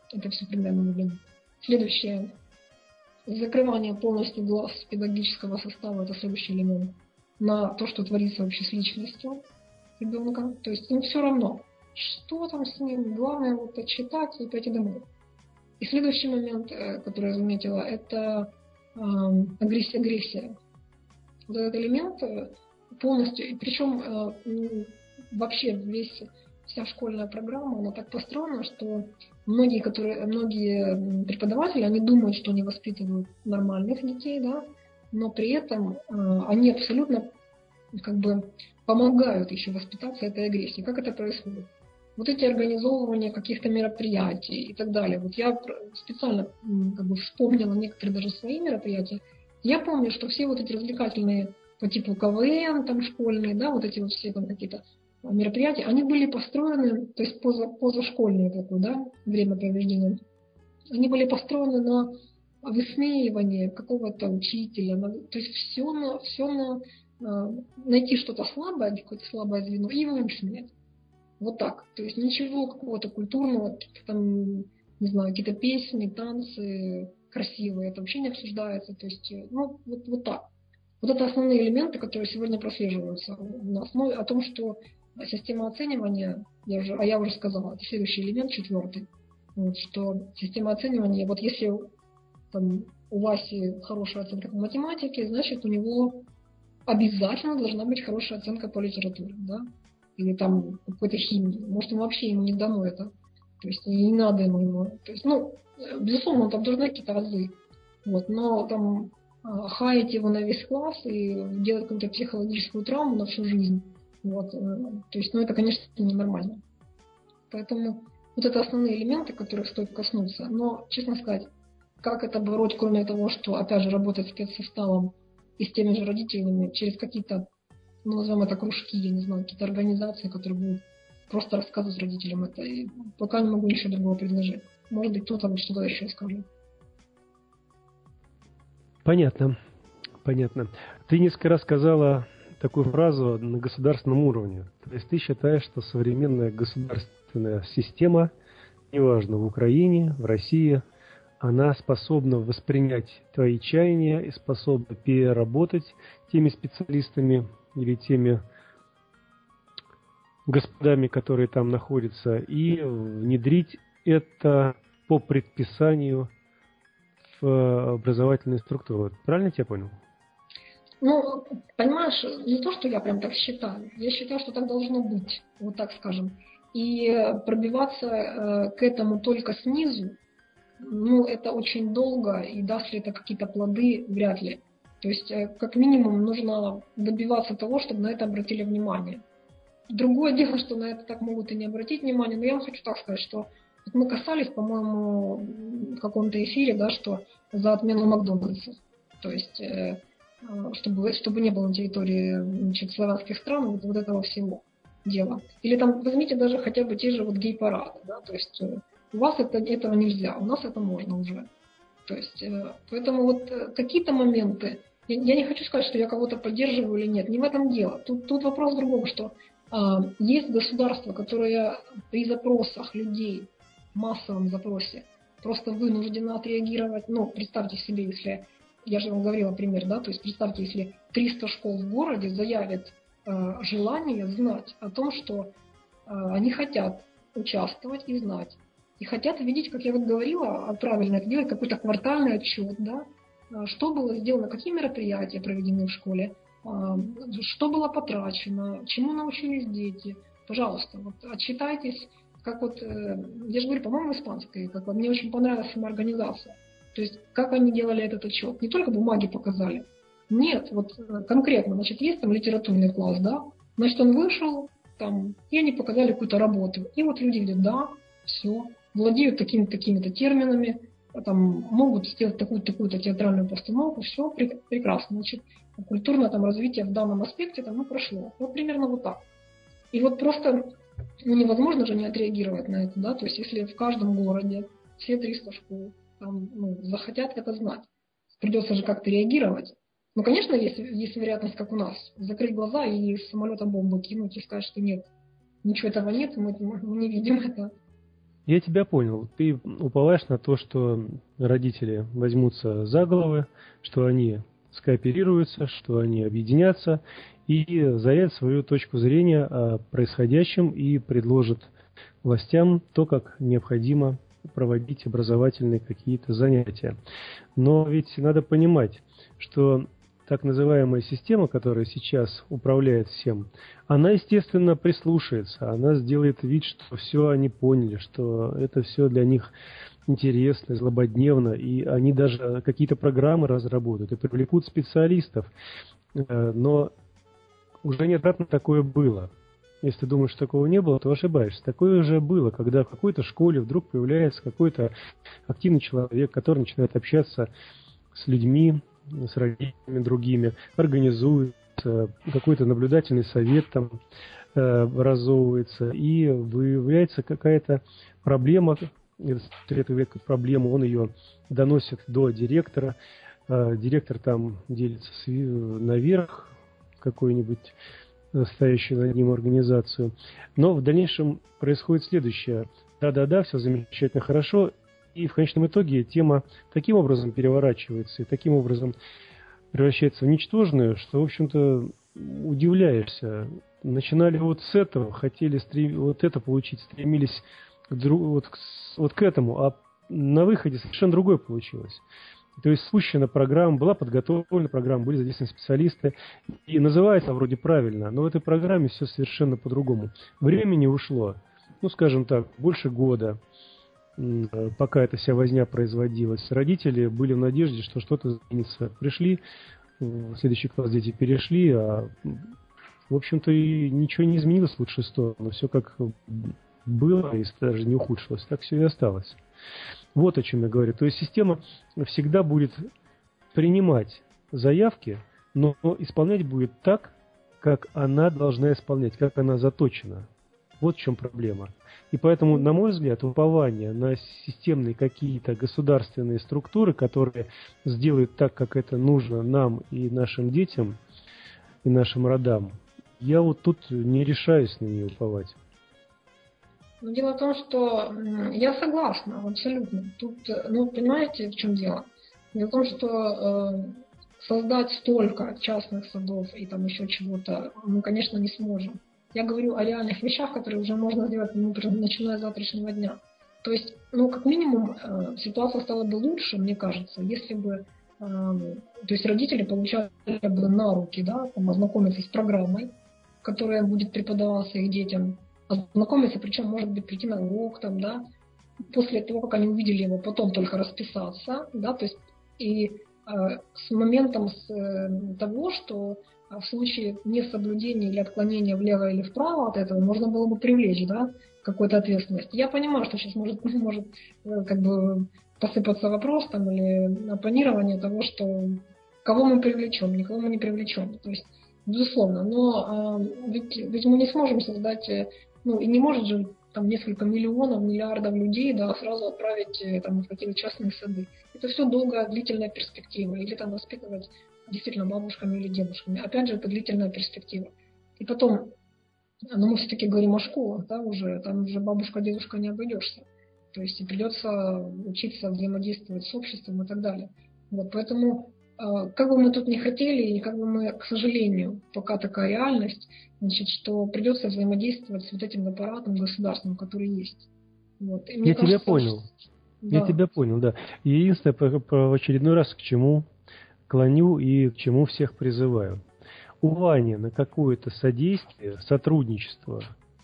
это все примерно выглядит. Следующее. Закрывание полностью глаз педагогического состава – это следующий элемент. На то, что творится вообще с личностью ребенка. То есть им все равно, что там с ним. Главное вот отчитать и пойти домой. И следующий момент, который я заметила, это э, агрессия, агрессия. Вот этот элемент полностью, причем э, вообще весь, вся школьная программа, она так построена, что многие, которые, многие преподаватели, они думают, что они воспитывают нормальных детей, да, но при этом э, они абсолютно как бы помогают еще воспитаться этой агрессии. Как это происходит? Вот эти организовывания каких-то мероприятий и так далее. Вот я специально как бы вспомнила некоторые даже свои мероприятия. Я помню, что все вот эти развлекательные по типу КВН, там школьные, да, вот эти вот все там какие-то мероприятия, они были построены, то есть поза, позашкольное такое, да, времяпровождение, они были построены на высмеивании какого-то учителя, на, то есть все на, все на найти что-то слабое, какое-то слабое звено и его высмеять. Вот так. То есть ничего какого-то культурного, там, не знаю, какие-то песни, танцы красивые, это вообще не обсуждается. То есть, ну, вот, вот так. Вот это основные элементы, которые сегодня прослеживаются на основе о том, что система оценивания, я уже, а я уже сказала, это следующий элемент, четвертый, вот, что система оценивания, вот если там, у Васи хорошая оценка по математике, значит у него обязательно должна быть хорошая оценка по литературе, да, или там какой-то химии. Может, ему вообще ему не дано это. То есть не надо ему его. То есть, ну, безусловно, там должны какие-то разы. Вот, но там хаять его на весь класс и делать какую-то психологическую травму на всю жизнь. Вот, то есть, ну, это, конечно, ненормально. Поэтому вот это основные элементы, которых стоит коснуться. Но, честно сказать, как это бороть, кроме того, что, опять же, работать с спецсоставом и с теми же родителями через какие-то, ну, назовем это кружки, я не знаю, какие-то организации, которые будут просто рассказывать родителям это. И пока не могу ничего другого предложить. Может быть, кто-то что-то еще скажет. Понятно. Понятно. Ты несколько раз сказала такую фразу на государственном уровне. То есть ты считаешь, что современная государственная система, неважно, в Украине, в России, она способна воспринять твои чаяния и способна переработать теми специалистами или теми господами, которые там находятся, и внедрить это по предписанию в образовательную структуру. Правильно я тебя понял? Ну, понимаешь, не то, что я прям так считаю. Я считаю, что так должно быть, вот так скажем. И пробиваться э, к этому только снизу, ну, это очень долго, и даст ли это какие-то плоды, вряд ли. То есть, э, как минимум, нужно добиваться того, чтобы на это обратили внимание. Другое дело, что на это так могут и не обратить внимание, но я вам хочу так сказать, что вот мы касались, по-моему, в каком-то эфире, да, что за отмену Макдональдса. То есть, э, чтобы, чтобы не было на территории, значит, славянских стран вот, вот этого всего дела. Или там возьмите даже хотя бы те же вот гей-парады, да, то есть э, у вас это, этого нельзя, у нас это можно уже. То есть, э, поэтому вот э, какие-то моменты, я, я не хочу сказать, что я кого-то поддерживаю или нет, не в этом дело. Тут, тут вопрос в другом, что э, есть государства, которые при запросах людей, массовом запросе, просто вынуждены отреагировать. Ну, представьте себе, если, я же вам говорила пример, да, то есть представьте, если триста школ в городе заявят э, желание знать о том, что э, они хотят участвовать и знать. И хотят видеть, как я вот говорила, правильно это делать, какой-то квартальный отчет, да, что было сделано, какие мероприятия проведены в школе, что было потрачено, чему научились дети. Пожалуйста, вот отчитайтесь, как вот, я же говорю, по-моему, испанской, как вот, мне очень понравилась сама организация. То есть, как они делали этот отчет. Не только бумаги показали. Нет, вот конкретно, значит, есть там литературный класс, да, значит, он вышел, там, и они показали какую-то работу. И вот люди говорят, да, все, владеют такими-то такими-то терминами, там, могут сделать такую-то такую-то театральную постановку, все прекрасно. Значит, культурное там развитие в данном аспекте там, ну, прошло. Вот примерно вот так. И вот просто ну, невозможно же не отреагировать на это, да, то есть если в каждом городе все триста школ там, ну, захотят это знать, придется же как-то реагировать. Ну, конечно, есть, есть вероятность, как у нас, закрыть глаза и с самолета бомбу кинуть и сказать, что нет, ничего этого нет, мы, мы не видим это. Я тебя понял. Ты уповаешь на то, что родители возьмутся за головы, что они скооперируются, что они объединятся и заявят свою точку зрения о происходящем и предложат властям то, как необходимо проводить образовательные какие-то занятия. Но ведь надо понимать, что так называемая система, которая сейчас управляет всем, она, естественно, прислушается, она сделает вид, что все они поняли, что это все для них интересно, злободневно, и они даже какие-то программы разработают и привлекут специалистов. Но уже неоднократно такое было. Если ты думаешь, что такого не было, то ошибаешься. Такое уже было, когда в какой-то школе вдруг появляется какой-то активный человек, который начинает общаться с людьми, с родителями другими, организует какой-то наблюдательный совет там э, образовывается, и выявляется какая-то проблема, это выявляет проблему, он ее доносит до директора, э, директор там делится с, наверх какой-нибудь стоящую над ним организацию. Но в дальнейшем происходит следующее. Да-да-да, все замечательно, хорошо. И в конечном итоге тема таким образом переворачивается и таким образом превращается в ничтожную, что, в общем-то, удивляешься. Начинали вот с этого, хотели стрем... вот это получить, стремились к друг... вот, к... вот к этому, а на выходе совершенно другое получилось. То есть спущена программа, была подготовлена программа, были задействованы специалисты, и называется вроде правильно, но в этой программе все совершенно по-другому. Времени ушло, ну, скажем так, больше года, пока эта вся возня производилась. Родители были в надежде, что что-то изменится. Пришли, в следующий класс дети перешли, а, в общем-то, и ничего не изменилось в лучшую сторону. Все как было, и даже не ухудшилось, так все и осталось. Вот о чем я говорю. То есть система всегда будет принимать заявки, но исполнять будет так, как она должна исполнять, как она заточена. Вот в чем проблема. И поэтому, на мой взгляд, упование на системные какие-то государственные структуры, которые сделают так, как это нужно нам и нашим детям, и нашим родам, я вот тут не решаюсь на нее уповать. Но дело в том, что я согласна абсолютно. Тут, ну, понимаете, в чем дело? Дело в том, что э, создать столько частных садов и там еще чего-то мы, конечно, не сможем. Я говорю о реальных вещах, которые уже можно сделать, ну, начиная с завтрашнего дня. То есть, ну, как минимум, э, ситуация стала бы лучше, мне кажется, если бы, э, то есть родители получали бы на руки, да, там, ознакомиться с программой, которая будет преподаваться их детям, ознакомиться, причем, может быть, прийти на урок, там, да, после того, как они увидели его, потом только расписаться, да, то есть, и э, с моментом с, э, того, что в случае несоблюдения или отклонения влево или вправо от этого можно было бы привлечь, да, какую-то ответственность. Я понимаю, что сейчас может, может э, как бы посыпаться вопрос там, или оппонирование того, что кого мы привлечем, никого мы не привлечем, то есть, безусловно, но э, ведь, ведь мы не сможем создать... Ну, и не может же там несколько миллионов, миллиардов людей, да, сразу отправить там в какие-то частные сады. Это все долгая, длительная перспектива. Или там воспитывать действительно бабушками или дедушками. Опять же, это длительная перспектива. И потом, ну, мы все-таки говорим о школах, да, уже, там уже бабушка, дедушка не обойдешься. То есть и придется учиться взаимодействовать с обществом и так далее. Вот, поэтому, как бы мы тут не хотели, и как бы мы, к сожалению, пока такая реальность, значит, что придется взаимодействовать с вот этим аппаратом государственным, который есть. Вот. И Я кажется, тебя понял. Да. Я тебя понял, да. И единственное, по, по, в очередной раз к чему клоню и к чему всех призываю. Упование на какое-то содействие, сотрудничество,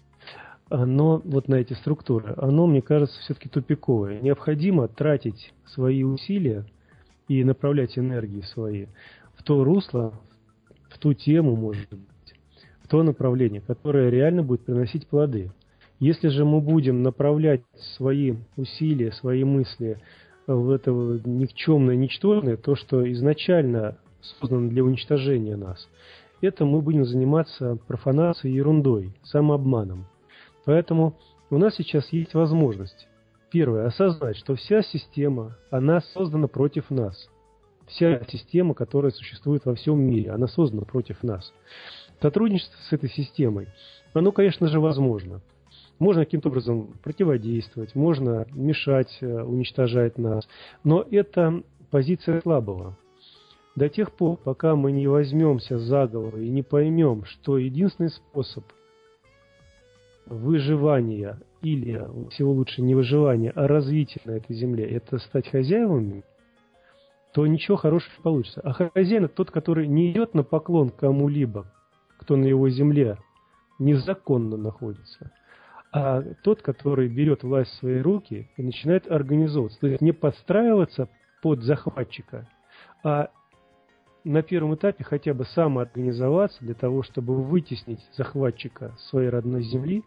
оно, вот на эти структуры, оно, мне кажется, все-таки тупиковое. Необходимо тратить свои усилия и направлять энергии свои в то русло, в ту тему, может быть, в то направление, которое реально будет приносить плоды. Если же мы будем направлять свои усилия, свои мысли в это никчемное, ничтожное, то, что изначально создано для уничтожения нас, это мы будем заниматься профанацией, ерундой, самообманом. Поэтому у нас сейчас есть возможность, первое, осознать, что вся система, она создана против нас. Вся система, которая существует во всем мире, она создана против нас. Сотрудничество с этой системой, оно, конечно же, возможно. Можно каким-то образом противодействовать, можно мешать, уничтожать нас. Но это позиция слабого. До тех пор, пока мы не возьмемся за голову и не поймем, что единственный способ выживания, или всего лучше не выживания, а развития на этой земле, это стать хозяевами, то ничего хорошего не получится. А хозяин – это тот, который не идет на поклон кому-либо, кто на его земле незаконно находится, а тот, который берет власть в свои руки и начинает организовываться. То есть не подстраиваться под захватчика, а на первом этапе хотя бы самоорганизоваться для того, чтобы вытеснить захватчика с своей родной земли,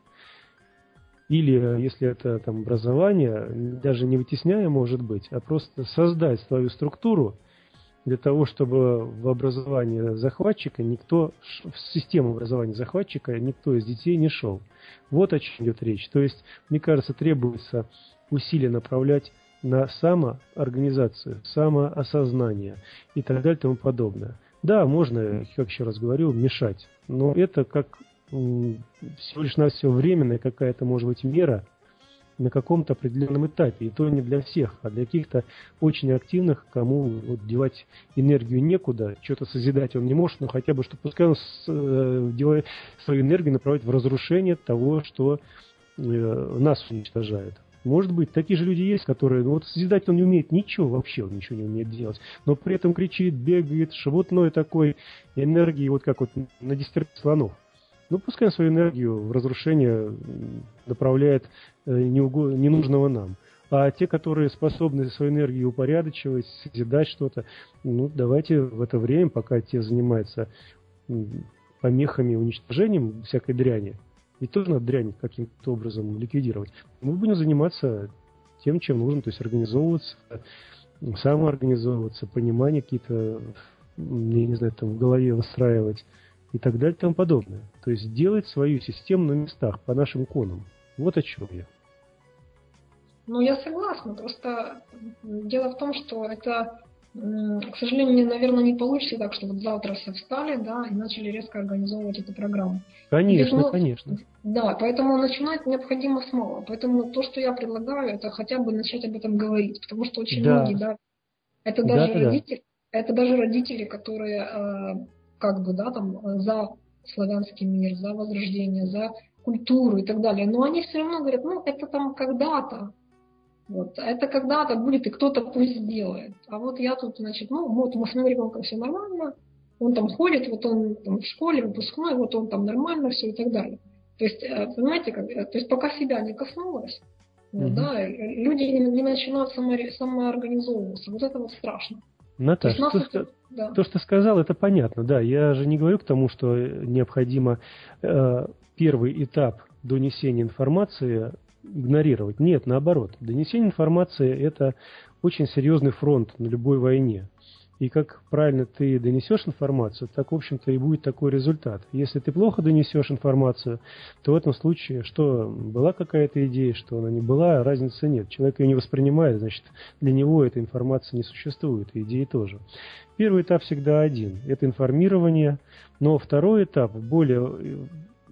или, если это там образование, даже не вытесняя, может быть, а просто создать свою структуру для того, чтобы в образование захватчика никто, в систему образования захватчика никто из детей не шел. Вот о чем идет речь. То есть, мне кажется, требуется усилия направлять на самоорганизацию, самоосознание и так далее и тому подобное. Да, можно, как еще раз говорю, мешать, но это как всего лишь навсего временная какая-то, может быть, мера на каком-то определенном этапе. И то не для всех, а для каких-то очень активных, кому вот девать энергию некуда, что-то созидать он не может, но хотя бы, что пускай он с, э, девает свою энергию направить в разрушение того, что э, нас уничтожает. Может быть, такие же люди есть, которые, ну, вот созидать он не умеет ничего, вообще он ничего не умеет делать, но при этом кричит, бегает, шебутной такой энергии, вот как вот на десятерых слонов. Ну, пускай он свою энергию в разрушение направляет ненужного нам. А те, которые способны свою энергию упорядочивать, созидать что-то, ну, давайте в это время, пока те занимаются помехами, уничтожением всякой дряни, ведь тоже надо дрянь каким-то образом ликвидировать, мы будем заниматься тем, чем нужно, то есть организовываться, самоорганизовываться, понимание какие-то, я не знаю, там в голове выстраивать, и так далее и тому подобное. То есть делать свою систему на местах, по нашим конам. Вот о чем я. Ну, я согласна. Просто дело в том, что это, к сожалению, наверное, не получится так, что вот завтра все встали, да, и начали резко организовывать эту программу. Конечно, поэтому, конечно. Да, поэтому начинать необходимо с малого. Поэтому то, что я предлагаю, это хотя бы начать об этом говорить. Потому что очень да. многие, да, это даже да, родители, да. это даже родители, которые как бы, да, там, за славянский мир, за возрождение, за культуру и так далее. Но они все равно говорят, ну, это там когда-то. Вот, это когда-то будет, и кто-то пусть сделает. А вот я тут, значит, ну, вот с моим ребенком все нормально, он там ходит, вот он там в школе, выпускной, вот он там нормально, все и так далее. То есть, понимаете, как, то есть пока себя не коснулось, mm-hmm. вот, да, люди не, не начинают само, самоорганизовываться. Вот это вот страшно. Наташа, то, то, что, да. то, что сказал, это понятно, да. Я же не говорю к тому, что необходимо э, первый этап донесения информации игнорировать. Нет, наоборот. Донесение информации – это очень серьезный фронт на любой войне. И как правильно ты донесешь информацию, так, в общем-то, и будет такой результат. Если ты плохо донесешь информацию, то в этом случае, что была какая-то идея, что она не была, разницы нет. Человек ее не воспринимает, значит, для него эта информация не существует, и идеи тоже. Первый этап всегда один – это информирование, но второй этап, более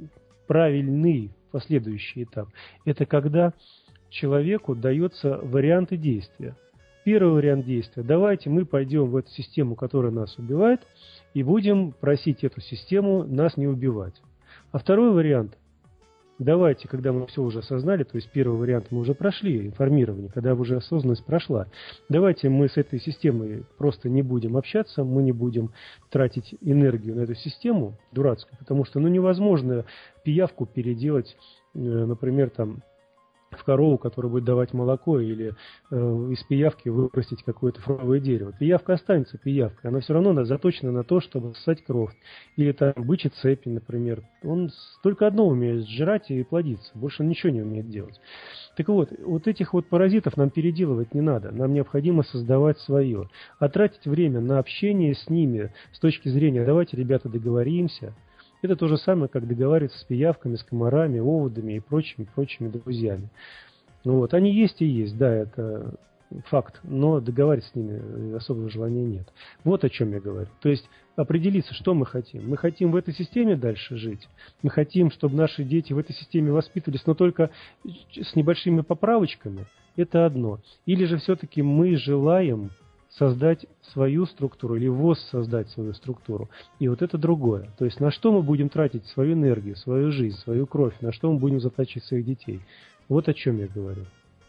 правильный последующий этап, это когда человеку дается варианты действия. Первый вариант действия. Давайте мы пойдем в эту систему, которая нас убивает, и будем просить эту систему нас не убивать. А второй вариант. Давайте, когда мы все уже осознали, то есть первый вариант мы уже прошли, информирование, когда уже осознанность прошла, давайте мы с этой системой просто не будем общаться, мы не будем тратить энергию на эту систему дурацкую, потому что ну, невозможно пиявку переделать, например, там, в корову, которая будет давать молоко, или э, из пиявки вырастить какое-то фруктовое дерево. Пиявка останется пиявкой, она все равно заточена на то, чтобы ссать кровь. Или там бычий цепи, например. Он только одно умеет сжирать и плодиться, больше он ничего не умеет делать. Так вот, вот этих вот паразитов нам переделывать не надо, нам необходимо создавать свое. А тратить время на общение с ними с точки зрения «давайте, ребята, договоримся», это то же самое, как договариваться с пиявками, с комарами, оводами и прочими, прочими друзьями. Вот. Они есть и есть, да, это факт, но договариваться с ними особого желания нет. Вот о чем я говорю. То есть определиться, что мы хотим. Мы хотим в этой системе дальше жить. Мы хотим, чтобы наши дети в этой системе воспитывались, но только с небольшими поправочками. Это одно. Или же все-таки мы желаем создать свою структуру или воссоздать свою структуру. И вот это другое. То есть на что мы будем тратить свою энергию, свою жизнь, свою кровь, на что мы будем затачивать своих детей. Вот о чем я говорю.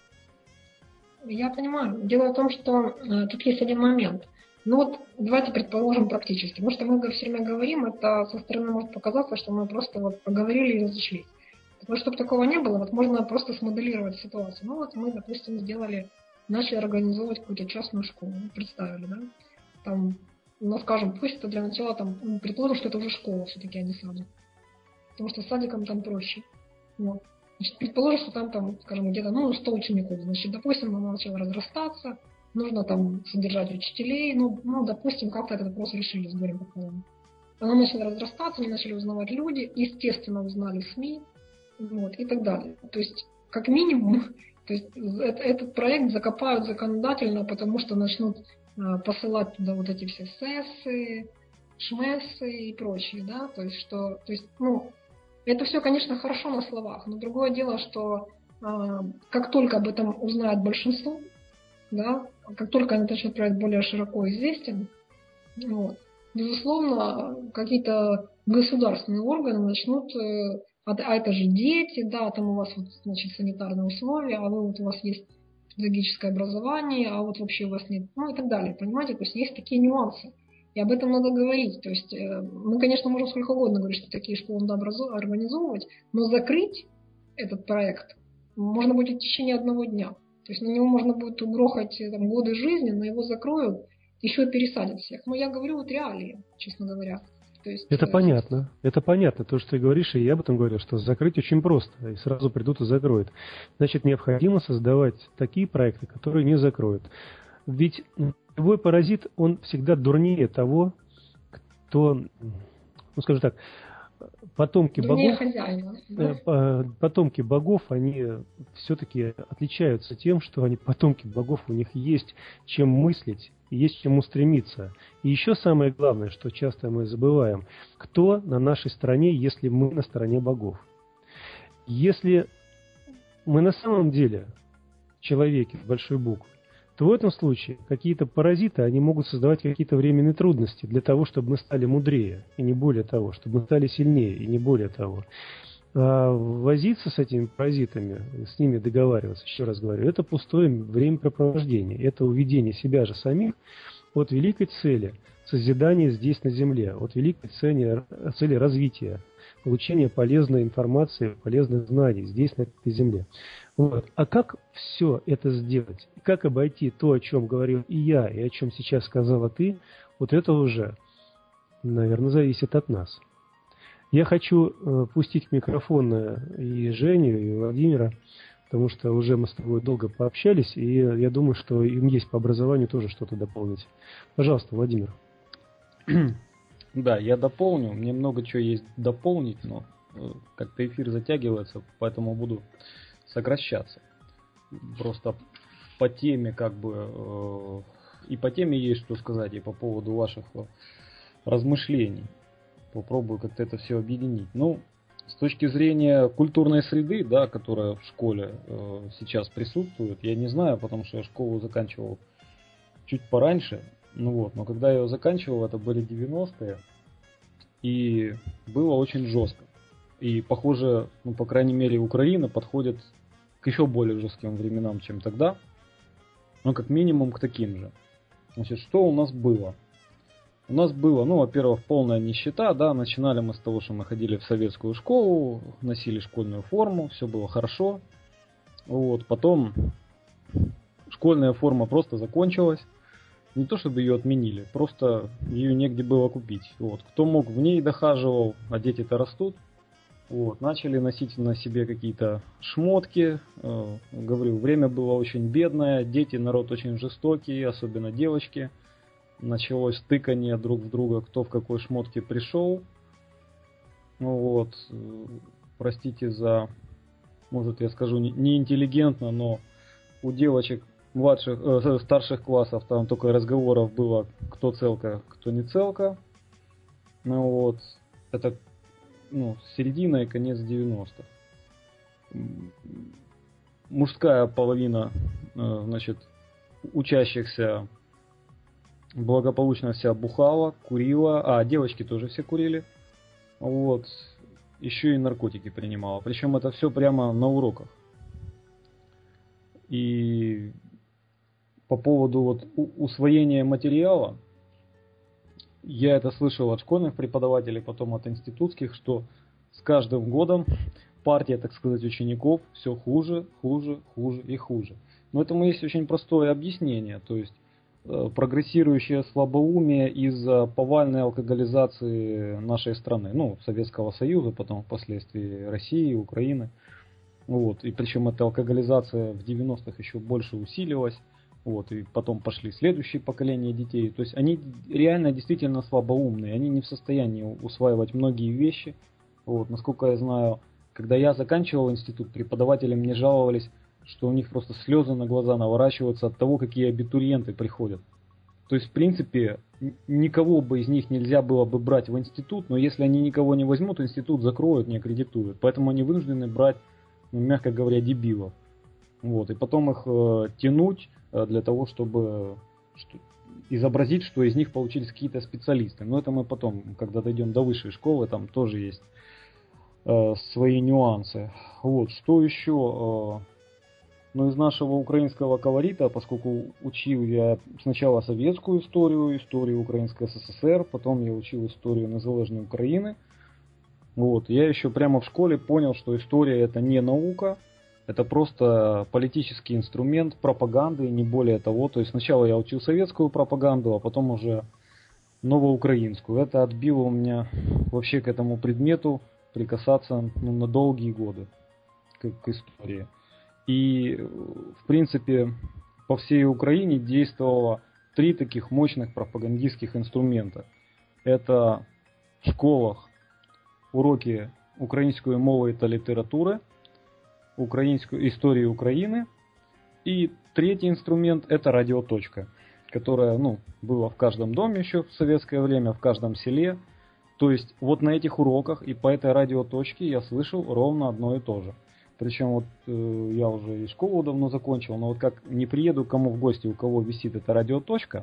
Я понимаю. Дело в том, что э, тут есть один момент. Ну вот давайте предположим практически. Потому что мы все время говорим, это со стороны может показаться, что мы просто вот поговорили и разошлись. Но чтобы такого не было, вот можно просто смоделировать ситуацию. Ну вот мы, допустим, сделали, начали организовывать какую-то частную школу. Представили, да? Там, ну скажем, пусть это для начала, там, ну, предположим, что это уже школа все-таки, а не садик. Потому что с садиком там проще. Вот. Значит, предположим, что там, там, скажем, где-то, ну, сто учеников. Значит, допустим, она начала разрастаться, нужно там содержать учителей, ну, ну допустим, как-то этот вопрос решили с горем пополам. Она начала разрастаться, они начали узнавать люди, естественно, узнали СМИ, вот, и так далее. То есть, как минимум, то есть, этот проект закопают законодательно, потому что начнут э, посылать туда вот эти все СЭСы, ШМЭСы и прочее, да, то есть, что, то есть, ну, это все, конечно, хорошо на словах, но другое дело, что э, как только об этом узнает большинство, да, как только этот проект более широко известен, вот, безусловно, какие-то государственные органы начнут, э, а, а это же дети, да, там у вас вот, значит, санитарные условия, а вы вот у вас есть педагогическое образование, а вот вообще у вас нет, ну и так далее, понимаете, то есть есть такие нюансы. И об этом надо говорить. То есть э, мы, конечно, можем сколько угодно говорить, что такие школы надо организовывать, но закрыть этот проект можно будет в течение одного дня. То есть на него можно будет угрохать там, годы жизни, но его закроют, еще и пересадят всех. Но я говорю вот реалии, честно говоря. То есть, это э, понятно. Это понятно, то, что ты говоришь, и я об этом говорил, что закрыть очень просто, и сразу придут и закроют. Значит, необходимо создавать такие проекты, которые не закроют. Ведь любой паразит, он всегда дурнее того, кто, ну скажем так, потомки дурнее богов, хозяина, да? потомки богов, они все-таки отличаются тем, что они потомки богов, у них есть чем мыслить, есть чему стремиться. И еще самое главное, что часто мы забываем, кто на нашей стороне, если мы на стороне богов. Если мы на самом деле человеки с большой буквы, то в этом случае какие-то паразиты, они могут создавать какие-то временные трудности для того, чтобы мы стали мудрее, и не более того, чтобы мы стали сильнее, и не более того. А возиться с этими паразитами, с ними договариваться, еще раз говорю, это пустое времяпрепровождение, это уведение себя же самих от великой цели созидания здесь на Земле, от великой цели, цели развития, получения полезной информации, полезных знаний здесь, на этой Земле. Вот. А как все это сделать? Как обойти то, о чем говорил и я, и о чем сейчас сказала ты, вот это уже, наверное, зависит от нас. Я хочу э, пустить микрофон и Женю, и Владимира, потому что уже мы с тобой долго пообщались, и я думаю, что им есть по образованию тоже что-то дополнить. Пожалуйста, Владимир. Да, я дополню. Мне много чего есть дополнить, но э, как-то эфир затягивается, поэтому буду сокращаться. Просто по теме как бы э, и по теме есть что сказать, и по поводу ваших размышлений. Попробую как-то это все объединить. Ну, с точки зрения культурной среды, да, которая в школе э, сейчас присутствует, я не знаю, потому что я школу заканчивал чуть пораньше. Ну вот, но когда я ее заканчивал, это были девяностые, и было очень жестко. И похоже, ну, по крайней мере, Украина подходит к еще более жестким временам, чем тогда. Ну, как минимум, к таким же. Значит, что у нас было? У нас было, ну, во-первых, полная нищета, да, начинали мы с того, что мы ходили в советскую школу, носили школьную форму, все было хорошо. Вот, потом школьная форма просто закончилась. Не то чтобы ее отменили, просто ее негде было купить. Вот. Кто мог, в ней дохаживал, а дети-то растут. Вот. Начали носить на себе какие-то шмотки. Э, говорю, время было очень бедное, дети, народ очень жестокий, особенно девочки. Началось тыканье друг в друга, кто в какой шмотке пришел. Вот. Простите за, может я скажу, неинтеллигентно, но у девочек младших, э, старших классов там только разговоров было, кто целка, кто не целка. Ну вот, это ну, середина и конец девяностых. Мужская половина, э, значит, учащихся благополучно вся бухала, курила, а девочки тоже все курили. Вот, еще и наркотики принимала. Причем это все прямо на уроках. И по поводу вот усвоения материала, я это слышал от школьных преподавателей, потом от институтских, что с каждым годом партия, так сказать, учеников все хуже, хуже, хуже и хуже. Но этому есть очень простое объяснение, то есть э, прогрессирующее слабоумие из-за повальной алкоголизации нашей страны, ну, Советского Союза, потом впоследствии России, Украины. Вот, и причем эта алкоголизация в девяностых еще больше усилилась. Вот, и потом пошли следующие поколения детей. То есть они реально действительно слабоумные. Они не в состоянии усваивать многие вещи. Вот, насколько я знаю, когда я заканчивал институт, преподаватели мне жаловались, что у них просто слезы на глаза наворачиваются от того, какие абитуриенты приходят. То есть, в принципе, никого бы из них нельзя было бы брать в институт, но если они никого не возьмут, институт закроют, не аккредитуют. Поэтому они вынуждены брать, ну, мягко говоря, дебилов. Вот, и потом их э, тянуть э, для того, чтобы что, изобразить, что из них получились какие-то специалисты. Но это мы потом, когда дойдем до высшей школы, там тоже есть э, свои нюансы. Вот, что еще? Э, ну, из нашего украинского колорита, поскольку учил я сначала советскую историю, историю Украинской СССР, потом я учил историю незалежной Украины. Вот, я еще прямо в школе понял, что история это не наука, это просто политический инструмент пропаганды, не более того. То есть сначала я учил советскую пропаганду, а потом уже новоукраинскую. Это отбило у меня вообще к этому предмету прикасаться, ну, на долгие годы, к, к истории. И, в принципе, по всей Украине действовало три таких мощных пропагандистских инструмента. Это в школах уроки украинской мовы та литературы, украинскую историю Украины. И третий инструмент это радиоточка, которая, ну, была в каждом доме еще в советское время, в каждом селе. То есть вот на этих уроках и по этой радиоточке я слышал ровно одно и то же. Причем вот э, я уже и школу давно закончил, но вот как не приеду к кому в гости, у кого висит эта радиоточка,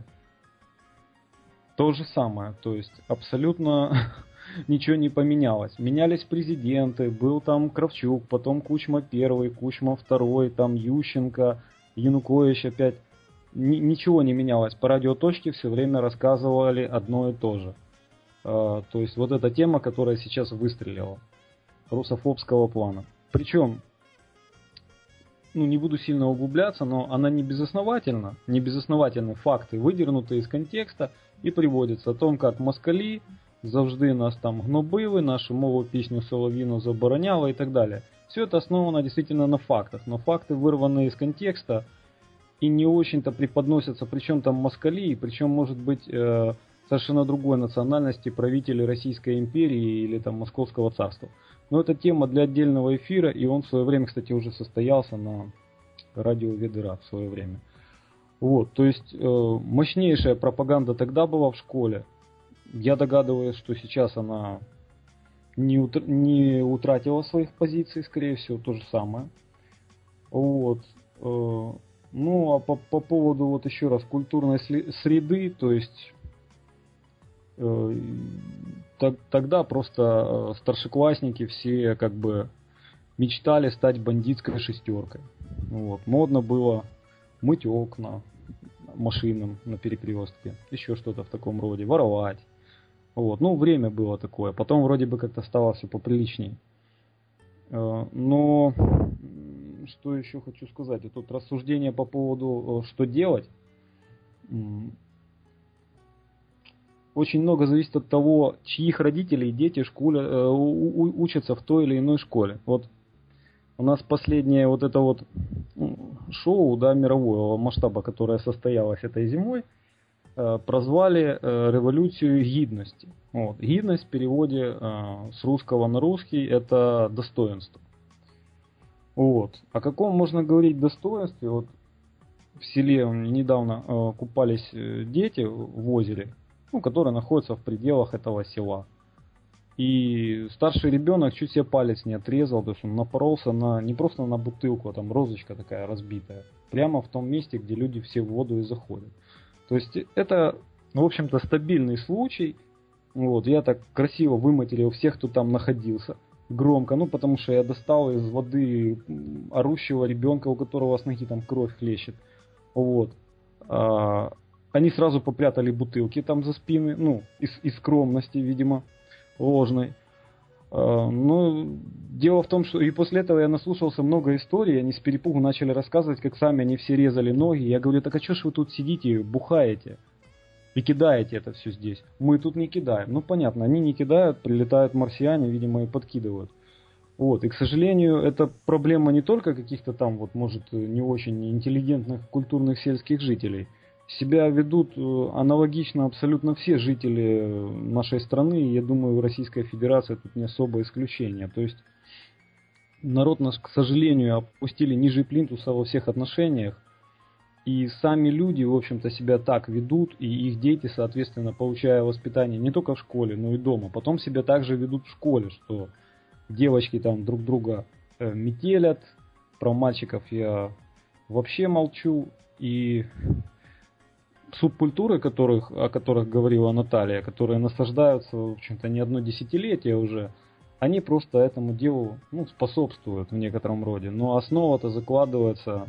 то же самое. То есть абсолютно ничего не поменялось. Менялись президенты, был там Кравчук, потом Кучма первый, Кучма второй, там Ющенко, Янукович опять. Н- ничего не менялось. По радиоточке все время рассказывали одно и то же. А, то есть вот эта тема, которая сейчас выстрелила. Русофобского плана. Причем, ну, не буду сильно углубляться, но она не безосновательна, не безосновательны факты, выдернуты из контекста и приводятся о том, как москалі завжди нас там гнобили, нашу мову, песню солов'їну забороняли и так далее. Все это основано действительно на фактах, но факты вырваны из контекста и не очень-то преподносятся, причем там москалі, причем может быть э, совершенно другой национальности правители Российской империи или там Московского царства. Но это тема для отдельного эфира, и он в свое время, кстати, уже состоялся на радио Ведера в свое время. Вот, то есть э, мощнейшая пропаганда тогда была в школе. Я догадываюсь, что сейчас она не, утр- не утратила своих позиций, скорее всего, то же самое. Вот. Э, ну, а по, по поводу, вот еще раз, культурной среды, то есть э, так, тогда просто старшеклассники все как бы мечтали стать бандитской шестеркой. Вот. Модно было мыть окна машинам на перекрестке, еще что-то в таком роде, воровать. Вот. Ну, время было такое. Потом вроде бы как-то стало все поприличней. Но что еще хочу сказать? И тут рассуждение по поводу, что делать. Очень много зависит от того, чьих родителей дети школе, э, у, учатся в той или иной школе. Вот у нас последнее вот это вот шоу, да, мирового масштаба, которое состоялось этой зимой, э, прозвали э, революцию гидности. Вот. Гидность в переводе э, с русского на русский это достоинство. Вот. О каком можно говорить достоинстве? Вот в селе недавно э, купались дети в озере, ну, которое находится в пределах этого села. И старший ребенок чуть себе палец не отрезал, то есть он напоролся на, не просто на бутылку, а там розочка такая разбитая, прямо в том месте, где люди все в воду и заходят. То есть это, в общем-то, стабильный случай. Вот, я так красиво выматерил всех, кто там находился, громко, ну, потому что я достал из воды орущего ребенка, у которого с ноги там кровь хлещет. Вот. А, они сразу попрятали бутылки там за спины, ну, из, из скромности, видимо, ложной. А, но дело в том, что и после этого я наслушался много историй, они с перепугу начали рассказывать, как сами они все резали ноги. Я говорю, так а что ж вы тут сидите, бухаете и кидаете это все здесь? Мы тут не кидаем. Ну понятно, они не кидают, прилетают марсиане, видимо, и подкидывают. Вот. И, к сожалению, это проблема не только каких-то там, вот, может, не очень интеллигентных культурных сельских жителей. Себя ведут аналогично абсолютно все жители нашей страны, и я думаю, Российская Федерация тут не особое исключение. То есть народ нас, к сожалению, опустили ниже плинтуса во всех отношениях, и сами люди, в общем-то, себя так ведут, и их дети, соответственно, получая воспитание не только в школе, но и дома, потом себя также ведут в школе, что девочки там друг друга метелят, про мальчиков я вообще молчу, и субкультуры, которых, о которых говорила Наталья, которые насаждаются, в общем-то, не одно десятилетие уже, они просто этому делу, ну, способствуют в некотором роде. Но основа-то закладывается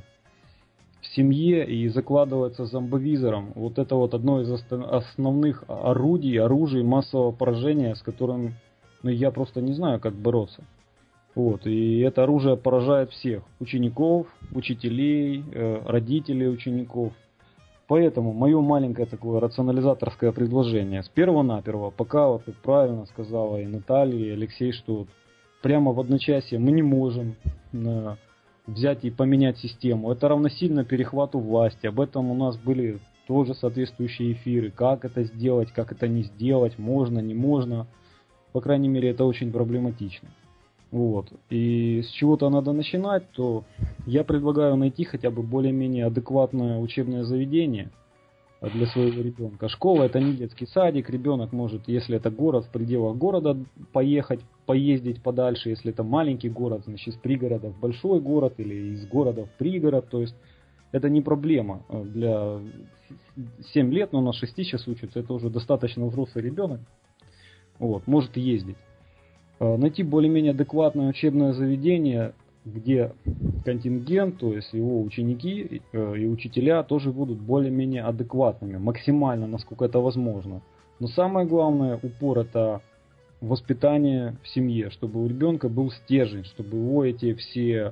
в семье и закладывается зомбовизором. Вот это вот одно из основных орудий, оружий массового поражения, с которым, ну, я просто не знаю, как бороться. Вот, и это оружие поражает всех: учеников, учителей, родителей учеников. Поэтому мое маленькое такое рационализаторское предложение с первого-наперво, пока, вот, как правильно сказала и Наталья, и Алексей, что вот прямо в одночасье мы не можем э, взять и поменять систему. Это равносильно перехвату власти. Об этом у нас были тоже соответствующие эфиры. Как это сделать, как это не сделать, можно, не можно. По крайней мере, это очень проблематично. Вот. И с чего-то надо начинать, то я предлагаю найти хотя бы более-менее адекватное учебное заведение для своего ребенка. Школа — это не детский садик, ребенок может, если это город, в пределах города поехать, поездить подальше, если это маленький город, значит, из пригорода в большой город или из города в пригород, то есть это не проблема. Для семь лет, но на шести сейчас учатся, это уже достаточно взрослый ребенок, вот, может ездить. Найти более-менее адекватное учебное заведение, где контингент, то есть его ученики и учителя тоже будут более-менее адекватными, максимально, насколько это возможно. Но самое главное, упор — это воспитание в семье, чтобы у ребенка был стержень, чтобы его эти все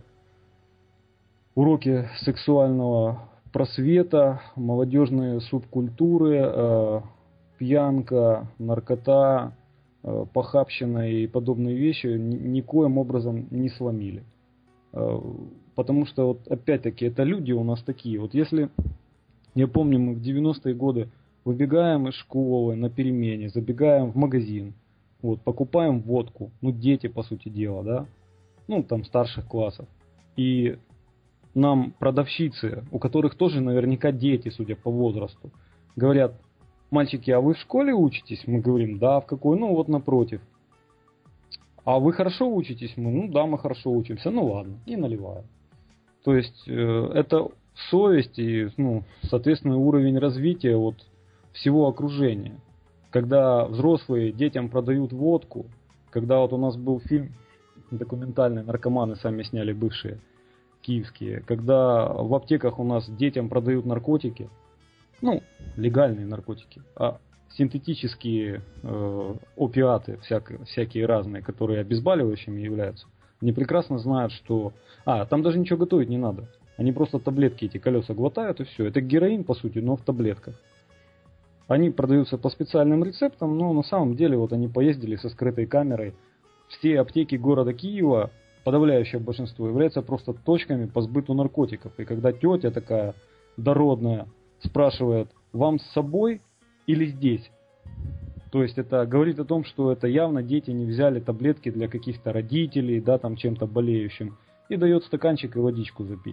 уроки сексуального просвета, молодежные субкультуры, пьянка, наркота, похабщина и подобные вещи никоим образом не сломили. Потому что, вот опять-таки, это люди у нас такие. Вот если, я помню, мы в девяностые годы выбегаем из школы на перемене, забегаем в магазин, вот, покупаем водку, ну, дети, по сути дела, да, ну, там, старших классов. И нам продавщицы, у которых тоже наверняка дети, судя по возрасту, говорят: мальчики, а вы в школе учитесь? Мы говорим: да. В какой? Ну, вот напротив. А вы хорошо учитесь? Мы: ну да, мы хорошо учимся. Ну ладно, и наливаем. То есть э, это совесть и, ну, соответственно, уровень развития вот всего окружения. Когда взрослые детям продают водку, когда вот у нас был фильм документальный, наркоманы сами сняли, бывшие киевские, когда в аптеках у нас детям продают наркотики, ну, легальные наркотики, а синтетические э, опиаты, всякие, всякие разные, которые обезболивающими являются, они прекрасно знают, что... А, там даже ничего готовить не надо. Они просто таблетки, эти колеса глотают, и все. Это героин, по сути, но в таблетках. Они продаются по специальным рецептам, но на самом деле вот они поездили со скрытой камерой. Все аптеки города Киева, подавляющее большинство, являются просто точками по сбыту наркотиков. И когда тетя такая дородная спрашивает: вам с собой или здесь? То есть это говорит о том, что это явно дети не взяли таблетки для каких-то родителей, да, там чем-то болеющим, и дает стаканчик и водичку запить.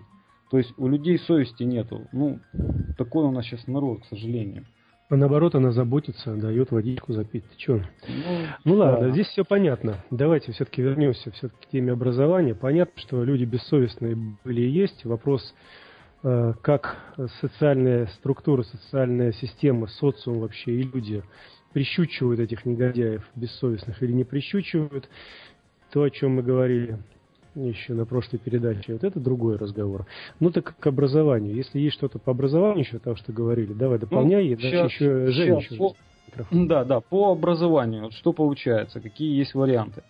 То есть у людей совести нету. Ну, такой у нас сейчас народ, к сожалению. А наоборот, она заботится, дает водичку запить. Ты че? Ну, ну ладно, да. Здесь все понятно. Давайте все-таки вернемся все-таки к теме образования. Понятно, что люди бессовестные были и есть. Вопрос, э, как социальная структура, социальная система, социум вообще и люди прищучивают этих негодяев бессовестных или не прищучивают. То, о чем мы говорили еще на прошлой передаче, вот это другой разговор. Ну так к образованию. Если есть что-то по образованию еще, того, что говорили, давай дополняй. Ну, и дальше сейчас, еще Женя. сейчас по... Да, да, по образованию. Что получается? Какие есть варианты?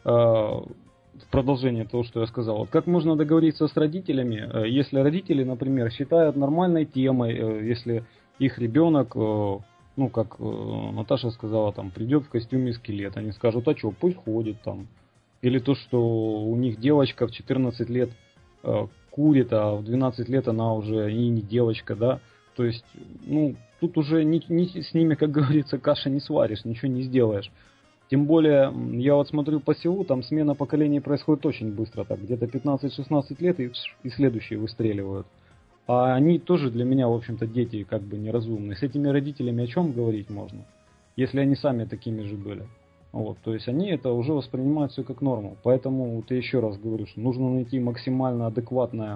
В продолжение того, что я сказал. Вот как можно договориться с родителями, если родители, например, считают нормальной темой, если их ребенок, ну как Наташа сказала, там придет в костюме скелет, они скажут, а что, пусть ходит там. Или то, что у них девочка в четырнадцать лет э, курит, а в двенадцать лет она уже и не девочка, да. То есть, ну, тут уже ни, ни с ними, как говорится, каши не сваришь, ничего не сделаешь. Тем более, я вот смотрю по селу, там смена поколений происходит очень быстро, так, где-то пятнадцать-шестнадцать лет и, и следующие выстреливают. А они тоже для меня, в общем-то, дети как бы неразумные. С этими родителями о чем говорить можно, если они сами такими же были? Вот, то есть они это уже воспринимают все как норму. Поэтому вот я еще раз говорю, что нужно найти максимально адекватное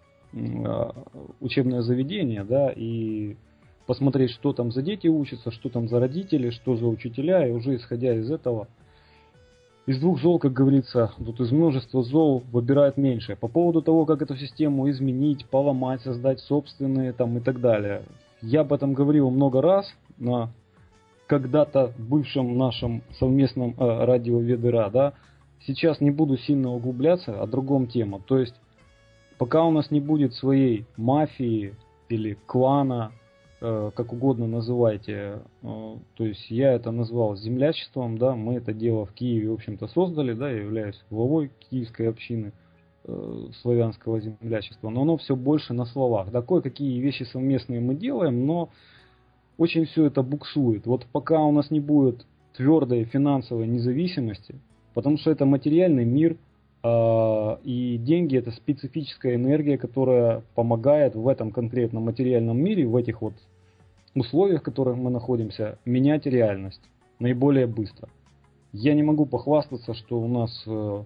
э, учебное заведение, да, и посмотреть, что там за дети учатся, что там за родители, что за учителя, и уже исходя из этого, из двух зол, как говорится, тут из множества зол выбирают меньшее. По поводу того, как эту систему изменить, поломать, создать собственные там и так далее. Я об этом говорил много раз на когда-то бывшем нашем совместном э, радио Ведера, да, сейчас не буду сильно углубляться, о другом тема. То есть, пока у нас не будет своей мафии или клана, э, как угодно называйте, э, то есть я это назвал землячеством, да, мы это дело в Киеве, в общем-то, создали, да, я являюсь главой киевской общины э, славянского землячества, но оно все больше на словах. Да, кое-какие вещи совместные мы делаем, но очень все это буксует. Вот пока у нас не будет твердой финансовой независимости, потому что это материальный мир, э, и деньги это специфическая энергия, которая помогает в этом конкретном материальном мире, в этих вот условиях, в которых мы находимся, менять реальность наиболее быстро. Я не могу похвастаться, что у нас э,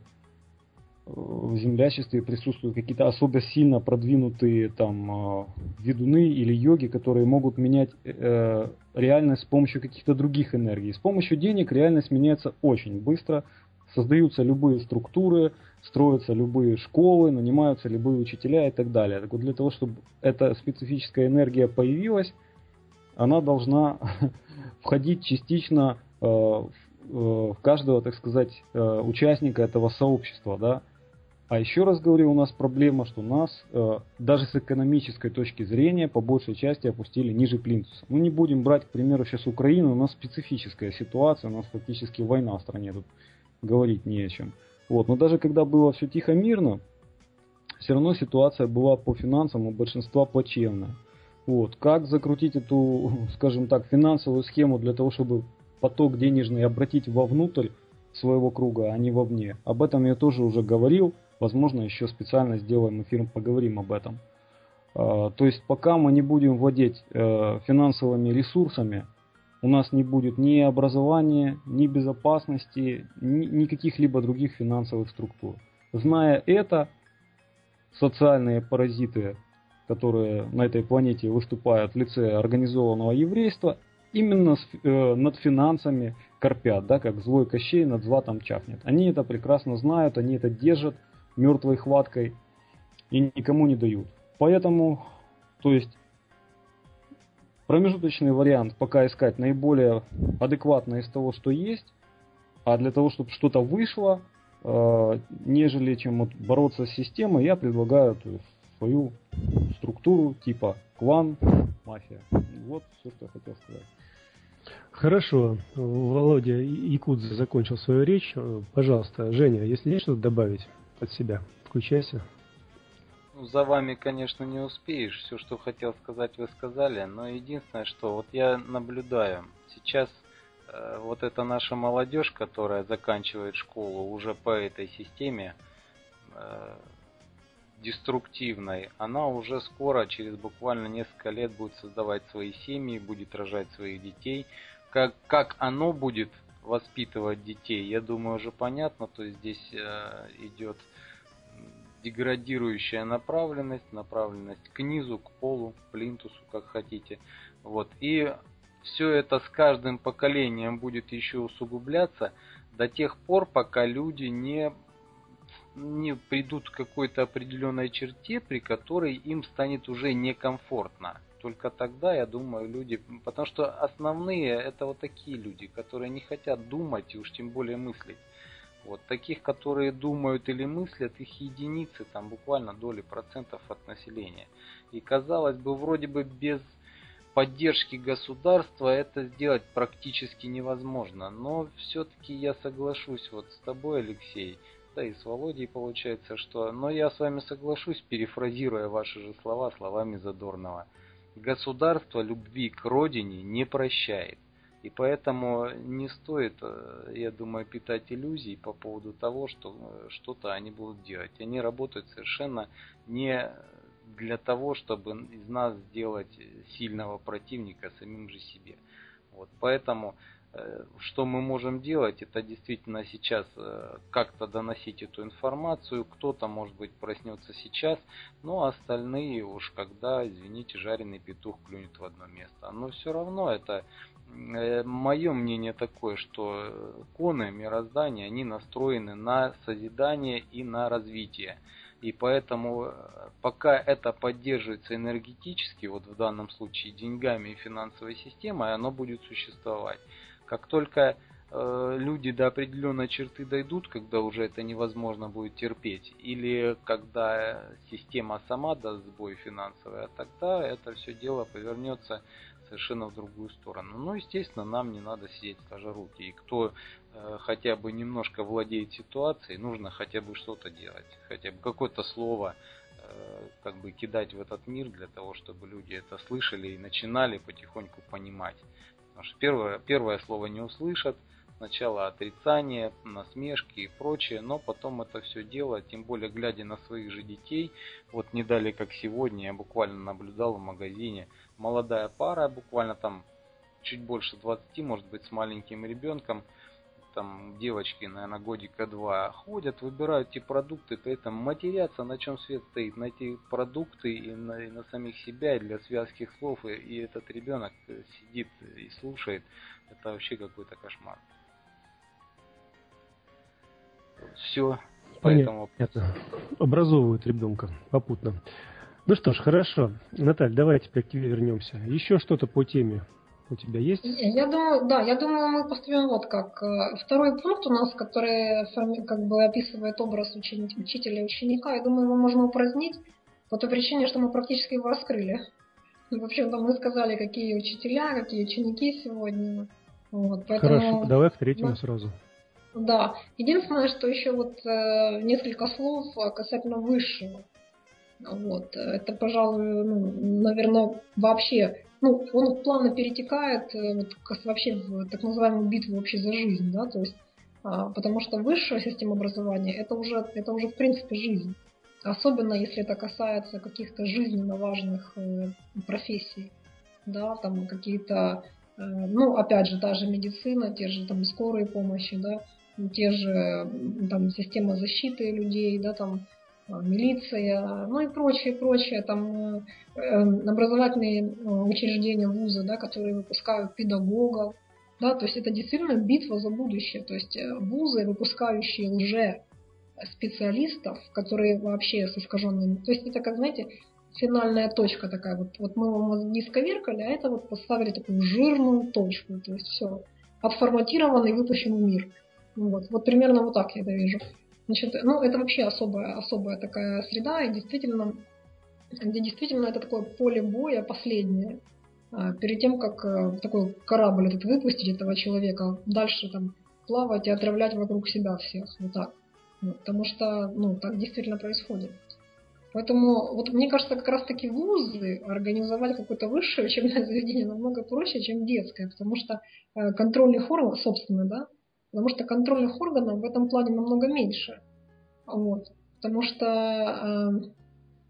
в землячестве присутствуют какие-то особо сильно продвинутые там ведуны или йоги, которые могут менять э, реальность с помощью каких-то других энергий. С помощью денег реальность меняется очень быстро, создаются любые структуры, строятся любые школы, нанимаются любые учителя и так далее. Так вот, для того, чтобы эта специфическая энергия появилась, она должна входить частично э, в, в каждого, так сказать, э, участника этого сообщества, да. А еще раз говорю, у нас проблема, что нас э, даже с экономической точки зрения по большей части опустили ниже плинтуса. Ну не будем брать, к примеру, сейчас Украину, у нас специфическая ситуация, у нас фактически война в стране, тут говорить не о чем. Вот. Но даже когда было все тихо, мирно, все равно ситуация была по финансам у большинства плачевная. Вот. Как закрутить эту, скажем так, финансовую схему для того, чтобы поток денежный обратить вовнутрь своего круга, а не вовне? Об этом я тоже уже говорил. Возможно, еще специально сделаем эфир, поговорим об этом. То есть, пока мы не будем владеть финансовыми ресурсами, у нас не будет ни образования, ни безопасности, ни каких-либо других финансовых структур. Зная это, социальные паразиты, которые на этой планете выступают в лице организованного еврейства, именно над финансами корпят, да, как злой Кощей над златом чахнет. Они это прекрасно знают, они это держат мертвой хваткой и никому не дают. Поэтому, то есть, промежуточный вариант пока искать наиболее адекватное из того, что есть, а для того, чтобы что-то вышло, э, нежели чем вот бороться с системой, я предлагаю то есть, свою структуру типа клан, мафия. Вот все, что я хотел сказать. Хорошо. Володя Якудзе закончил свою речь. Пожалуйста, Женя, если есть что-то добавить от себя, включайся. Ну, за вами, конечно, не успеешь. Все, что хотел сказать, вы сказали. Но единственное, что вот я наблюдаю. Сейчас э, вот эта наша молодежь, которая заканчивает школу уже по этой системе, э, деструктивной, она уже скоро, через буквально несколько лет, будет создавать свои семьи, будет рожать своих детей. Как, как оно будет воспитывать детей, я думаю, уже понятно. То есть здесь э, идет деградирующая направленность, направленность к низу, к полу, к плинтусу, как хотите. Вот. И все это с каждым поколением будет еще усугубляться до тех пор, пока люди не, не придут к какой-то определенной черте, при которой им станет уже некомфортно. Только тогда, я думаю, люди... Потому что основные это вот такие люди, которые не хотят думать и уж тем более мыслить. Вот. Таких, которые думают или мыслят, их единицы, там буквально доли процентов от населения. И казалось бы, вроде бы без поддержки государства это сделать практически невозможно. Но все-таки я соглашусь вот с тобой, Алексей, да и с Володей получается, что... Но я с вами соглашусь, перефразируя ваши же слова словами Задорнова. Государство любви к родине не прощает. И поэтому не стоит, я думаю, питать иллюзий по поводу того, что что-то они будут делать. Они работают совершенно не для того, чтобы из нас сделать сильного противника самим же себе. Вот. Поэтому что мы можем делать, это действительно сейчас как-то доносить эту информацию. Кто-то, может быть, проснется сейчас, но остальные уж когда, извините, жареный петух клюнет в одно место. Но все равно это... Мое мнение такое, что коны мироздания, они настроены на созидание и на развитие. И поэтому, пока это поддерживается энергетически, вот в данном случае деньгами и финансовой системой, оно будет существовать. Как только э, люди до определенной черты дойдут, когда уже это невозможно будет терпеть, или когда система сама даст сбой финансовый, тогда это все дело повернется совершенно в другую сторону. Ну, естественно, нам не надо сидеть сложа руки. И кто э, хотя бы немножко владеет ситуацией, нужно хотя бы что-то делать. Хотя бы какое-то слово э, как бы кидать в этот мир для того, чтобы люди это слышали и начинали потихоньку понимать. Потому что первое, первое слово не услышат. Сначала отрицание, насмешки и прочее, но потом это все дело, тем более глядя на своих же детей. Вот не далее как сегодня я буквально наблюдал в магазине молодая пара, буквально там чуть больше двадцати, может быть, с маленьким ребенком. Там девочки, наверное, годика два ходят, выбирают те продукты, при этом матерятся, на чем свет стоит, на эти продукты и на, и на самих себя, и для связских слов, и, и этот ребенок сидит и слушает. Это вообще какой-то кошмар. Все. Поэтому... Понятно. Образовывают ребенка попутно. Ну что ж, хорошо. Наталья, давай теперь к тебе вернемся. Еще что-то по теме у тебя есть? Я думаю, да, я думаю, мы поступим вот как. Второй пункт у нас, который как бы описывает образ учени- учителя и ученика, я думаю, его можно упразднить по той причине, что мы практически его раскрыли. В общем-то, мы сказали, какие учителя, какие ученики сегодня. Вот, поэтому... Хорошо, давай к третьему да. сразу. Да. Единственное, что еще вот э, несколько слов касательно высшего. Вот. Это, пожалуй, ну, наверное, вообще, ну, он плавно перетекает вот, вообще в так называемую битву вообще за жизнь, да, то есть, а, потому что высшая система образования это уже, это уже в принципе жизнь. Особенно если это касается каких-то жизненно важных э, профессий, да, там какие-то, э, ну, опять же, та же медицина, те же там скорые помощи, да, те же там система защиты людей, да, там милиция, ну и прочее, прочее, там э, образовательные учреждения, вузы, да, которые выпускают педагогов, да, то есть это действительно битва за будущее, то есть вузы, выпускающие уже специалистов, которые вообще с искаженными, то есть это, как знаете, финальная точка такая, вот, вот мы его не сковеркали, а это вот поставили такую жирную точку, то есть все, отформатирован и выпущен в мир. Вот, вот примерно вот так я это вижу. Значит, ну, это вообще особая, особая такая среда, и действительно, где действительно это такое поле боя последнее. Перед тем, как такой корабль этот выпустить, этого человека, дальше там плавать и отравлять вокруг себя всех. Вот так. Вот, потому что, ну, так действительно происходит. Поэтому, вот мне кажется, как раз таки вузы организовать какое-то высшее учебное заведение намного проще, чем детское, потому что э, контрольных органов, собственно, да, потому что контрольных органов в этом плане намного меньше. Вот. Потому что, э,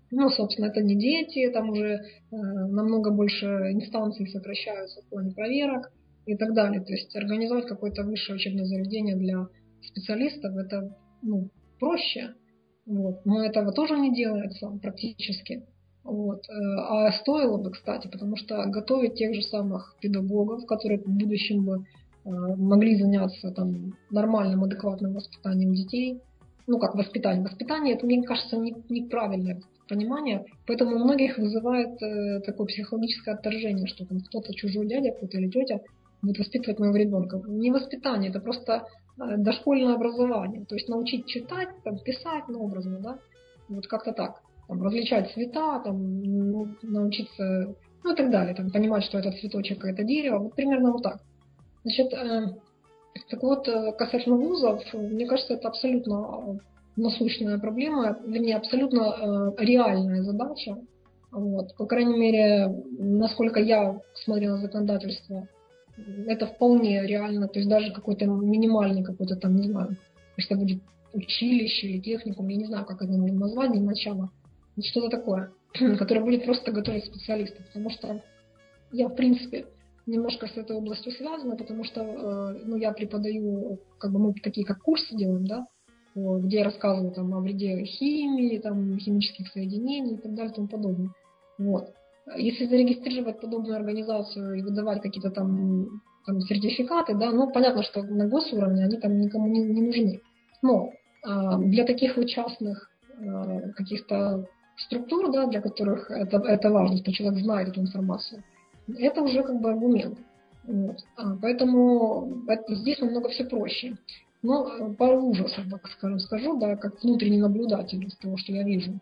Ну, собственно, это не дети, там уже э, намного больше инстанций сокращаются в плане проверок и так далее. То есть организовать какое-то высшее учебное заведение для специалистов это ну, проще. Вот. Но этого тоже не делается практически. Вот. А стоило бы, кстати, потому что готовить тех же самых педагогов, которые в будущем бы э, могли заняться там, нормальным, адекватным воспитанием детей, ну как воспитание. Воспитание, это, мне кажется, не, неправильное понимание, поэтому у многих вызывает э, такое психологическое отторжение, что там кто-то чужой дядя, кто-то или тетя будет воспитывать моего ребенка. Не воспитание, это просто э, дошкольное образование, то есть научить читать, там, писать, ну, образно, да, вот как-то так. Там, различать цвета, там, ну, научиться, ну и так далее, там, понимать, что это цветочек, а это дерево, вот примерно вот так. Значит, э, так вот, э, касательно вузов, мне кажется, это абсолютно насущная проблема, вернее, абсолютно э, реальная задача. Вот. По крайней мере, насколько я смотрела законодательство, это вполне реально, то есть даже какой-то минимальный какой-то там, не знаю, если это будет училище или техникум, я не знаю, как это можно назвать, для начала. Что-то такое, которое будет просто готовить специалистов, потому что я, в принципе, немножко с этой областью связана, потому что э, ну, я преподаю, как бы мы такие как курсы делаем, да, где я рассказываю там, о вреде химии, там, химических соединений и так далее и тому подобное. Вот. Если зарегистрировать подобную организацию и выдавать какие-то там, там сертификаты, да, ну понятно, что на госуровне они там никому не, не нужны. Но э, для таких вот частных э, каких-то структур, да, для которых это, это важно, что человек знает эту информацию, это уже как бы аргумент. Вот. А, поэтому это, здесь намного все проще. Но пару ужасов, так скажем, скажу, да, как внутренний наблюдатель из того, что я вижу.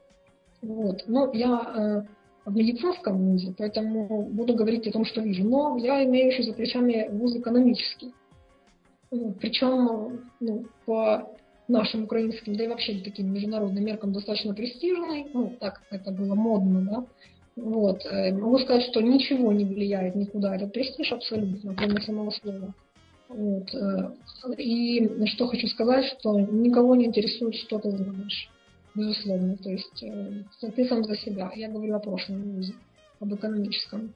Вот. Но я э, в медицинском вузе, поэтому буду говорить о том, что вижу. Но я имею еще за плечами вуз экономический. Причем ну, по нашим украинским, да и вообще таким международным меркам достаточно престижный, ну, так это было модно, да. Вот. Могу сказать, что ничего не влияет никуда этот престиж абсолютно, кроме самого слова. Вот. И что хочу сказать, что никого не интересует, что ты знаешь. Безусловно. То есть ты сам за себя. Я говорю о прошлом вузе, об экономическом.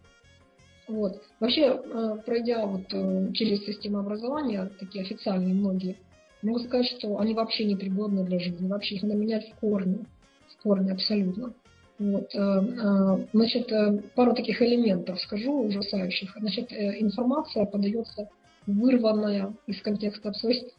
Вот. Вообще, пройдя вот через систему образования, такие официальные многие, могу сказать, что они вообще не пригодны для жизни. Вообще их надо менять в корне. В корне абсолютно. Вот. Значит, пару таких элементов скажу, ужасающих. Значит, информация подается вырванная из контекста. То есть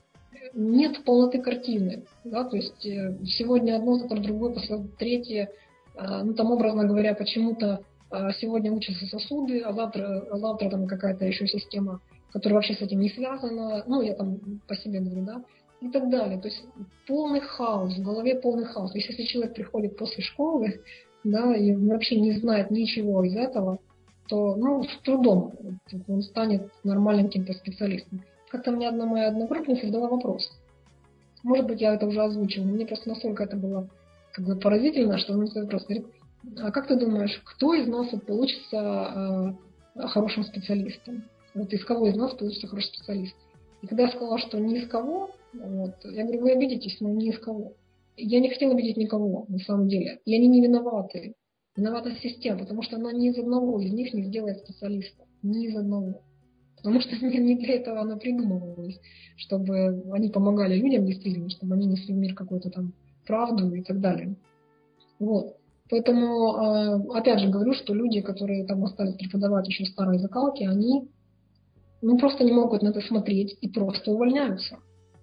нет полноты картины. Да? То есть сегодня одно, завтра другое, после третье. Ну, там, образно говоря, почему-то сегодня учатся сосуды, а завтра, а завтра там какая-то еще система, которая вообще с этим не связана. Ну, я там по себе говорю, да. И так далее. То есть полный хаос, в голове полный хаос. То есть если человек приходит после школы, да, и вообще не знает ничего из этого, то, ну, с трудом он станет нормальным каким-то специалистом. Как-то мне одна моя одногруппница задала вопрос. Может быть, я это уже озвучила, но мне просто настолько это было как бы поразительно, что он мне задает вопрос. Говорит, а как ты думаешь, кто из нас вот получится э, хорошим специалистом? Вот из кого из нас получится хороший специалист? И когда я сказала, что ни из кого, вот, я говорю, вы обидитесь, но ни из кого. Я не хотела обидеть никого, на самом деле. И они не виноваты. Виновата система, потому что она ни из одного из них не сделает специалиста. Ни из одного. Потому что не для этого она придумывалась, чтобы они помогали людям действительно, чтобы они несли в мир какую-то там правду и так далее. Вот. Поэтому, опять же, говорю, что люди, которые там остались преподавать еще старые закалки, они ну, просто не могут на это смотреть и просто увольняются.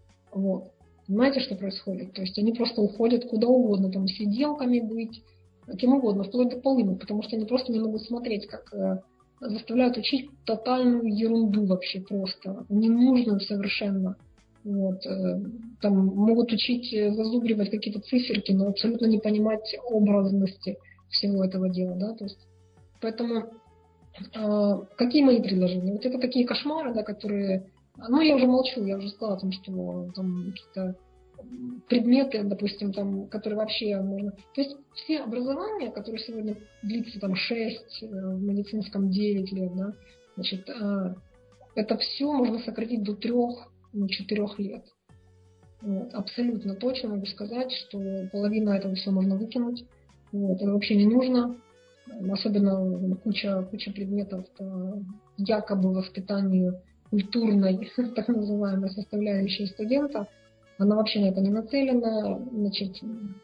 Вот. Понимаете, что происходит? То есть они просто уходят куда угодно, там, сиделками быть, кем угодно, вплоть до полынок, потому что они просто не могут смотреть, как э, заставляют учить тотальную ерунду вообще просто, ненужную совершенно. Вот. Э, там могут учить зазубривать какие-то циферки, но абсолютно не понимать образности всего этого дела. Да? То есть, поэтому э, какие мои предложения? Вот это такие кошмары, да, которые... Ну, я уже молчу, я уже сказала, там, что там какие-то предметы, допустим, там, которые вообще можно... То есть все образования, которые сегодня длится там шесть, в медицинском девять лет, да, значит, это все можно сократить до трех-четырех лет. Вот. Абсолютно точно могу сказать, что половина этого все можно выкинуть. Вот, это вообще не нужно. Особенно куча, куча предметов по якобы воспитанию культурной, так называемой, составляющей студента. Она вообще на это не нацелена. Значит,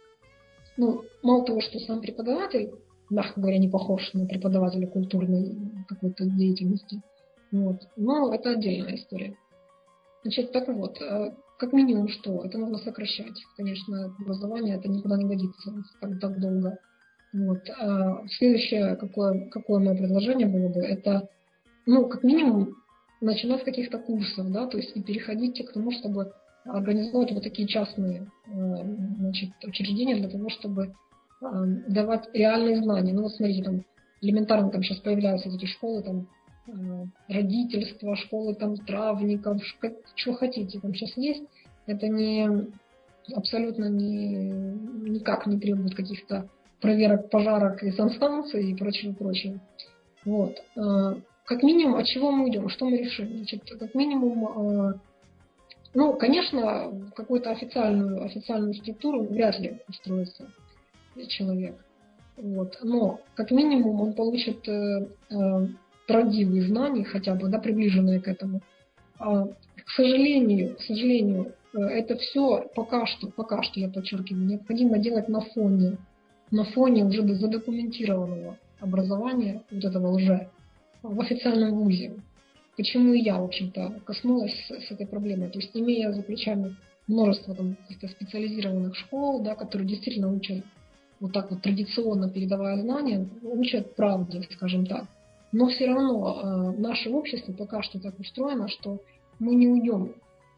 ну, мало того, что сам преподаватель, мягко говоря, не похож на преподавателя культурной какой-то деятельности. Вот. Но это отдельная история. Значит, так вот, как минимум что? Это нужно сокращать. Конечно, образование это никуда не годится так, так долго. Вот. А следующее, какое, какое мое предложение было бы, это, ну, как минимум, начинать с каких-то курсов, да, то есть и переходить к тому, чтобы организовать вот такие частные, значит, учреждения для того, чтобы давать реальные знания. Ну, вот смотрите, там элементарно там сейчас появляются эти школы, там, родительства, школы там травников, что хотите, там сейчас есть. Это не абсолютно не, никак не требует каких-то проверок, пожарок и санстанций и прочего, прочего. Вот. Как минимум, от чего мы уйдем? Что мы решим? Значит, как минимум, ну, конечно, в какую-то официальную, официальную структуру вряд ли устроится человек. Вот. Но, как минимум, он получит э, э, правдивые знания, хотя бы, да, приближенные к этому. А, к сожалению, к сожалению, это все пока что, пока что, я подчеркиваю, необходимо делать на фоне, на фоне уже задокументированного образования, вот этого уже, в официальном вузе. Почему и я, в общем-то, коснулась с, с этой проблемой. То есть, имея за плечами множество там, каких-то специализированных школ, да, которые действительно учат вот так вот традиционно передавая знания, учат правде, скажем так. Но все равно э, наше общество пока что так устроено, что мы не уйдем.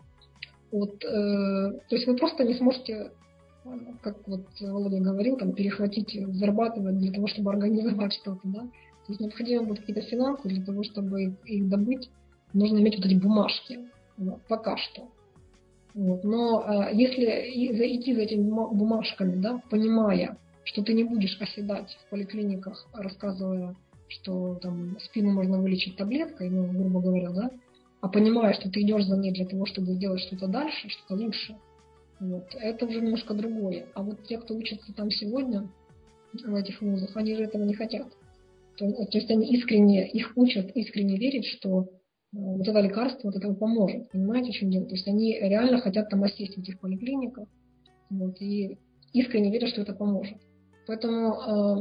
Вот, э, то есть вы просто не сможете, как вот Володя говорил, там, перехватить, зарабатывать для того, чтобы организовать что-то. Да? То есть необходимо будут какие-то финансы для того, чтобы их добыть. Нужно иметь вот эти бумажки. Вот, пока что. Вот. Но э, если идти за этими бумажками, да, понимая, что ты не будешь оседать в поликлиниках, рассказывая, что там спину можно вылечить таблеткой, ну, грубо говоря, да, а понимая, что ты идешь за ней для того, чтобы сделать что-то дальше, что-то лучше, вот, это уже немножко другое. А вот те, кто учатся там сегодня, в этих вузах, они же этого не хотят. То, то есть они искренне, их учат искренне верить, что вот это лекарство вот это поможет. Понимаете, в чем дело? То есть они реально хотят там осесть в этих поликлиниках, вот, и искренне верят, что это поможет. Поэтому э,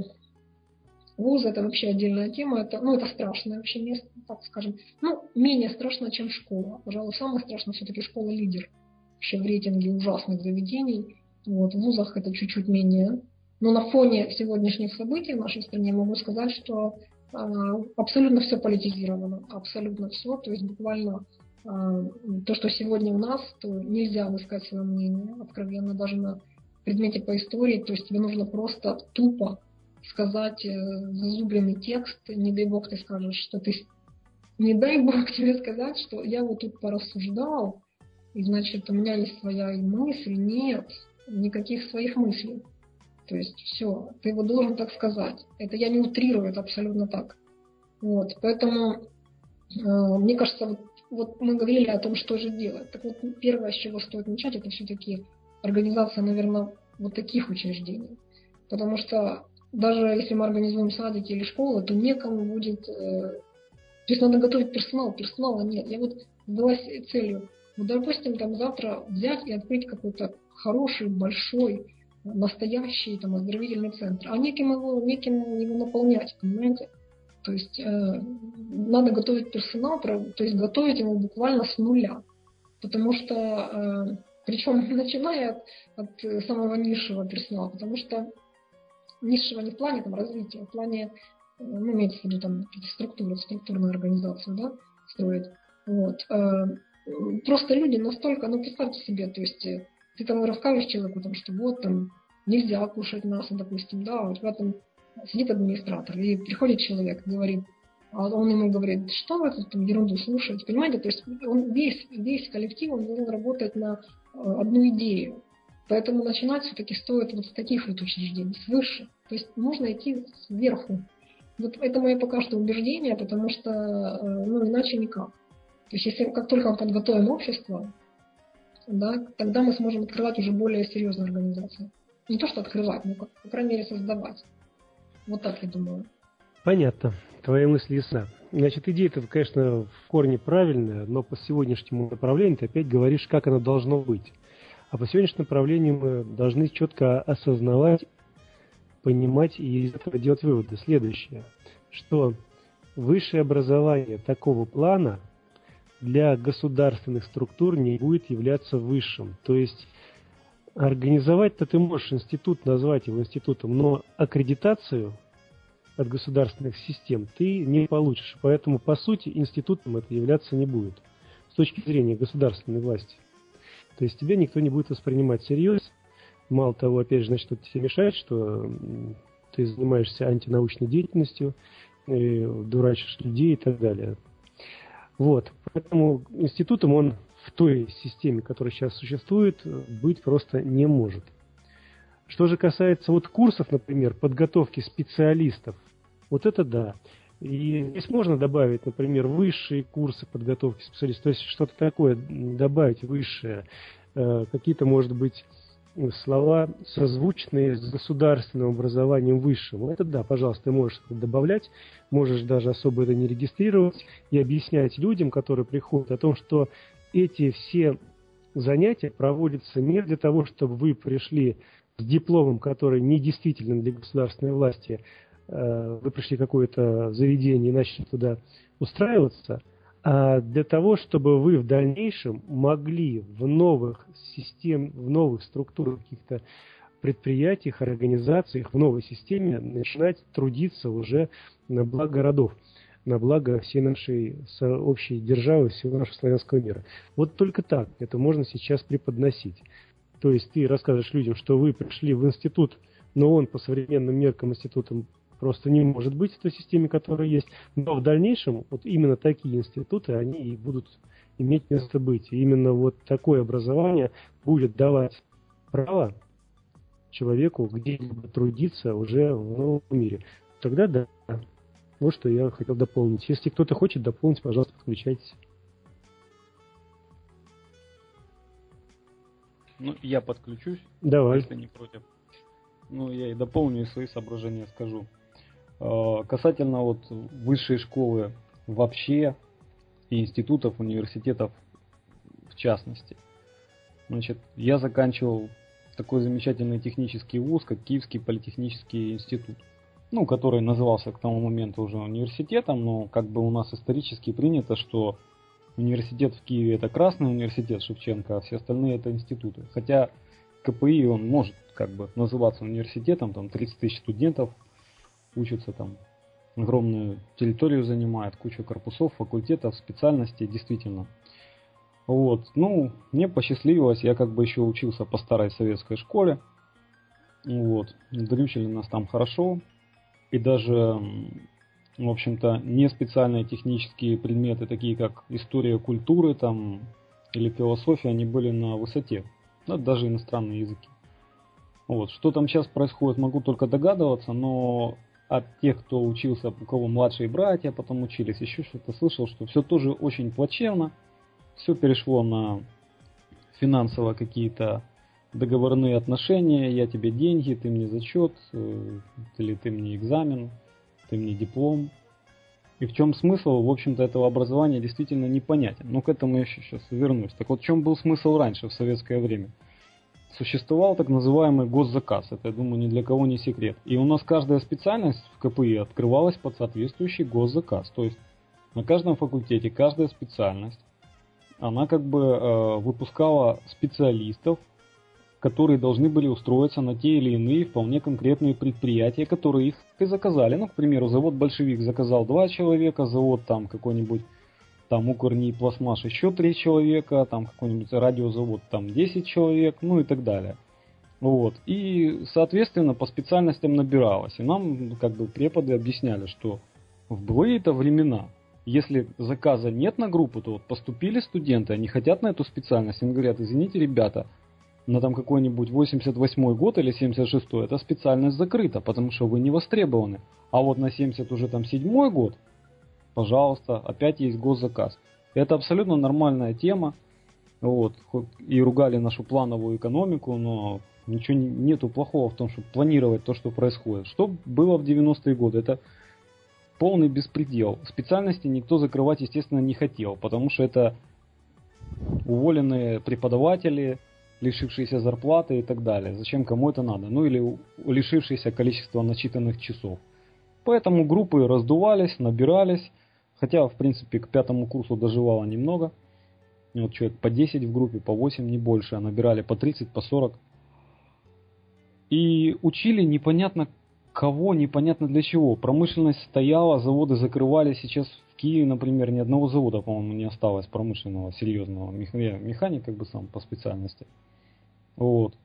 вуз это вообще отдельная тема. Это, ну, это страшное вообще место, так скажем. Ну, менее страшно, чем школа. Пожалуй, самое страшное все-таки школа-лидер. Вообще в рейтинге ужасных заведений. Вот, в вузах это чуть-чуть менее. Но на фоне сегодняшних событий в нашей стране могу сказать, что э, абсолютно все политизировано. Абсолютно все. То есть буквально э, то, что сегодня у нас, то нельзя высказать свое мнение откровенно даже на предмете по истории, то есть тебе нужно просто тупо сказать э, зазубренный текст, не дай бог ты скажешь, что ты... Не дай бог тебе сказать, что я вот тут порассуждал, и значит у меня есть своя мысль. Нет, никаких своих мыслей. То есть все, ты его должен так сказать. Это я не утрирую, это абсолютно так. Вот, поэтому э, мне кажется, вот, вот мы говорили о том, что же делать. Так вот, первое, с чего стоит начать, это все-таки организация, наверное, вот таких учреждений. Потому что даже если мы организуем садики или школы, то некому будет... Э, то есть надо готовить персонал, персонала нет. Я вот задалась целью, вот, допустим, там завтра взять и открыть какой-то хороший, большой, настоящий там оздоровительный центр, а неким его, неким его наполнять, понимаете? То есть э, надо готовить персонал, то есть готовить его буквально с нуля. Потому что... Э, Причем начиная от, от самого низшего персонала, потому что низшего не в плане там, развития, а в плане, ну, имеется в виду там структуры, структурную организацию, да, строить. Вот. Просто люди настолько, ну, представьте себе, то есть ты там расскажешь человеку, там, что вот там нельзя кушать мясо, допустим, да, вот в этом сидит администратор, и приходит человек, говорит, а он ему говорит, что вы тут там ерунду слушаете, понимаете, то есть он весь, весь коллектив, он должен работать на одну идею. Поэтому начинать все-таки стоит вот с таких вот учреждений, свыше. То есть нужно идти сверху. Вот это мое пока что убеждение, потому что, ну, иначе никак. То есть если как только мы подготовим общество, да, тогда мы сможем открывать уже более серьезные организации. Не то, что открывать, но, по крайней мере, создавать. Вот так я думаю. Понятно. Твоя мысль ясна. Значит, идея-то, конечно, в корне правильная, но по сегодняшнему направлению ты опять говоришь, как оно должно быть. А по сегодняшнему направлению мы должны четко осознавать, понимать и из этого делать выводы. Следующее, что высшее образование такого плана для государственных структур не будет являться высшим. То есть организовать-то ты можешь институт, назвать его институтом, но аккредитацию от государственных систем ты не получишь. Поэтому, по сути, институтом это являться не будет с точки зрения государственной власти. То есть тебя никто не будет воспринимать всерьез. Мало того, опять же, значит, это тебе мешает, что ты занимаешься антинаучной деятельностью, дурачишь людей и так далее. Вот. Поэтому институтом он в той системе, которая сейчас существует, быть просто не может. Что же касается вот курсов, например, подготовки специалистов, вот это да. И здесь можно добавить, например, высшие курсы подготовки специалистов, то есть что-то такое добавить высшее, какие-то, может быть, слова, созвучные с государственным образованием высшим. Это да, пожалуйста, ты можешь это добавлять, можешь даже особо это не регистрировать и объяснять людям, которые приходят, о том, что эти все занятия проводятся не для того, чтобы вы пришли с дипломом, который не действителен для государственной власти, вы пришли в какое-то заведение и начали туда устраиваться, а для того, чтобы вы в дальнейшем могли в новых системах, в новых структурах, каких-то предприятиях, организациях, в новой системе начинать трудиться уже на благо городов, на благо всей нашей общей державы, всего нашего славянского мира. Вот только так это можно сейчас преподносить. То есть ты расскажешь людям, что вы пришли в институт, но он по современным меркам институтом просто не может быть в той системе, которая есть. Но в дальнейшем вот именно такие институты, они и будут иметь место быть. И именно вот такое образование будет давать право человеку где-либо трудиться уже в новом мире. Тогда да. Вот что я хотел дополнить. Если кто-то хочет дополнить, пожалуйста, подключайтесь. Ну, я подключусь. Давай. Если не против. Ну, я и дополню, и свои соображения скажу. Касательно вот высшей школы вообще и институтов, университетов в частности. Значит, я заканчивал такой замечательный технический вуз, как Киевский политехнический институт. Ну, который назывался к тому моменту уже университетом, но как бы у нас исторически принято, что университет в Киеве это Красный университет Шевченко, а все остальные это институты. Хотя КПИ он может как бы называться университетом, там тридцать тысяч студентов учатся, там огромную территорию занимает, кучу корпусов, факультетов, специальностей, действительно. Вот, ну, мне посчастливилось, я как бы еще учился по старой советской школе, вот, дрючили нас там хорошо, и даже, в общем-то, не специальные технические предметы, такие как история культуры там или философия, они были на высоте, да, даже иностранные языки. Вот, что там сейчас происходит, могу только догадываться, но от тех, кто учился, у кого младшие братья потом учились, еще что-то слышал, что все тоже очень плачевно, все перешло на финансово какие-то договорные отношения, я тебе деньги, ты мне зачет, или ты мне экзамен, ты мне диплом. И в чем смысл, в общем-то, этого образования действительно непонятен. Но к этому я еще сейчас вернусь. Так вот, в чем был смысл раньше, в советское время? Существовал так называемый госзаказ. Это, я думаю, ни для кого не секрет. И у нас каждая специальность в КПИ открывалась под соответствующий госзаказ. То есть на каждом факультете каждая специальность, она как бы э, выпускала специалистов, которые должны были устроиться на те или иные вполне конкретные предприятия, которые их и заказали. Ну, к примеру, завод «Большевик» заказал два человека, завод там какой-нибудь там «Укрни» пластмасс еще три человека, там какой-нибудь радиозавод там десять человек, ну и так далее. Вот. И, соответственно, по специальностям набиралось. И нам как бы преподы объясняли, что в былые-то времена, если заказа нет на группу, то вот поступили студенты, они хотят на эту специальность, им говорят: извините, ребята, на там какой-нибудь восемьдесят восьмой год или семьдесят шестой эта специальность закрыта, потому что вы не востребованы. А вот на семьдесят уже там седьмой год, пожалуйста, опять есть госзаказ. Это абсолютно нормальная тема. Вот. И ругали нашу плановую экономику, но Ничего не, нету плохого в том, чтобы планировать то, что происходит. Что было в девяностые годы? Это полный беспредел. Специальности никто закрывать, естественно, не хотел, потому что это уволенные преподаватели, лишившиеся зарплаты и так далее. Зачем кому это надо? Ну или лишившиеся количества начитанных часов. Поэтому группы раздувались, набирались. Хотя, в принципе, к пятому курсу доживало немного. Вот человек по десять в группе, по восемь, не больше. А набирали по тридцать, по сорок. И учили непонятно кого, непонятно для чего. Промышленность стояла, заводы закрывались. Сейчас в Киеве, например, ни одного завода, по-моему, не осталось промышленного, серьезного. Я механик как бы сам по специальности. Вот.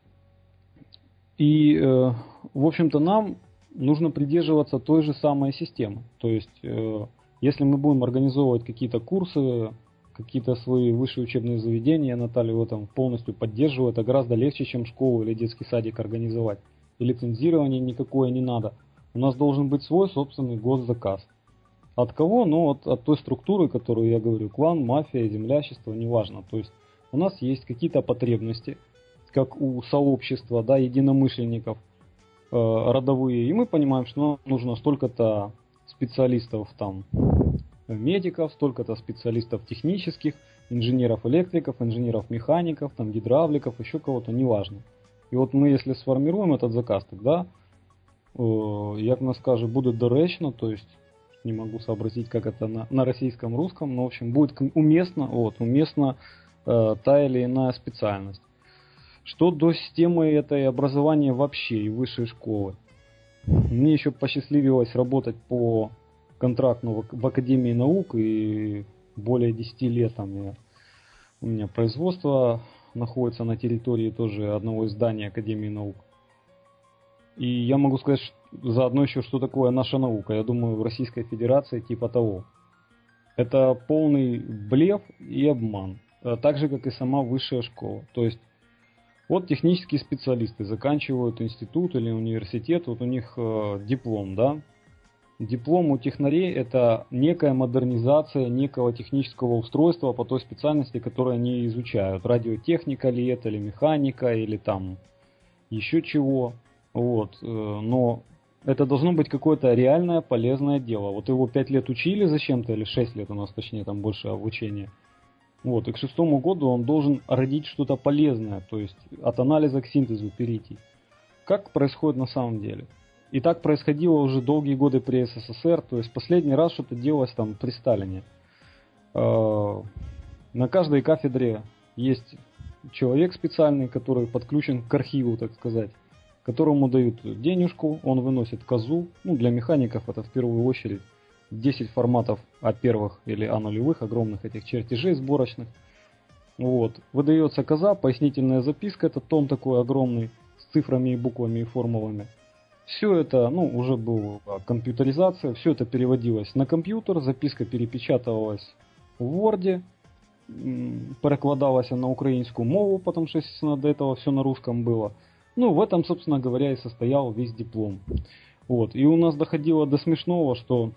И, э, в общем-то, нам нужно придерживаться той же самой системы. То есть, э, если мы будем организовывать какие-то курсы, какие-то свои высшие учебные заведения, Наталья в этом полностью поддерживает, это гораздо легче, чем школу или детский садик организовать. И лицензирование никакое не надо. У нас должен быть свой собственный госзаказ. От кого? Ну, от, от той структуры, которую я говорю, клан, мафия, землячество, неважно. То есть, у нас есть какие-то потребности, как у сообщества, да, единомышленников, э, родовые. И мы понимаем, что нам нужно столько-то специалистов там, медиков, столько-то специалистов технических, инженеров-электриков, инженеров-механиков, там, гидравликов, еще кого-то, неважно. І от ми, якщо сформируємо этот заказ, тогда, э, як нас скажет, будет доречно, то есть, не могу сообразить, как это на, на российском, русском, но, в общем, будет уместно, вот, уместно э, та или иная специальность. Что до системы этой образования вообще и высшей школы. Мне еще посчастливилось работать по контракту в Академии наук, и более десяти лет там я, у меня производство находится на территории тоже одного из зданий Академии наук. И я могу сказать что, заодно еще, что такое наша наука. Я думаю, в Российской Федерации типа того. Это полный блеф и обман. Так же, как и сама высшая школа. То есть, вот технические специалисты заканчивают институт или университет, вот у них э, диплом, да. Диплом у технарей это некая модернизация некого технического устройства по той специальности, которую они изучают. Радиотехника ли это, или механика, или там еще чего. Вот. Но это должно быть какое-то реальное полезное дело. Вот его пять лет учили зачем-то, или шесть лет у нас, точнее, там больше обучения. Вот. И к шестому году он должен родить что-то полезное, то есть от анализа к синтезу перейти. Как происходит на самом деле? И так происходило уже долгие годы при СССР, то есть последний раз что-то делалось там при Сталине. На каждой кафедре есть человек специальный, который подключен к архиву, так сказать, которому дают денежку, он выносит козу. Ну, для механиков это в первую очередь десять форматов А первых или А нулевых, огромных этих чертежей сборочных. Вот. Выдается коза, пояснительная записка, это том такой огромный, с цифрами и буквами и формулами. Все это, ну, уже была компьютеризация, все это переводилось на компьютер, записка перепечатывалась в Word, перекладалась на украинскую мову, потому что, естественно, до этого все на русском было. Ну, в этом, собственно говоря, и состоял весь диплом. Вот. И у нас доходило до смешного, что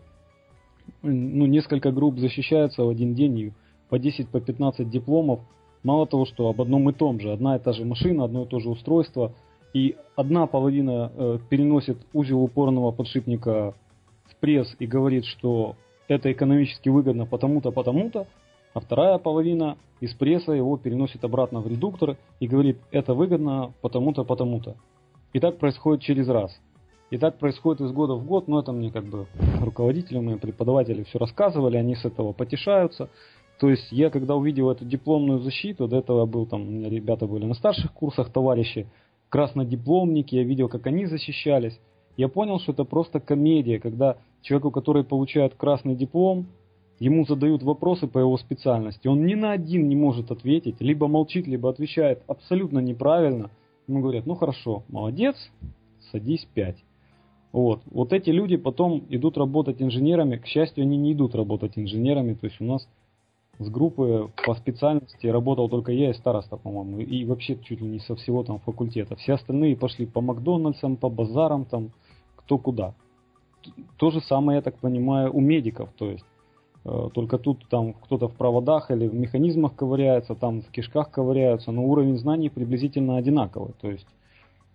ну, несколько групп защищаются в один день, и по десять, по пятнадцать дипломов. Мало того, что об одном и том же, одна и та же машина, одно и то же устройство, и одна половина э, переносит узел упорного подшипника в пресс и говорит, что это экономически выгодно потому-то, потому-то, а вторая половина из пресса его переносит обратно в редуктор и говорит, это выгодно потому-то, потому-то. И так происходит через раз. И так происходит из года в год, но это мне как бы руководители, мои преподаватели все рассказывали, они с этого потешаются. То есть я когда увидел эту дипломную защиту, до этого был там, у меня ребята были на старших курсах, товарищи, краснодипломники, я видел, как они защищались. Я понял, что это просто комедия, когда человеку, который получает красный диплом, ему задают вопросы по его специальности, он ни на один не может ответить, либо молчит, либо отвечает абсолютно неправильно. Ему говорят, ну хорошо, молодец, садись пять. Вот. Вот эти люди потом идут работать инженерами, к счастью, они не идут работать инженерами, то есть у нас с группы по специальности работал только я и староста, по-моему, и вообще чуть ли не со всего там факультета. Все остальные пошли по Макдональдсам, по базарам, там, кто куда. То же самое, я так понимаю, у медиков, то есть э, только тут там кто-то в проводах или в механизмах ковыряется, там в кишках ковыряются, но уровень знаний приблизительно одинаковый. То есть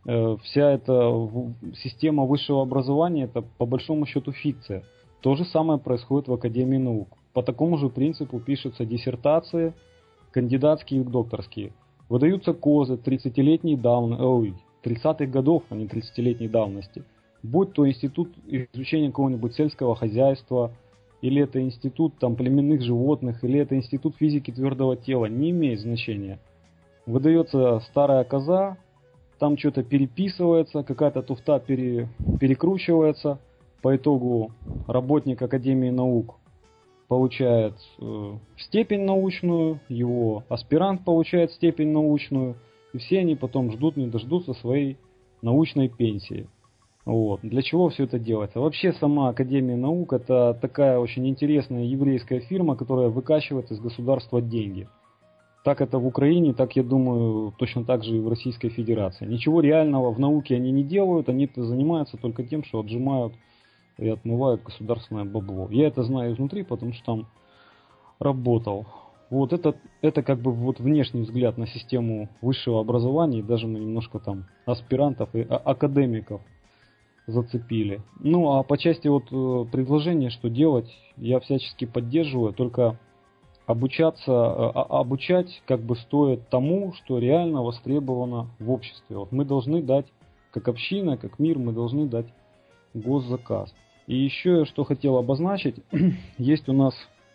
Вся эта система высшего образования — это по большому счету фикция. То же самое происходит в Академии наук. По такому же принципу пишутся диссертации, кандидатские и докторские. Выдаются козы тридцатилетней давности, ой, тридцатых годов, а не тридцатилетней давности. Будь то институт изучения какого-нибудь сельского хозяйства, или это институт там, племенных животных, или это институт физики твердого тела, не имеет значения. Выдается старая коза, там что-то переписывается, какая-то туфта пере, перекручивается. По итогу работник Академии наук получает э, степень научную, его аспирант получает степень научную, и все они потом ждут, не дождутся своей научной пенсии. Вот. Для чего все это делается? Вообще сама Академия наук — это такая очень интересная еврейская фирма, которая выкачивает из государства деньги. Так это в Украине, так, я думаю, точно так же и в Российской Федерации. Ничего реального в науке они не делают, они занимаются только тем, что отжимают и отмывают государственное бабло. Я это знаю изнутри, потому что там работал. Вот это, это как бы вот внешний взгляд на систему высшего образования, и даже мы немножко там аспирантов и академиков зацепили. Ну а по части вот предложения, что делать, я всячески поддерживаю, только обучаться, обучать как бы стоит тому, что реально востребовано в обществе. Вот мы должны дать, как община, как мир, мы должны дать госзаказ. И еще что хотел обозначить, есть у нас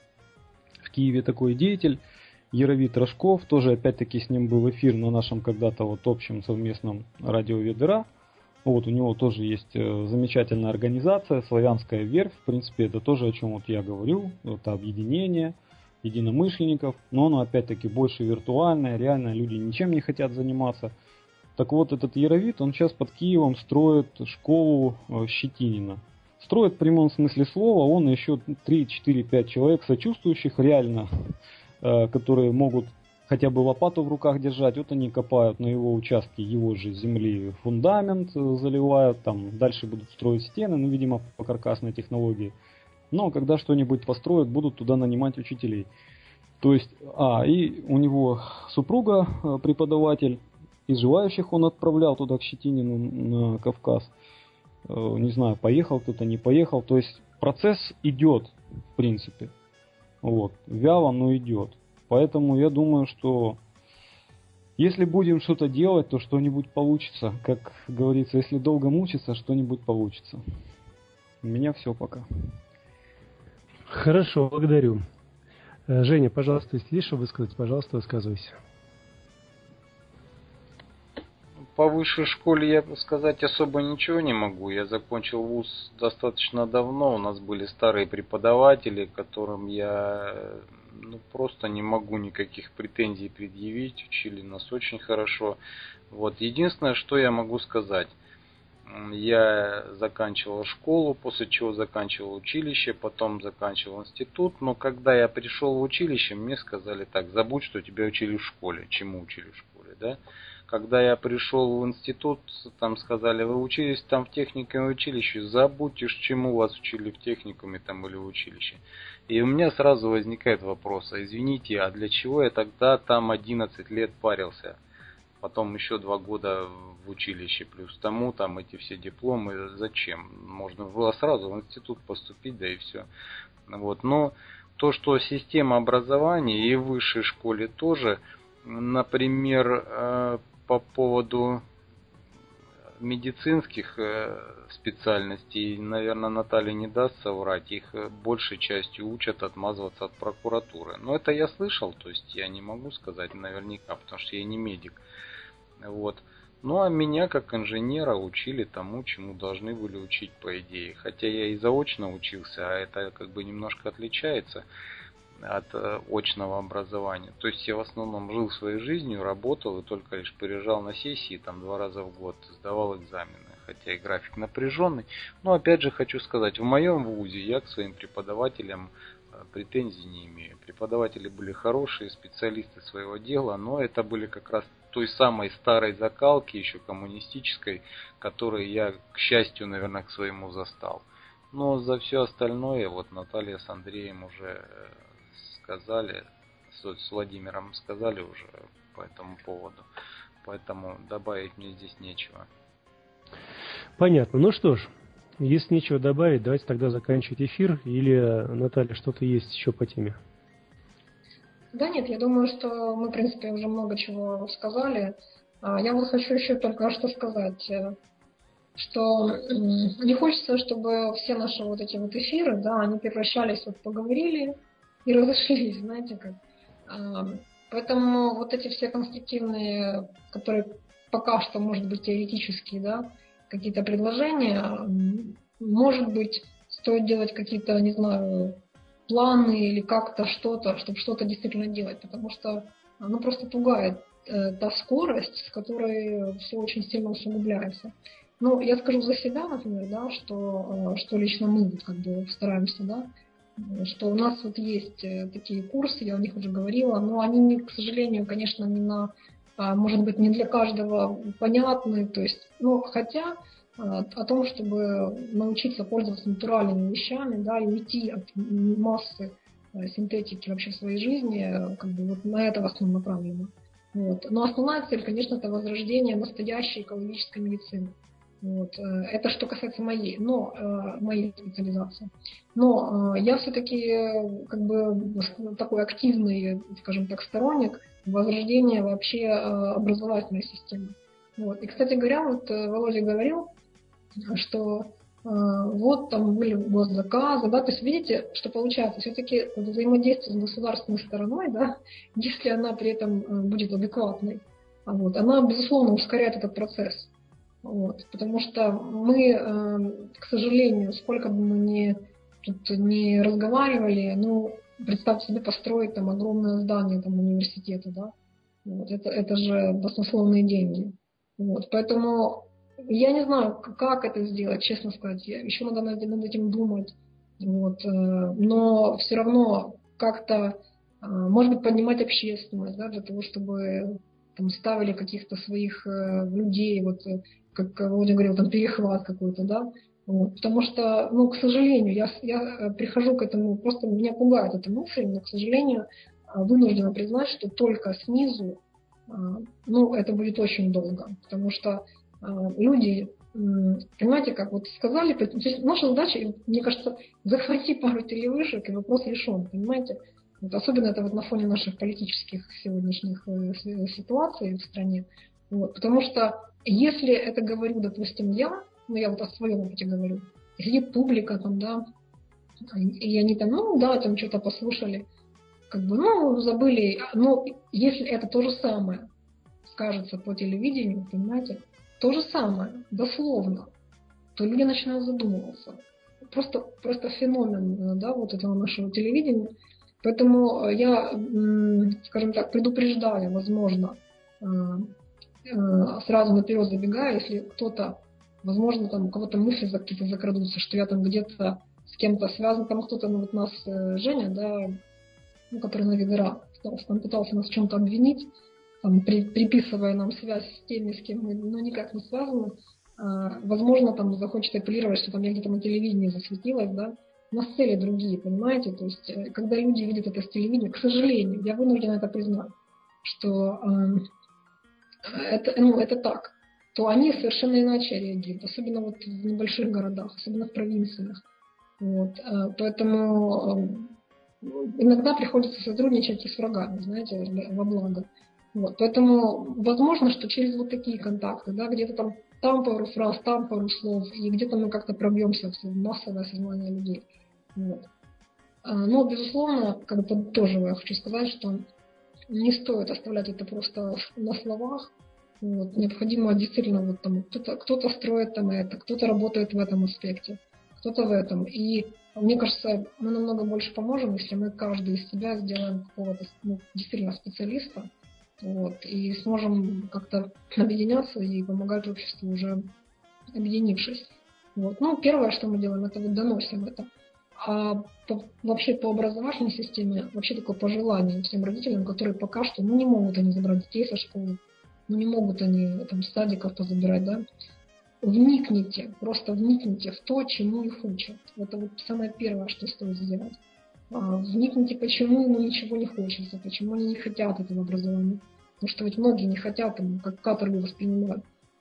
в Киеве такой деятель, Яровит Рожков, тоже опять-таки с ним был эфир на нашем когда-то вот общем совместном радио Ведера. Вот у него тоже есть замечательная организация, Славянская верфь, в принципе это тоже о чем вот я говорю, это объединение единомышленников, но оно опять-таки больше виртуальное, реально люди ничем не хотят заниматься. Так вот, этот Яровит, он сейчас под Киевом строит школу Щетинина. Строит в прямом смысле слова, он и еще три, четыре, пять человек сочувствующих реально, которые могут хотя бы лопату в руках держать. Вот они копают на его участке его же земли фундамент, заливают, там дальше будут строить стены, ну, видимо, по каркасной технологии. Но когда что-нибудь построят, будут туда нанимать учителей. То есть, а, и у него супруга преподаватель, из желающих он отправлял туда к Щетинину на Кавказ. Не знаю, поехал кто-то, не поехал. То есть процесс идет, в принципе. Вот, вяло, но идет. Поэтому я думаю, что если будем что-то делать, то что-нибудь получится. Как говорится, если долго мучиться, что-нибудь получится. У меня все пока. Хорошо, благодарю. Женя, пожалуйста, если есть что высказать, пожалуйста, высказывайся. По высшей школе я сказать особо ничего не могу. Я закончил вуз достаточно давно. У нас были старые преподаватели, которым я ну, просто не могу никаких претензий предъявить. Учили нас очень хорошо. Вот. Единственное, что я могу сказать. Я заканчивал школу, после чего заканчивал училище, потом заканчивал институт. Но когда я пришел в училище, мне сказали так: забудь, что тебя учили в школе. Чему учили в школе, да? Когда я пришел в институт, там сказали: вы учились там в техникуме и училище, забудьте, чему вас учили в техникуме там или в училище. И у меня сразу возникает вопрос: а извините, а для чего я тогда там одиннадцать лет парился? Потом еще два года в училище, плюс тому там эти все дипломы, зачем? Можно было сразу в институт поступить, да и все. Вот. Но то, что система образования и в высшей школе тоже, например, по поводу медицинских специальностей, наверное, Наталья не даст соврать, их большей частью учат отмазываться от прокуратуры. Но это я слышал, то есть я не могу сказать наверняка, потому что я не медик. Вот. Ну а меня как инженера учили тому, чему должны были учить по идее. Хотя я и заочно учился, а это как бы немножко отличается от очного образования. То есть я в основном жил своей жизнью, работал и только лишь приезжал на сессии там два раза в год, сдавал экзамены. Хотя и график напряженный. Но опять же хочу сказать, в моем вузе я к своим преподавателям претензий не имею. Преподаватели были хорошие, специалисты своего дела, но это были как раз той самой старой закалки, еще коммунистической, которую я, к счастью, наверное, к своему застал. Но за все остальное, вот Наталья с Андреем уже сказали, с Владимиром сказали уже по этому поводу. Поэтому добавить мне здесь нечего. Понятно. Ну что ж, если нечего добавить, давайте тогда заканчивать эфир. Или, Наталья, что-то есть еще по теме? Да нет, я думаю, что мы, в принципе, уже много чего сказали. Я вот хочу еще только что сказать, что не хочется, чтобы все наши вот эти вот эфиры, да, они превращались, вот поговорили и разошлись, знаете как. Поэтому вот эти все конструктивные, которые пока что, может быть, теоретические, да, какие-то предложения, может быть, стоит делать какие-то, не знаю, планы или как-то что-то, чтобы что-то действительно делать, потому что оно просто пугает э, та скорость, с которой все очень сильно усугубляется. Ну, я скажу за себя, например, да, что, э, что лично мы вот как бы стараемся, да, что у нас вот есть э, такие курсы, я о них уже говорила, но они, не, к сожалению, конечно, не на, э, может быть, не для каждого понятны, то есть, ну, хотя о том, чтобы научиться пользоваться натуральными вещами, да, и уйти от массы синтетики вообще в своей жизни, как бы вот на это в основном направлено. Вот. Но основная цель, конечно, это возрождение настоящей экологической медицины. Вот. Это что касается моей, но, моей специализации. Но я все-таки как бы такой активный, скажем так, сторонник возрождения вообще образовательной системы. Вот. И, кстати говоря, вот Володя говорил, что э, вот там были госзаказы, да, то есть видите, что получается, все-таки взаимодействие с государственной стороной, да, если она при этом э, будет адекватной, вот, она, безусловно, ускоряет этот процесс, вот, потому что мы, э, к сожалению, сколько бы мы ни, тут не разговаривали, ну, представьте себе построить там огромное здание там, университета, да, вот, это, это же баснословные деньги, вот, поэтому я не знаю, как это сделать, честно сказать. Еще надо над этим думать. Вот. Но все равно как-то, может быть, поднимать общественность, да, для того, чтобы там, ставили каких-то своих людей, вот, как Володя говорил, там перехват какой-то, да. Вот. Потому что, ну, к сожалению, я, я прихожу к этому, просто меня пугает эта мысль, но, к сожалению, вынуждена признать, что только снизу, ну, это будет очень долго, потому что люди, понимаете, как вот сказали, то есть наша задача, мне кажется, захватить пару телевышек, и вопрос решен, понимаете? Вот особенно это вот на фоне наших политических сегодняшних ситуаций в стране. Вот, потому что если это говорю, допустим, я, ну я вот о своем опыте говорю, сидит публика там, да, и они там, ну да, там что-то послушали, как бы, ну, забыли, но если это то же самое скажется по телевидению, понимаете, то же самое, дословно, то люди начинают задумываться. Просто, просто феномен, да, вот этого нашего телевидения. Поэтому я, скажем так, предупреждаю, возможно, сразу наперед забегая, если кто-то, возможно, там у кого-то мысли какие-то закрадутся, что я там где-то с кем-то связан, там кто-то, ну вот нас, Женя, да, ну, который на Вивера, он пытался нас в чем-то обвинить, там, при, приписывая нам связь с теми, с кем мы ну, никак не связаны, а, возможно, там захочет апеллировать, что там я где-то на телевидении засветилась, да, у нас цели другие, понимаете, то есть, когда люди видят это с телевидения, к сожалению, я вынуждена это признать, что э, это, ну, это так, то они совершенно иначе реагируют, особенно вот в небольших городах, особенно в провинциях, вот, э, поэтому э, иногда приходится сотрудничать и с врагами, знаете, во благо. Вот, поэтому возможно, что через вот такие контакты, да, где-то там, там пару фраз, там пару слов, и где-то мы как-то пробьемся в массовое сознание людей. Вот. Но, безусловно, как бы тоже я хочу сказать, что не стоит оставлять это просто на словах. Вот. Необходимо действительно, вот там кто-то, кто-то строит там это, кто-то работает в этом аспекте, кто-то в этом. И мне кажется, мы намного больше поможем, если мы каждый из себя сделаем какого-то ну, действительно специалиста. Вот, и сможем как-то объединяться и помогать обществу уже объединившись. Вот. Ну, первое, что мы делаем, это вот доносим это. А по, вообще по образовательной системе, вообще такое пожелание всем родителям, которые пока что ну, не могут они забрать детей со школы, ну, не могут они там, с садиков позабирать, да, вникните, просто вникните в то, чему их учат. Это вот самое первое, что стоит сделать. Вникните, почему ему ничего не хочется, почему они не хотят этого образования. Потому что ведь многие не хотят, там, как каторгу воспринимают.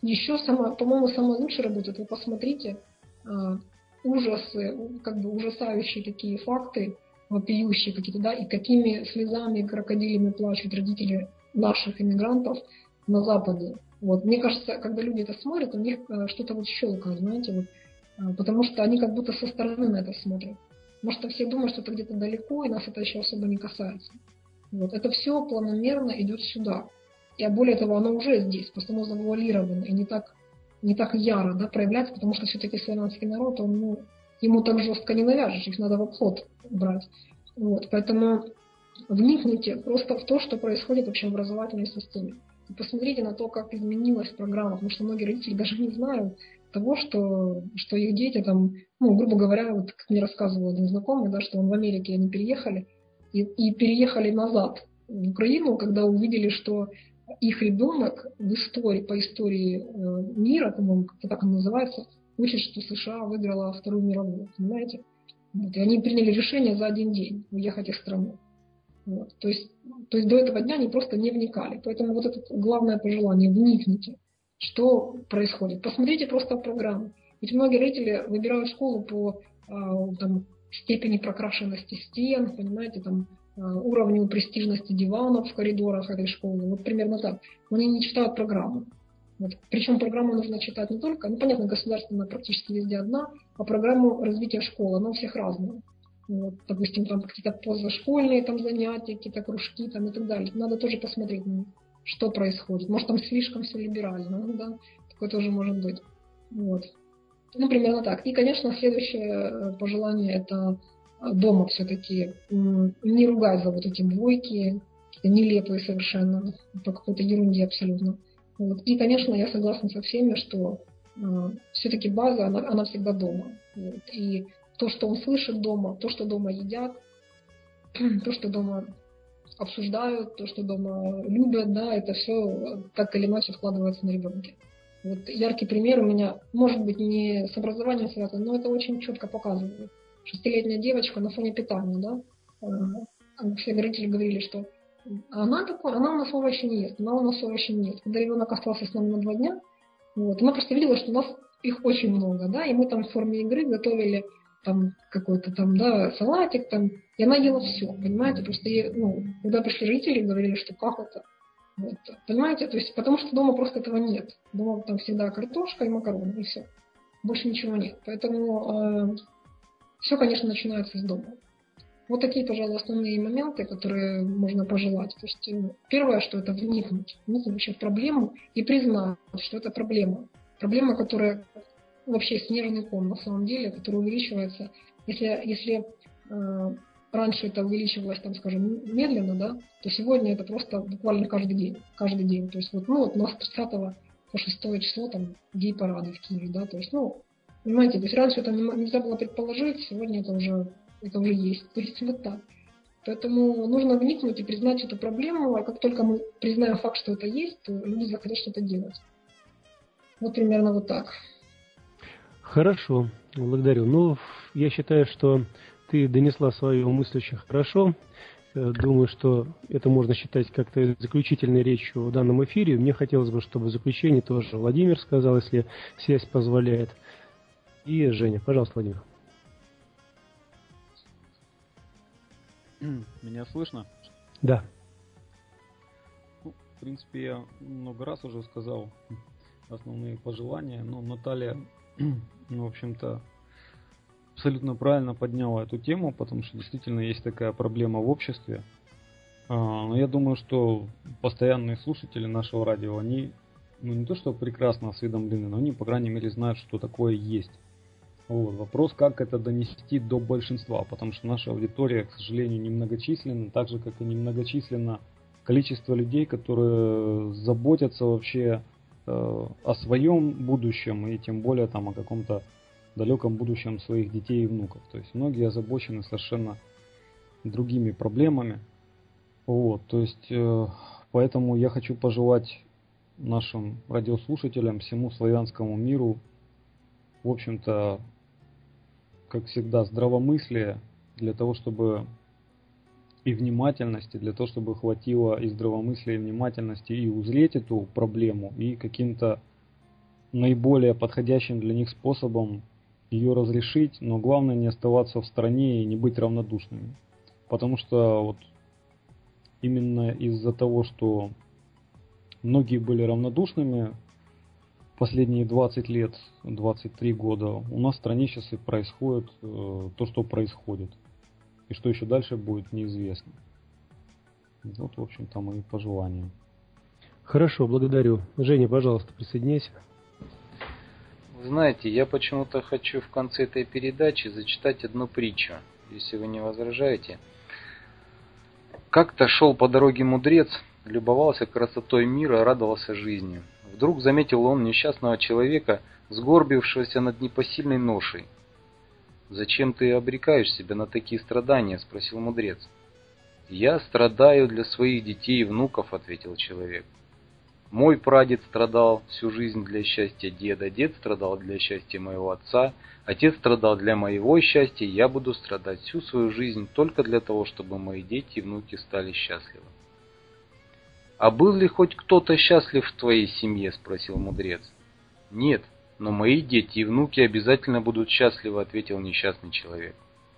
Еще, самое, по-моему, самое лучшее работает, вы посмотрите, а, ужасы, как бы ужасающие такие факты, вопиющие какие-то, да, и какими слезами, крокодилями плачут родители наших иммигрантов на Западе. Вот. Мне кажется, когда люди это смотрят, у них а, что-то вот щелкает, знаете, вот, а, потому что они как будто со стороны на это смотрят. Может, все думают, что это где-то далеко, и нас это еще особо не касается. Вот. Это все планомерно идет сюда. И более того, оно уже здесь, просто оно завуалировано и не так, не так яро, да, проявляется, потому что все-таки славянский народ, он, ну, ему так жестко не навяжешь, их надо в обход брать. Вот. Поэтому вникните просто в то, что происходит вообще в образовательной системе. И посмотрите на то, как изменилась программа, потому что многие родители даже не знают того, что, что их дети там, ну, грубо говоря, вот как мне рассказывал один знакомый, да, что он в Америке, они переехали, и, и переехали назад в Украину, когда увидели, что их ребенок в истории, по истории э, мира, по-моему, как-то так он называется, учит, что США выиграла Вторую мировую, понимаете? Вот. И они приняли решение за один день уехать из страны. Вот. То есть, то есть до этого дня они просто не вникали. Поэтому вот это главное пожелание, вникните, что происходит. Посмотрите просто программу. Ведь многие родители выбирают школу по э, там, степени прокрашенности стен, понимаете, там, уровню престижности диванов в коридорах этой школы. Вот примерно так. Но они не читают программу. Вот. Причем программу нужно читать не только, ну понятно, государственная практически везде одна, а программу развития школы, она у всех разная. Вот, допустим, там какие-то позашкольные там занятия, какие-то кружки там и так далее. Надо тоже посмотреть, что происходит. Может, там слишком все либерально, да? Такое тоже может быть. Вот. Ну, примерно так. И, конечно, следующее пожелание – это дома все-таки не ругать за вот эти двойки, нелепые совершенно, по какой-то ерунде абсолютно. Вот. И, конечно, я согласна со всеми, что э, все-таки база, она, она всегда дома. Вот. И то, что он слышит дома, то, что дома едят, то, что дома обсуждают, то, что дома любят, да, это все так или иначе вкладывается на ребенка. Вот яркий пример у меня, может быть, не с образованием связан, но это очень четко показывает. Шестилетняя девочка на фоне питания, да, все родители говорили, что она такой, она у нас овощи не ест, она у нас овощи не ест. Когда ребенок остался с нами на два дня, вот, она просто видела, что у нас их очень много, да, и мы там в форме игры готовили там какой-то там, да, салатик там, и она ела все, понимаете, просто, ей, ну, когда пришли родители, говорили, что как это, вот, понимаете, то есть, потому что дома просто этого нет, дома там всегда картошка и макароны, и все, больше ничего нет, поэтому... Э, Все, конечно, начинается с дома. Вот такие, пожалуй, основные моменты, которые можно пожелать. То есть первое, что это вникнуть, вникнуть вообще в проблему и признать, что это проблема. Проблема, которая вообще снежный ком на самом деле, которая увеличивается. Если, если э, раньше это увеличивалось, там, скажем, медленно, да, то сегодня это просто буквально каждый день. Каждый день. То есть вот, ну, вот у нас с тридцатого по шестое число там гей-парады в Киеве, да, то есть, ну, понимаете, то есть раньше это нельзя было предположить, сегодня это уже, это уже есть. То есть вот так. Поэтому нужно вникнуть и признать эту проблему, а как только мы признаем факт, что это есть, то люди захотят что-то делать. Вот примерно вот так. Хорошо, благодарю. Ну, я считаю, что ты донесла свою мысль очень хорошо. Думаю, что это можно считать как-то заключительной речью в данном эфире. Мне хотелось бы, чтобы в заключении тоже Владимир сказал, если связь позволяет. И Женя. Пожалуйста, Владимир. Меня слышно? Да. Ну, в принципе, я много раз уже сказал основные пожелания, но Наталья, ну, в общем-то, абсолютно правильно подняла эту тему, потому что действительно есть такая проблема в обществе. Но я думаю, что постоянные слушатели нашего радио, они, ну, не то что прекрасно осведомлены, но они, по крайней мере, знают, что такое есть. Вот. Вопрос, как это донести до большинства, потому что наша аудитория, к сожалению, немногочисленна, так же, как и немногочисленно количество людей, которые заботятся вообще э, о своем будущем и тем более там о каком-то далеком будущем своих детей и внуков. То есть многие озабочены совершенно другими проблемами. Вот, то есть э, поэтому я хочу пожелать нашим радиослушателям, всему славянскому миру, в общем-то, как всегда, здравомыслие для того, чтобы и внимательности, для того, чтобы хватило и здравомыслия, и внимательности, и узреть эту проблему, и каким-то наиболее подходящим для них способом ее разрешить, но главное не оставаться в стороне и не быть равнодушными. Потому что вот именно из-за того, что многие были равнодушными последние двадцать лет, двадцать три года, у нас в стране сейчас и происходит э, то, что происходит. И что еще дальше будет, неизвестно. Вот, в общем-то, мои пожелания. Хорошо, благодарю. Женя, пожалуйста, присоединяйся. Вы знаете, я почему-то хочу в конце этой передачи зачитать одну притчу, если вы не возражаете. Как-то шел по дороге мудрец, любовался красотой мира, радовался жизни. Вдруг заметил он несчастного человека, сгорбившегося над непосильной ношей. «Зачем ты обрекаешь себя на такие страдания?» – спросил мудрец. «Я страдаю для своих детей и внуков», – ответил человек. «Мой прадед страдал всю жизнь для счастья деда, дед страдал для счастья моего отца, отец страдал для моего счастья, и я буду страдать всю свою жизнь только для того, чтобы мои дети и внуки стали счастливы». «А был ли хоть кто-то счастлив в твоей семье?» – спросил мудрец. «Нет, но мои дети и внуки обязательно будут счастливы», – ответил несчастный человек.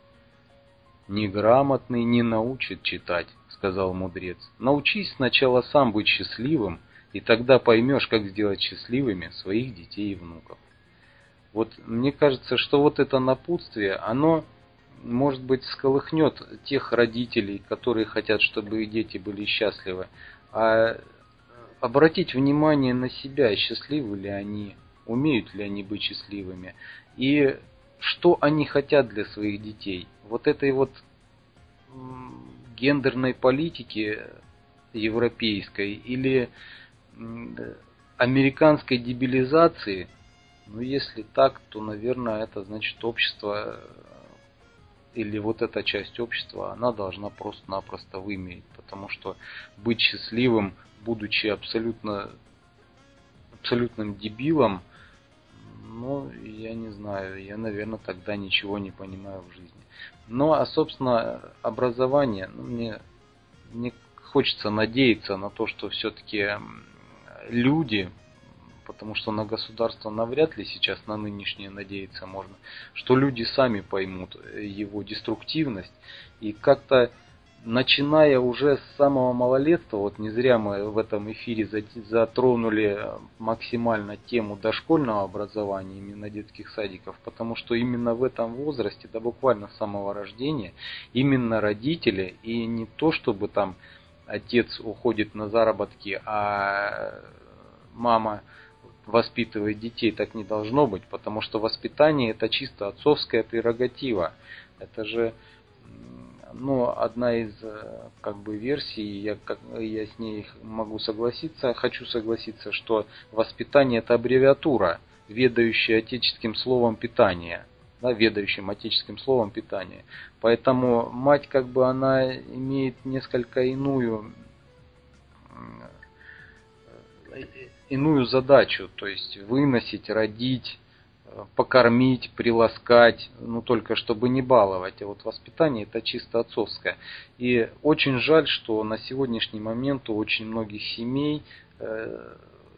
«Неграмотный не научит читать», – сказал мудрец. «Научись сначала сам быть счастливым, и тогда поймешь, как сделать счастливыми своих детей и внуков». Вот мне кажется, что вот это напутствие, оно, может быть, всколыхнет тех родителей, которые хотят, чтобы их дети были счастливы, а обратить внимание на себя, счастливы ли они, умеют ли они быть счастливыми, и что они хотят для своих детей. Вот этой вот гендерной политики европейской или американской дебилизации, ну если так, то, наверное, это значит общество или вот эта часть общества, она должна просто-напросто вымереть, потому что быть счастливым, будучи абсолютно абсолютным дебилом, ну, я не знаю, я, наверное, тогда ничего не понимаю в жизни. Ну, а, собственно, образование, ну, мне, мне хочется надеяться на то, что все-таки люди, потому что на государство навряд ли сейчас на нынешнее надеяться можно, что люди сами поймут его деструктивность и как-то, начиная уже с самого малолетства, вот не зря мы в этом эфире затронули максимально тему дошкольного образования, именно детских садиков, потому что именно в этом возрасте, да буквально с самого рождения, именно родители, и не то чтобы там отец уходит на заработки, а мама воспитывает детей, так не должно быть, потому что воспитание это чисто отцовская прерогатива. Это же ну, одна из как бы версий, я, как, я с ней могу согласиться, хочу согласиться, что воспитание это аббревиатура, ведающая отеческим словом питания, да, ведающим отеческим словом питания. Поэтому мать как бы она имеет несколько иную иную задачу, то есть выносить, родить, покормить, приласкать, ну только чтобы не баловать. А вот воспитание это чисто отцовское. И очень жаль, что на сегодняшний момент у очень многих семей э,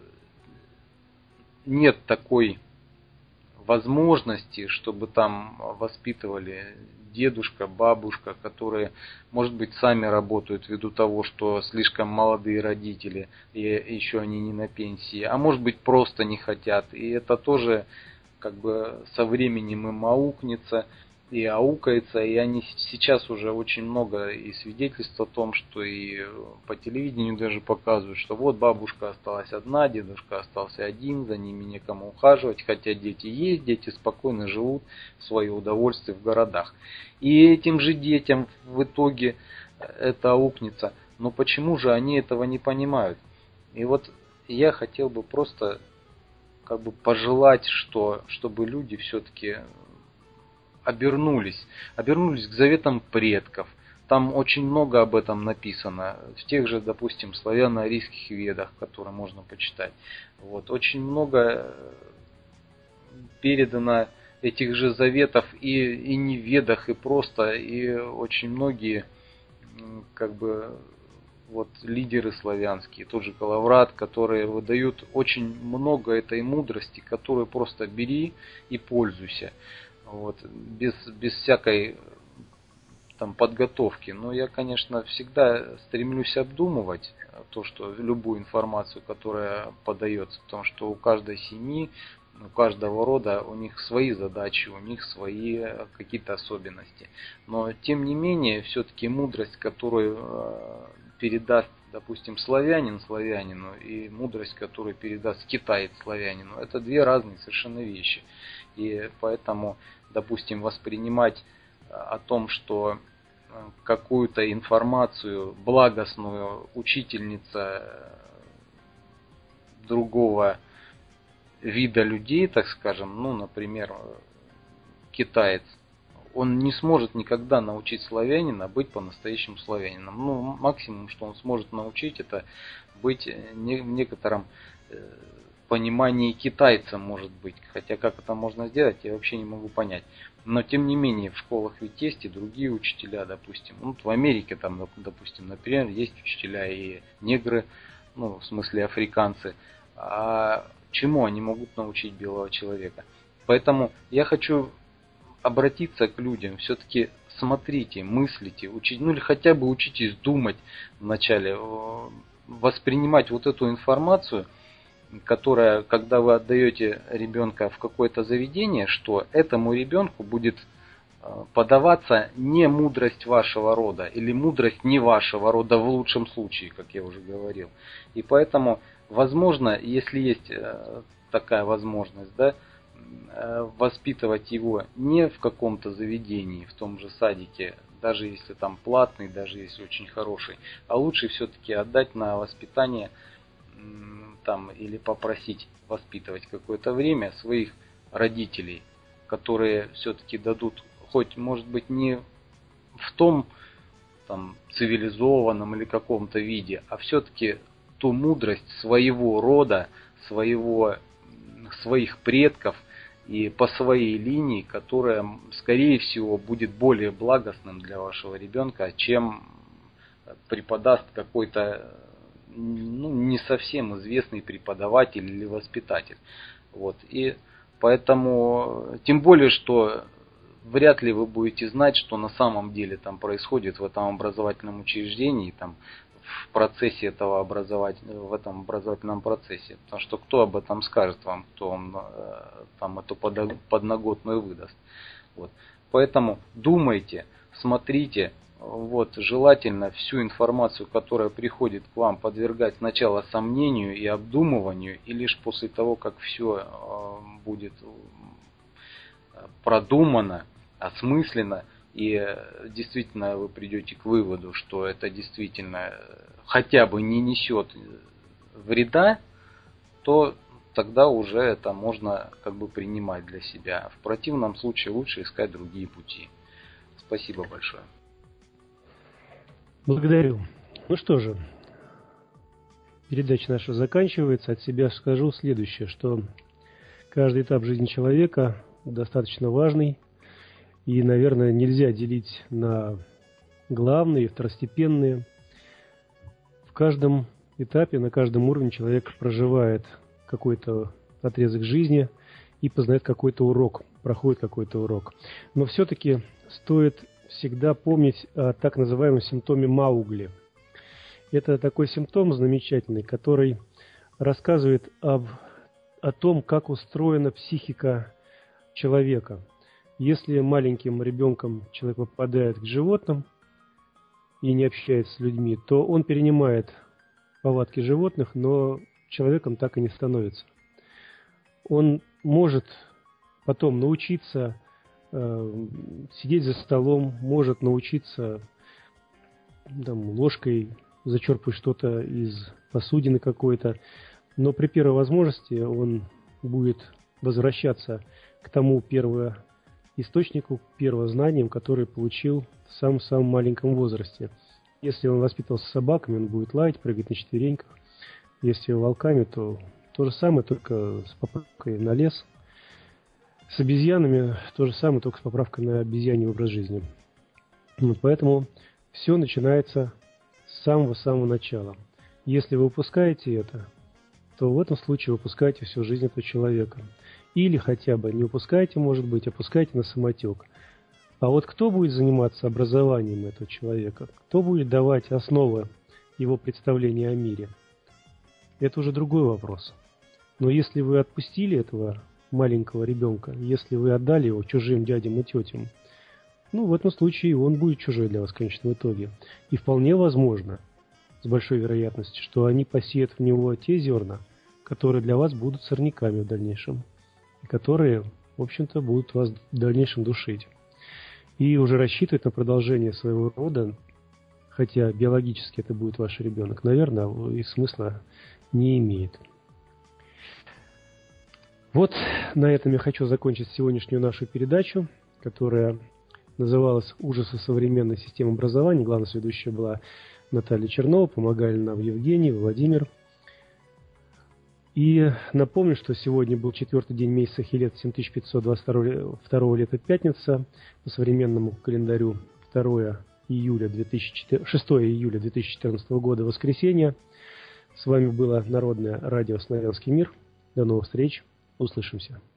нет такой возможности, чтобы там воспитывали дедушка, бабушка, которые, может быть, сами работают ввиду того, что слишком молодые родители, и еще они не на пенсии, а может быть, просто не хотят. И это тоже как бы со временем им аукнется и аукается, и они сейчас уже очень много и свидетельств о том, что и по телевидению даже показывают, что вот бабушка осталась одна, дедушка остался один, за ними некому ухаживать, хотя дети есть, дети спокойно живут в свое удовольствие в городах. И этим же детям в итоге это аукнется. Но почему же они этого не понимают? И вот я хотел бы просто как бы пожелать, что, чтобы люди все-таки обернулись, обернулись к заветам предков. Там очень много об этом написано, в тех же, допустим, славяно-арийских ведах, которые можно почитать. Вот. Очень много передано этих же заветов и, и не в ведах, и просто, и очень многие как бы вот лидеры славянские, тот же Калаврат, которые выдают очень много этой мудрости, которую просто бери и пользуйся, вот, без, без всякой там подготовки. Но я, конечно, всегда стремлюсь обдумывать то, что любую информацию, которая подается, потому что у каждой семьи, у каждого рода у них свои задачи, у них свои какие-то особенности. Но тем не менее, все-таки мудрость, которую передаст, допустим, славянин славянину, и мудрость, которую передаст китаец славянину, это две разные совершенно вещи. И поэтому, допустим, воспринимать о том, что какую-то информацию благостную учительница другого вида людей, так скажем, ну, например, китаец, он не сможет никогда научить славянина быть по-настоящему славянином. Ну, максимум, что он сможет научить, это быть в некотором понимании китайцем, может быть. Хотя как это можно сделать, я вообще не могу понять. Но тем не менее, в школах ведь есть и другие учителя, допустим. Ну, в Америке там, допустим, например, есть учителя и негры, ну, в смысле африканцы. А чему они могут научить белого человека? Поэтому я хочу обратиться к людям. Все-таки смотрите, мыслите, учите, ну или хотя бы учитесь думать вначале, воспринимать вот эту информацию, которая, когда вы отдаете ребенка в какое-то заведение, что этому ребенку будет подаваться не мудрость вашего рода или мудрость не вашего рода в лучшем случае, как я уже говорил. И поэтому, возможно, если есть такая возможность, да, воспитывать его не в каком-то заведении, в том же садике, даже если там платный, даже если очень хороший, а лучше все-таки отдать на воспитание там, или попросить воспитывать какое-то время своих родителей, которые все-таки дадут, хоть может быть не в том там, цивилизованном или каком-то виде, а все-таки ту мудрость своего рода, своего, своих предков и по своей линии, которая, скорее всего, будет более благостным для вашего ребенка, чем преподаст какой-то ну, не совсем известный преподаватель или воспитатель. Вот. И поэтому, тем более, что вряд ли вы будете знать, что на самом деле там происходит в этом образовательном учреждении, там, в процессе этого образовательного, в этом образовательном процессе. Потому что кто об этом скажет вам, кто вам там эту подноготную выдаст. Вот. Поэтому думайте, смотрите. Вот, желательно всю информацию, которая приходит к вам, подвергать сначала сомнению и обдумыванию, и лишь после того, как все будет продумано, осмысленно, и действительно вы придете к выводу, что это действительно хотя бы не несет вреда, то тогда уже это можно как бы принимать для себя. В противном случае лучше искать другие пути. Спасибо большое. Благодарю. Ну что же, передача наша заканчивается. От себя скажу следующее, что каждый этап жизни человека достаточно важный. И, наверное, нельзя делить на главные и второстепенные. В каждом этапе, на каждом уровне человек проживает какой-то отрезок жизни и познает какой-то урок, проходит какой-то урок. Но все-таки стоит всегда помнить о так называемом симптоме Маугли. Это такой симптом замечательный, который рассказывает об, о том, как устроена психика человека. Если маленьким ребенком человек попадает к животным и не общается с людьми, то он перенимает повадки животных, но человеком так и не становится. Он может потом научиться э, сидеть за столом, может научиться там, ложкой зачерпывать что-то из посудины какой-то, но при первой возможности он будет возвращаться к тому первому источнику, первознаниям, который получил в самом-самом маленьком возрасте. Если он воспитывался собаками, он будет лаять, прыгать на четвереньках. Если волками, то то же самое, только с поправкой на лес. С обезьянами то же самое, только с поправкой на обезьяний образ жизни. Вот поэтому все начинается самого-самого начала. Если вы упускаете это, то в этом случае вы упускаете всю жизнь этого человека. Или хотя бы не упускаете, может быть, опускаете на самотек. А вот кто будет заниматься образованием этого человека? Кто будет давать основы его представления о мире? Это уже другой вопрос. Но если вы отпустили этого маленького ребенка, если вы отдали его чужим дядям и тетям, ну, в этом случае он будет чужой для вас в конечном итоге. И вполне возможно, с большой вероятностью, что они посеют в него те зерна, которые для вас будут сорняками в дальнейшем, и которые, в общем-то, будут вас в дальнейшем душить. И уже рассчитывать на продолжение своего рода, хотя биологически это будет ваш ребенок, наверное, и смысла не имеет. Вот на этом я хочу закончить сегодняшнюю нашу передачу, которая называлась «Ужасы современной системы образования». Главная ведущая была Наталья Чернова, помогали нам Евгений, Владимир. И напомню, что сегодня был четвертый день месяца Хилет семь тысяч пятьсот двадцать второго лета, пятница, по современному календарю шестое июля две тысячи четырнадцатого года, воскресенье. С вами было Народное радио «Славянский мир». До новых встреч, услышимся.